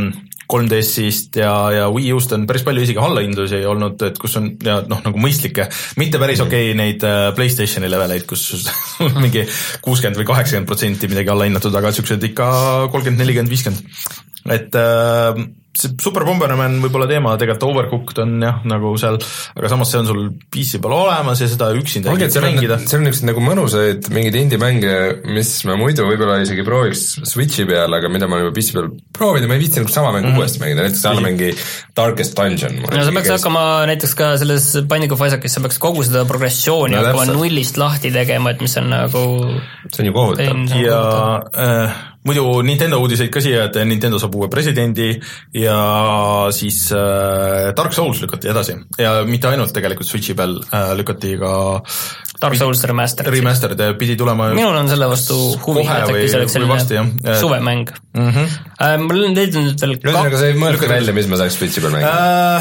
kolm D S-ist ja, ja Wii U-st on päris palju isegi allahindusi olnud, et kus on ja, noh, nagu mõistlikke, mitte päris okei okay, neid PlayStationi leveleid, kus mingi kuuskümmend või kaheksakümmend protsenti midagi allahinnatud, aga siuksed ikka kolmkümmend, nelikümmend, viiskümmend. Et äh, see Super Bomberman võib-olla teema, tegelikult Overcooked on jah, nagu seal, aga samas see on sul P C peal olemas ja seda üksinda ei saa mängida. See on niisugused nagu mõnusaid mingid indie-mänge, mis ma muidu võib-olla isegi prooviks Switchi peal, aga mida ma juba P C peal proovin ja ma ei viitsi nagu sama mängu mm. uuesti mängida, näiteks alla mingi Darkest Dungeon. No sa peaks hakkama näiteks ka selles Binding of Isaac'is, sa peaks kogu seda progressiooni no, hakkama nullist lahti tegema, et mis on nagu see on ju kohutav. Ja äh, muidu Nintendo uudiseid ka siia, et Nintendo saab uue presidendi ja siis äh, Dark Souls lükati edasi ja mitte ainult tegelikult Switchi peal äh, lükati ka Dark Souls Remastered. Remastered pidi tulema minul on selle vastu huvi, et äkki see oleks selline suvemäng. Mm-hmm. Äh, mul on teid nüüd veel kaks... Aga see ei mõelda välja, mis ma saaks Switchi peal mängida.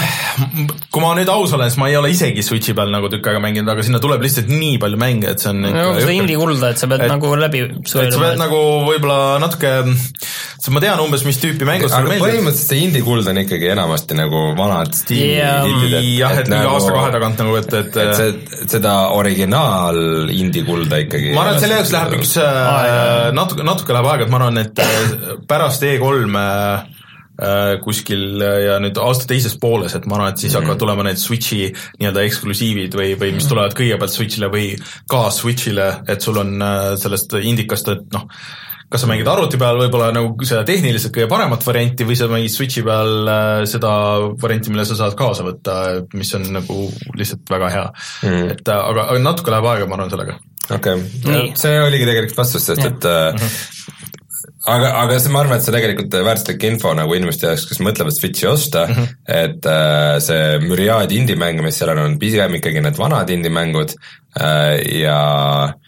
Äh, kui ma nüüd aus olen, siis ma ei ole isegi Switchi peal nagu tükk aega mänginud, aga sinna tuleb lihtsalt nii palju mänge, et see on no, see indie kulda, et sa pead et, nagu läbi et sa pead nagu võib-olla natuke sest ma tean umbes, mis tüüpi mängus aga meeldib. Põhimõtteliselt see indie kuld on ikkagi enamasti nagu vanad stiili yeah. hitid, et, jah, et, et nagu aasta kahe tagant nagu, et, et, et see, seda originaal indie kulda ikkagi ma arvan, et selle jaoks läheb üks äh, natuke, natuke läheb aega, et ma arvan, et pärast E kolm äh, kuskil ja nüüd aasta teises pooles, et ma arvan, et siis mm-hmm. hakkavad tulema need Switchi nii-öelda eksklusiivid või, või mis tulevad kõigepealt Switchile või ka Switchile, et sul on sellest indikast, et noh, kas sa mängid arvuti peal võib-olla nagu seda tehniliselt kõige paremat varianti või sa mängid Switchi peal seda varianti, mille sa saad kaasa võtta, mis on nagu lihtsalt väga hea mm. et aga, aga natuke läheb aega, ma arvan sellega. Okei, okay. See oligi tegelikult vastus, sest ja. et mm-hmm. aga, aga see, ma arvan, et see tegelikult väärtuslik info nagu inimeste jaoks, kes mõtlevad Switchi osta, mm-hmm. et äh, see müriaad indie-mänge, mis seal on, on pigem ikkagi need vanad indie-mängud äh, ja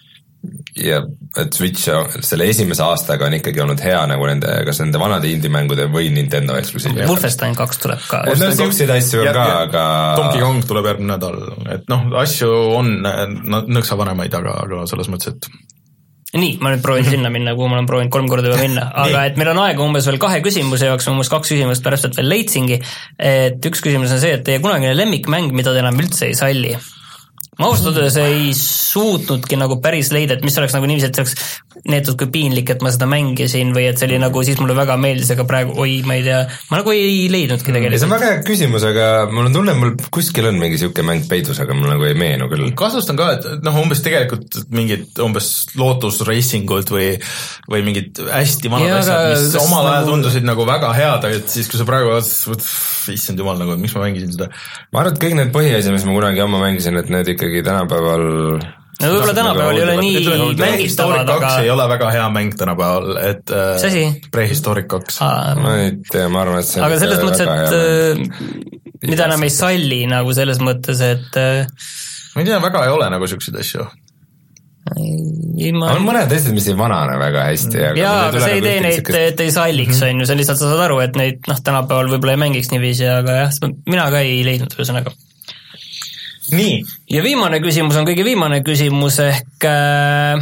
ja et Switch selle esimese aastaga on ikkagi olnud hea nagu nende, kas nende vanade indie-mängude või Nintendo eksklusiiv. Wolfenstein kaks tuleb ka. No siukseid asju on ka, aga Donkey Kong tuleb järgmine nädal, et noh, asju on nõksa vanemaid, aga, aga selles mõttes, et nii, ma nüüd proovin sinna minna, kuhu ma olen proovinud kolm korda juba minna, aga et meil on aega umbes veel kahe küsimuse jaoks, umbes kaks küsimust pärast veel leidsingi, et üks küsimus on see, et teie kunagine lemmikmäng, mida te enam üldse ei salli. Ma ausatades ei suutnudki nagu päris leida, et mis oleks nagu niiviisi, et see oleks neetud kui piinlik, et ma seda mängisin või et see oli nagu, siis mulle väga meeldis, aga praegu, oi, ma ei tea, ma nagu ei leidnudki tegelikult. See on väga hea küsimus, aga mul on tunne, mul kuskil on mingi siuke mäng peidus, aga mul nagu ei meenu küll. Kahtlustan ka, et noh, umbes tegelikult mingid umbes Lotus Racingud või, või mingid hästi vanad ja, asjad, mis omal ajal nagu... tundusid nagu väga head, et siis kui sa praegu issand jumal, nagu, miks ma mängisin seda? Ma arvan, et kõik need põhiasi, mis ma kunagi amma mängisin, et need ikkagi tänapäeval no võib-olla tänapäeval ei ole nii mängistavad, aga ei ole väga hea mäng tänapäeval, et see Prehistoric kaks. Ma ei tea, ma arvan, et see aga selles mõttes, et mida enam ei salli nagu selles mõttes, et ma ei tea, väga ei ole nagu siukseid asju. Ma... on mõned asjad, mis ei vanane väga hästi. Jaa, aga see ei tee neid, et ei salliks, on ju, see lihtsalt sa saad aru, et neid noh, tänapäeval võib-olla ei mängiks niiviisi, aga jah, mina ka ei leidnud ühesõnaga. Nii. Ja viimane küsimus on kõige viimane küsimus ehk äh,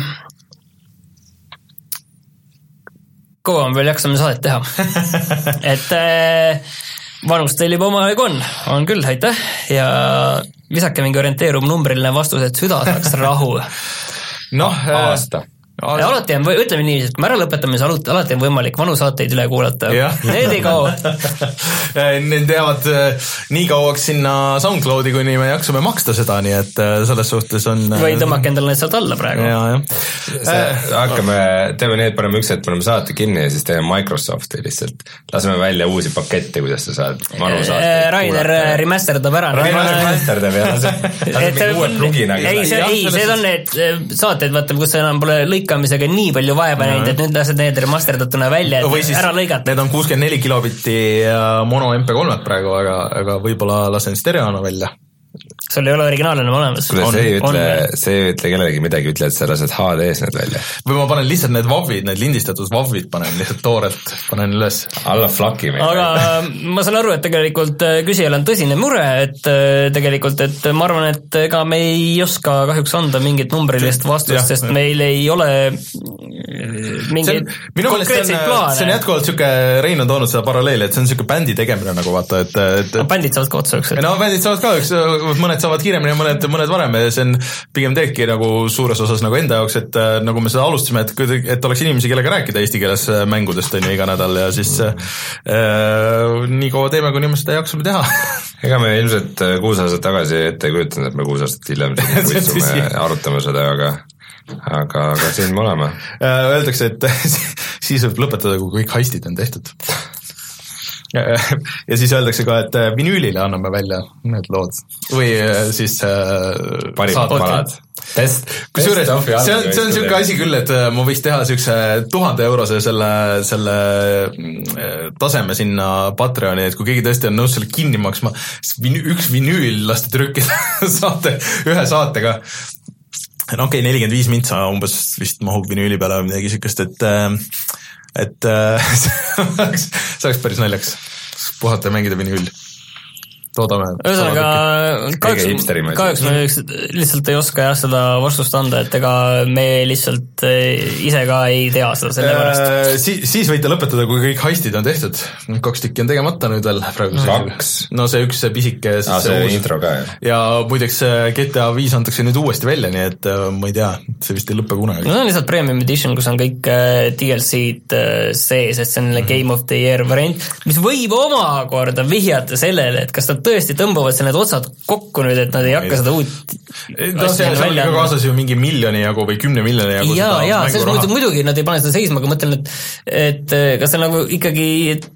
kaua me veel jaksame saadet teha. et äh, vanust teil juba oma aeg on, on küll, aitäh ja lisake mingi orienteerum numbriline vastus, et süda saaks rahu. noh, aasta Ja alati on, ütleme nii, et kui me ära lõpetame, siis alati on võimalik vanu saateid üle kuulata. Need ei kao. Need jäävad nii kauaks sinna SoundCloudi, kuni me jaksame maksta seda, nii et selles suhtes on... Või tõmmake endale need sealt alla praegu. Ja, ja. See, hakkame, teeme nii, et paneme üks, et paneme saate kinni ja siis teeme Microsofti lihtsalt. Laseme välja uusi pakette, kuidas sa saad vanu saateid Rainer remasterdab ära. Rainer remasterdab ja laseb uue plugina. Ei, see on need saateid, vaata, kus enam pole lõik lõikamisega nii palju vaeva näinud, et nüüd lased need remasterdatuna välja, et siis, ära lõigata. Need on kuuskümmend neli kilobitti mono M P kolm praegu, aga, aga võib-olla lasen stereona välja. Sul ei ole originaalne olemas. Kuule, see ei ütle, see ei ütle kellelegi midagi, ütle, et sa lased H D-s need välja. Või ma panen lihtsalt need vavvid, need lindistatud vavvid panen lihtsalt toorelt, panen üles. Alla flaki meil. Aga ma saan aru, et tegelikult küsijal on tõsine mure, et tegelikult, et ma arvan, et ega me ei oska kahjuks anda mingit numbrilist vastust, ja, sest meil ei ole mingeid konkreetseid plaane. See on jätkuvalt siuke, Rein on toonud seda paralleeli, et see on siuke bändi tegemine nagu vaata, et, et... No, bändid saavad ka otsa üks. No bändid saavad ka üks, mõned saavad kiiremini ja mõned, mõned varem ja see on pigem teedki nagu suures osas nagu enda jaoks, et nagu me seda alustasime, et, et oleks inimesi, kellega rääkida eesti keeles mängudest on ju iga nädal ja siis äh, nii kaua teeme, kui niimoodi seda jaksame teha. Ega me ilmselt kuus aastat tagasi ette ei kujutanud, et me kuus aastat hiljem kutsume arutame seda, aga aga, aga siin me oleme. Öeldakse, et siis võib lõpetada, kui kõik heistid on tehtud. Ja siis öeldakse ka, et vinüülile anname välja need lood või siis parimad palad. Test, kusjuures, see on, see on siuke asi küll, et ma võiks teha siukse tuhande eurose selle, selle taseme sinna Patreoni, et kui keegi tõesti on nõus selle kinni maksma, üks vinüül lasta trükkida saate, ühe saatega. No okei, okay, nelikümmend viis mintsa umbes vist mahub vinüüli peale või midagi siukest, et et see oleks, see oleks päris naljaks puhata ja mängida vinüül. Toodame. Ühesõnaga, kahjuks, kahjuks me lihtsalt ei oska jah seda vastust anda, et ega me lihtsalt ise ka ei tea seda selle pärast. Si- siis võite lõpetada, kui kõik heistid on tehtud. Kaks tükki on tegemata nüüd veel. Kaks? No see üks see pisike. Ah, see uus. Intro ka, jah. Ja muideks G T A viis antakse nüüd uuesti välja, nii et ma ei tea, see vist ei lõppe kunagi. No see on lihtsalt premium edition, kus on kõik D L C-d sees, et see on Game of the Year variant, mis võib omakorda vihjata sellele, et kas ta tõesti tõmbavad see need otsad kokku nüüd, et nad ei hakka seda uut no, see on ka kaasas ju mingi miljoni jagu või kümne miljoni jagu jaa, jaa, selles muidugi, muidugi nad ei pane seda seisma, aga mõtlen, et, et kas see nagu ikkagi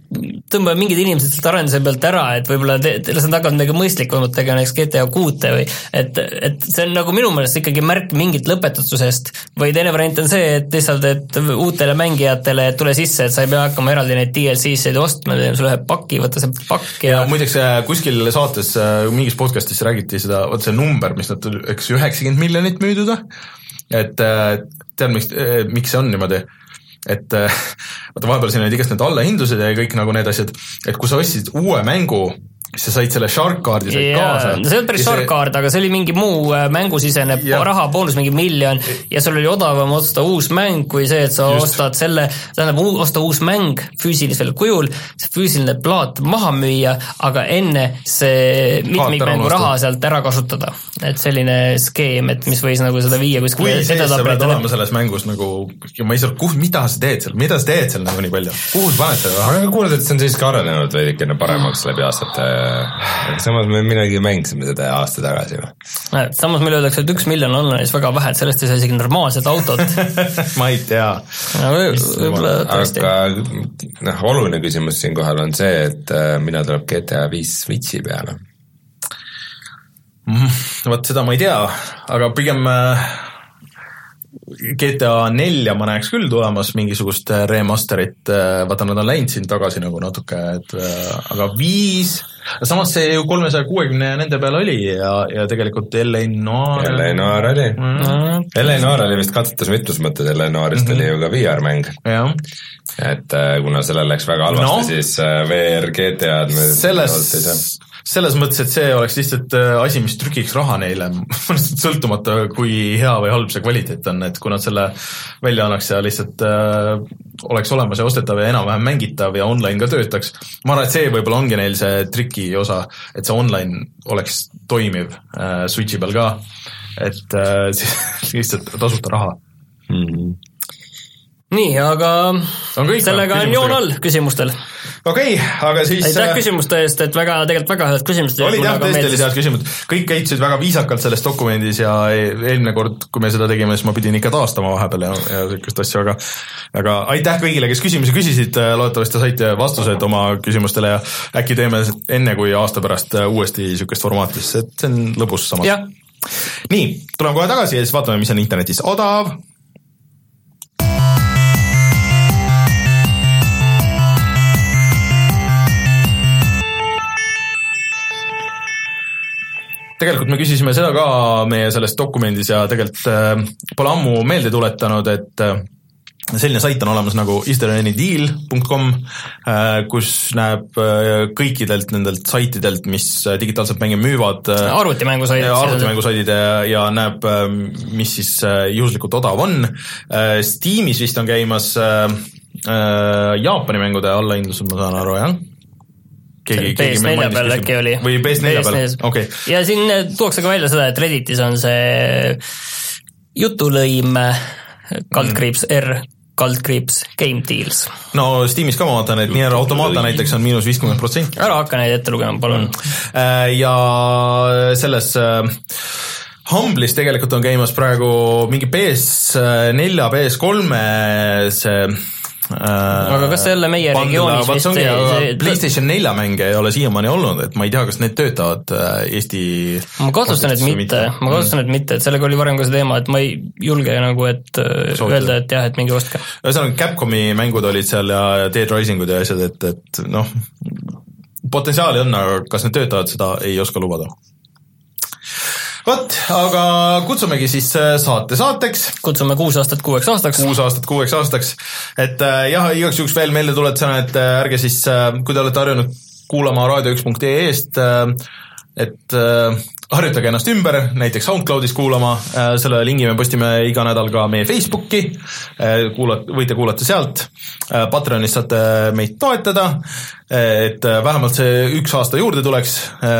tõmbavad mingid inimesed sealt arenduse pealt ära, et võib-olla te, te, nad hakkavad midagi mõistlikumalt tegema näiteks G T A kuus või et, et see on nagu minu meelest ikkagi märk mingit lõpetatusest või teine variant on see, et lihtsalt, et uutele mängijatele tule sisse, et sa ei pea hakkama eraldi neid D L C-sid ostma, teeme sulle ühe paki, võtta see pakk ja, ja muideks kuskil saates mingis podcastis räägiti seda, võt see number, mis nad, eks üheksakümmend miljonit müüdud, et tead, miks, miks see on niimoodi? Et vaata vahepeal siin olid igast need allahindlused ja kõik nagu need asjad, et kui sa ostsid uue mängu, siis sa said selle Shark kaardi said yeah, kaasa. No see on päris Shark kaard, aga see oli mingi muu mängusisene yeah. raha boonus, mingi miljon ja sul oli odavam osta uus mäng kui see, et sa Just. ostad selle, tähendab osta uus mäng füüsilisel kujul, see füüsiline plaat maha müüa, aga enne see mitmikmängu raha sealt ära kasutada. Et selline skeem, et mis võis nagu seda viia kuskile. Kui sees sa pead olema selles mängus nagu, ma ei saa, kuh, mida sa teed seal, mida sa teed seal nagu nii palju? Kuhu sa paned seda? Aga kuuled, et see on siiski arenenud veidikene paremaks läbi aastate. Samas me midagi mängisime seda aasta tagasi. Samas meil öeldakse, et üks miljon online'is väga vähe, et sellest ei saa isegi normaalset autot. Ma ei tea. Aga noh, oluline küsimus siin kohal on see, et mina tuleb G T A viis Switchi peale. Võt seda ma ei tea, aga pigem G T A nelja ma näeks küll tulemas mingisugust remasterit, vaata nad on läinud siin tagasi nagu natuke, et aga viis, samas see ju kolmesaja kuuekümne nende peal oli ja, ja tegelikult L A Noir L A Noir oli mm. L A Noir oli vist katsetas mitus mõttes, L A Noirist mm-hmm. oli ju ka V R-mäng ja. Et kuna sellel läks väga halvasti no. siis V R G T A-d selles selles mõttes, et see oleks lihtsalt asi, mis trükiks raha neile, sõltumata kui hea või halb see kvaliteet on, et kui nad selle välja annaks ja lihtsalt äh, oleks olemas ja ostetav ja enam-vähem mängitav ja online ka töötaks. Ma arvan, et see võib-olla ongi neil see triki osa, et see online oleks toimiv äh, Switchi peal ka, et äh, lihtsalt tasuta raha. Mm-hmm. Nii, aga on kõik, sellega on joon all küsimustel. Okei, okay, aga siis... Aitäh küsimuste eest, et väga, tegelikult väga head küsimused. Oli jah, tõesti oli head küsimused. Kõik käitusid väga viisakalt selles dokumendis ja eelmine kord, kui me seda tegime, siis ma pidin ikka taastama vahepeal ja, ja sellist asju, aga, aga aitäh kõigile, kes küsimusi küsisid, loodetavasti saite vastused oma küsimustele ja äkki teeme enne kui aasta pärast uuesti niisugust formaatis, et see on lõbus samas. Ja. Nii, tuleme kohe tagasi ja siis vaatame, mis on internetis odav. Tegelikult me küsisime seda ka meie selles dokumendis ja tegelikult äh, pole ammu meelde tuletanud, et äh, selline sait on olemas nagu is there any deal dot com, äh, kus näeb äh, kõikidelt nendelt saitidelt, mis digitaalselt mänge müüvad. Äh, arvutimängusaidid. Arvutimängusaidid ja, ja näeb, äh, mis siis äh, juhuslikult odav on. Äh, Steamis vist on käimas äh, äh, Jaapani mängude allahindlused, ma saan aru, jah? Keegi, P S neli peal äkki oli. Või P S neli peal, okei. Ja siin tuuakse ka välja seda, et Redditis on see jutulõim kaldkriips R, kaldkriips Game Deals. No Steamis ka ma vaatan, et Nier Automata näiteks on miinus viiskümmend protsenti. Ära hakka neid ette lugema, palun. Ja selles Humblis tegelikult on käimas praegu mingi P S neli, P S kolm see aga kas jälle meie regioonis vist see, see PlayStation neli mänge ei ole siiamaani olnud, et ma ei tea, kas need töötavad Eesti ma kahtlustan, et mitte, ma kahtlustan, et mitte, et sellega oli varem ka see teema, et ma ei julge nagu, et Sootud. öelda, et jah, et mingi ostke. Ühesõnaga Capcomi mängud olid seal ja Dead Risingud ja asjad, et, et noh, potentsiaali on, aga kas need töötavad, seda ei oska lubada. Võt, aga kutsumegi siis saate saateks. Kutsume kuus aastat kuueks aastaks. Kuus aastat kuueks aastaks. Et jah, igaks juhuks veel meelde tuletasena, et ärge siis, kui te olete harjunud kuulama raadio üks punkt ee eest, et harjutage ennast ümber, näiteks SoundCloudis kuulama, selle lingi me postime iga nädal ka meie Facebooki, kuulat, võite kuulata sealt, Patreonis saate meid toetada, et vähemalt see üks aasta juurde tuleks,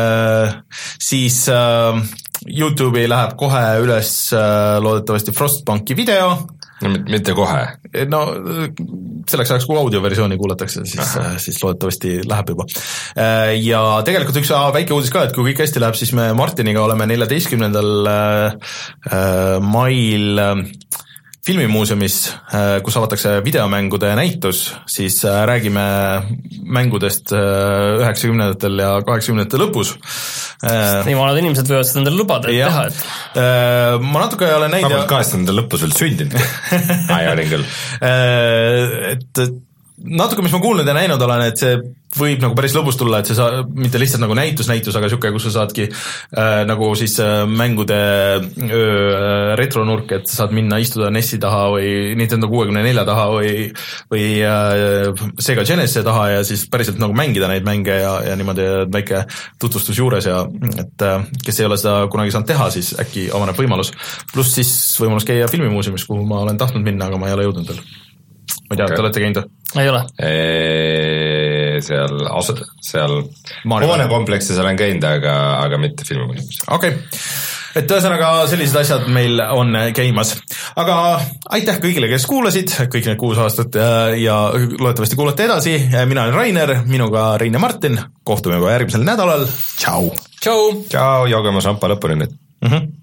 siis YouTube'i läheb kohe üles loodetavasti Frostbanki video. No mitte kohe. No selleks ajaks, kui audioversiooni kuulatakse, siis, siis loodetavasti läheb juba. Ja tegelikult üks väike uudis ka, et kui kõik hästi läheb, siis me Martiniga oleme neljateistkümnendal mail filmimuuseumis, kus avatakse videomängude näitus, siis räägime mängudest üheksakümnendatel ja kaheksakümnendatel lõpus. Nii vanad inimesed võivad seda endale lubada, et ja. teha, et ma natuke ei ole näinud ma polnud kaheksakümnendatel lõpus veel sündinud. Ai, olin küll. Et natuke, mis ma kuulnud ja näinud olen, et see võib nagu päris lõbus tulla, et see saa, mitte lihtsalt nagu näitus, näitus, aga siuke, kus sa saadki äh, nagu siis äh, mängude öö, retronurk, et saad minna istuda Nessi taha või Nintendo kuuekümne nelja taha või, või äh, Sega Genesis taha ja siis päriselt nagu mängida neid mänge ja, ja niimoodi väike tutvustus juures ja et äh, kes ei ole seda kunagi saanud teha, siis äkki avaneb võimalus. Pluss siis võimalus käia filmimuuseumis, kuhu ma olen tahtnud minna, aga ma ei ole jõudnud veel. Ma ei tea, okay. Te olete käinud? Ei ole. Eee, seal seal hoonekompleksis olen käinud, aga, aga mitte filmimuuseumis. Okei. Okay. Et ühesõnaga sellised asjad meil on käimas. Aga aitäh kõigile, kes kuulasid, kõik need kuus aastat ja, ja loodetavasti kuulate edasi. Mina olen Rainer, minuga Rein ja Martin. Kohtume juba järgmisel nädalal. Tšau! Tšau! Tšau, joogame šampa lõpuni nüüd. Mhm.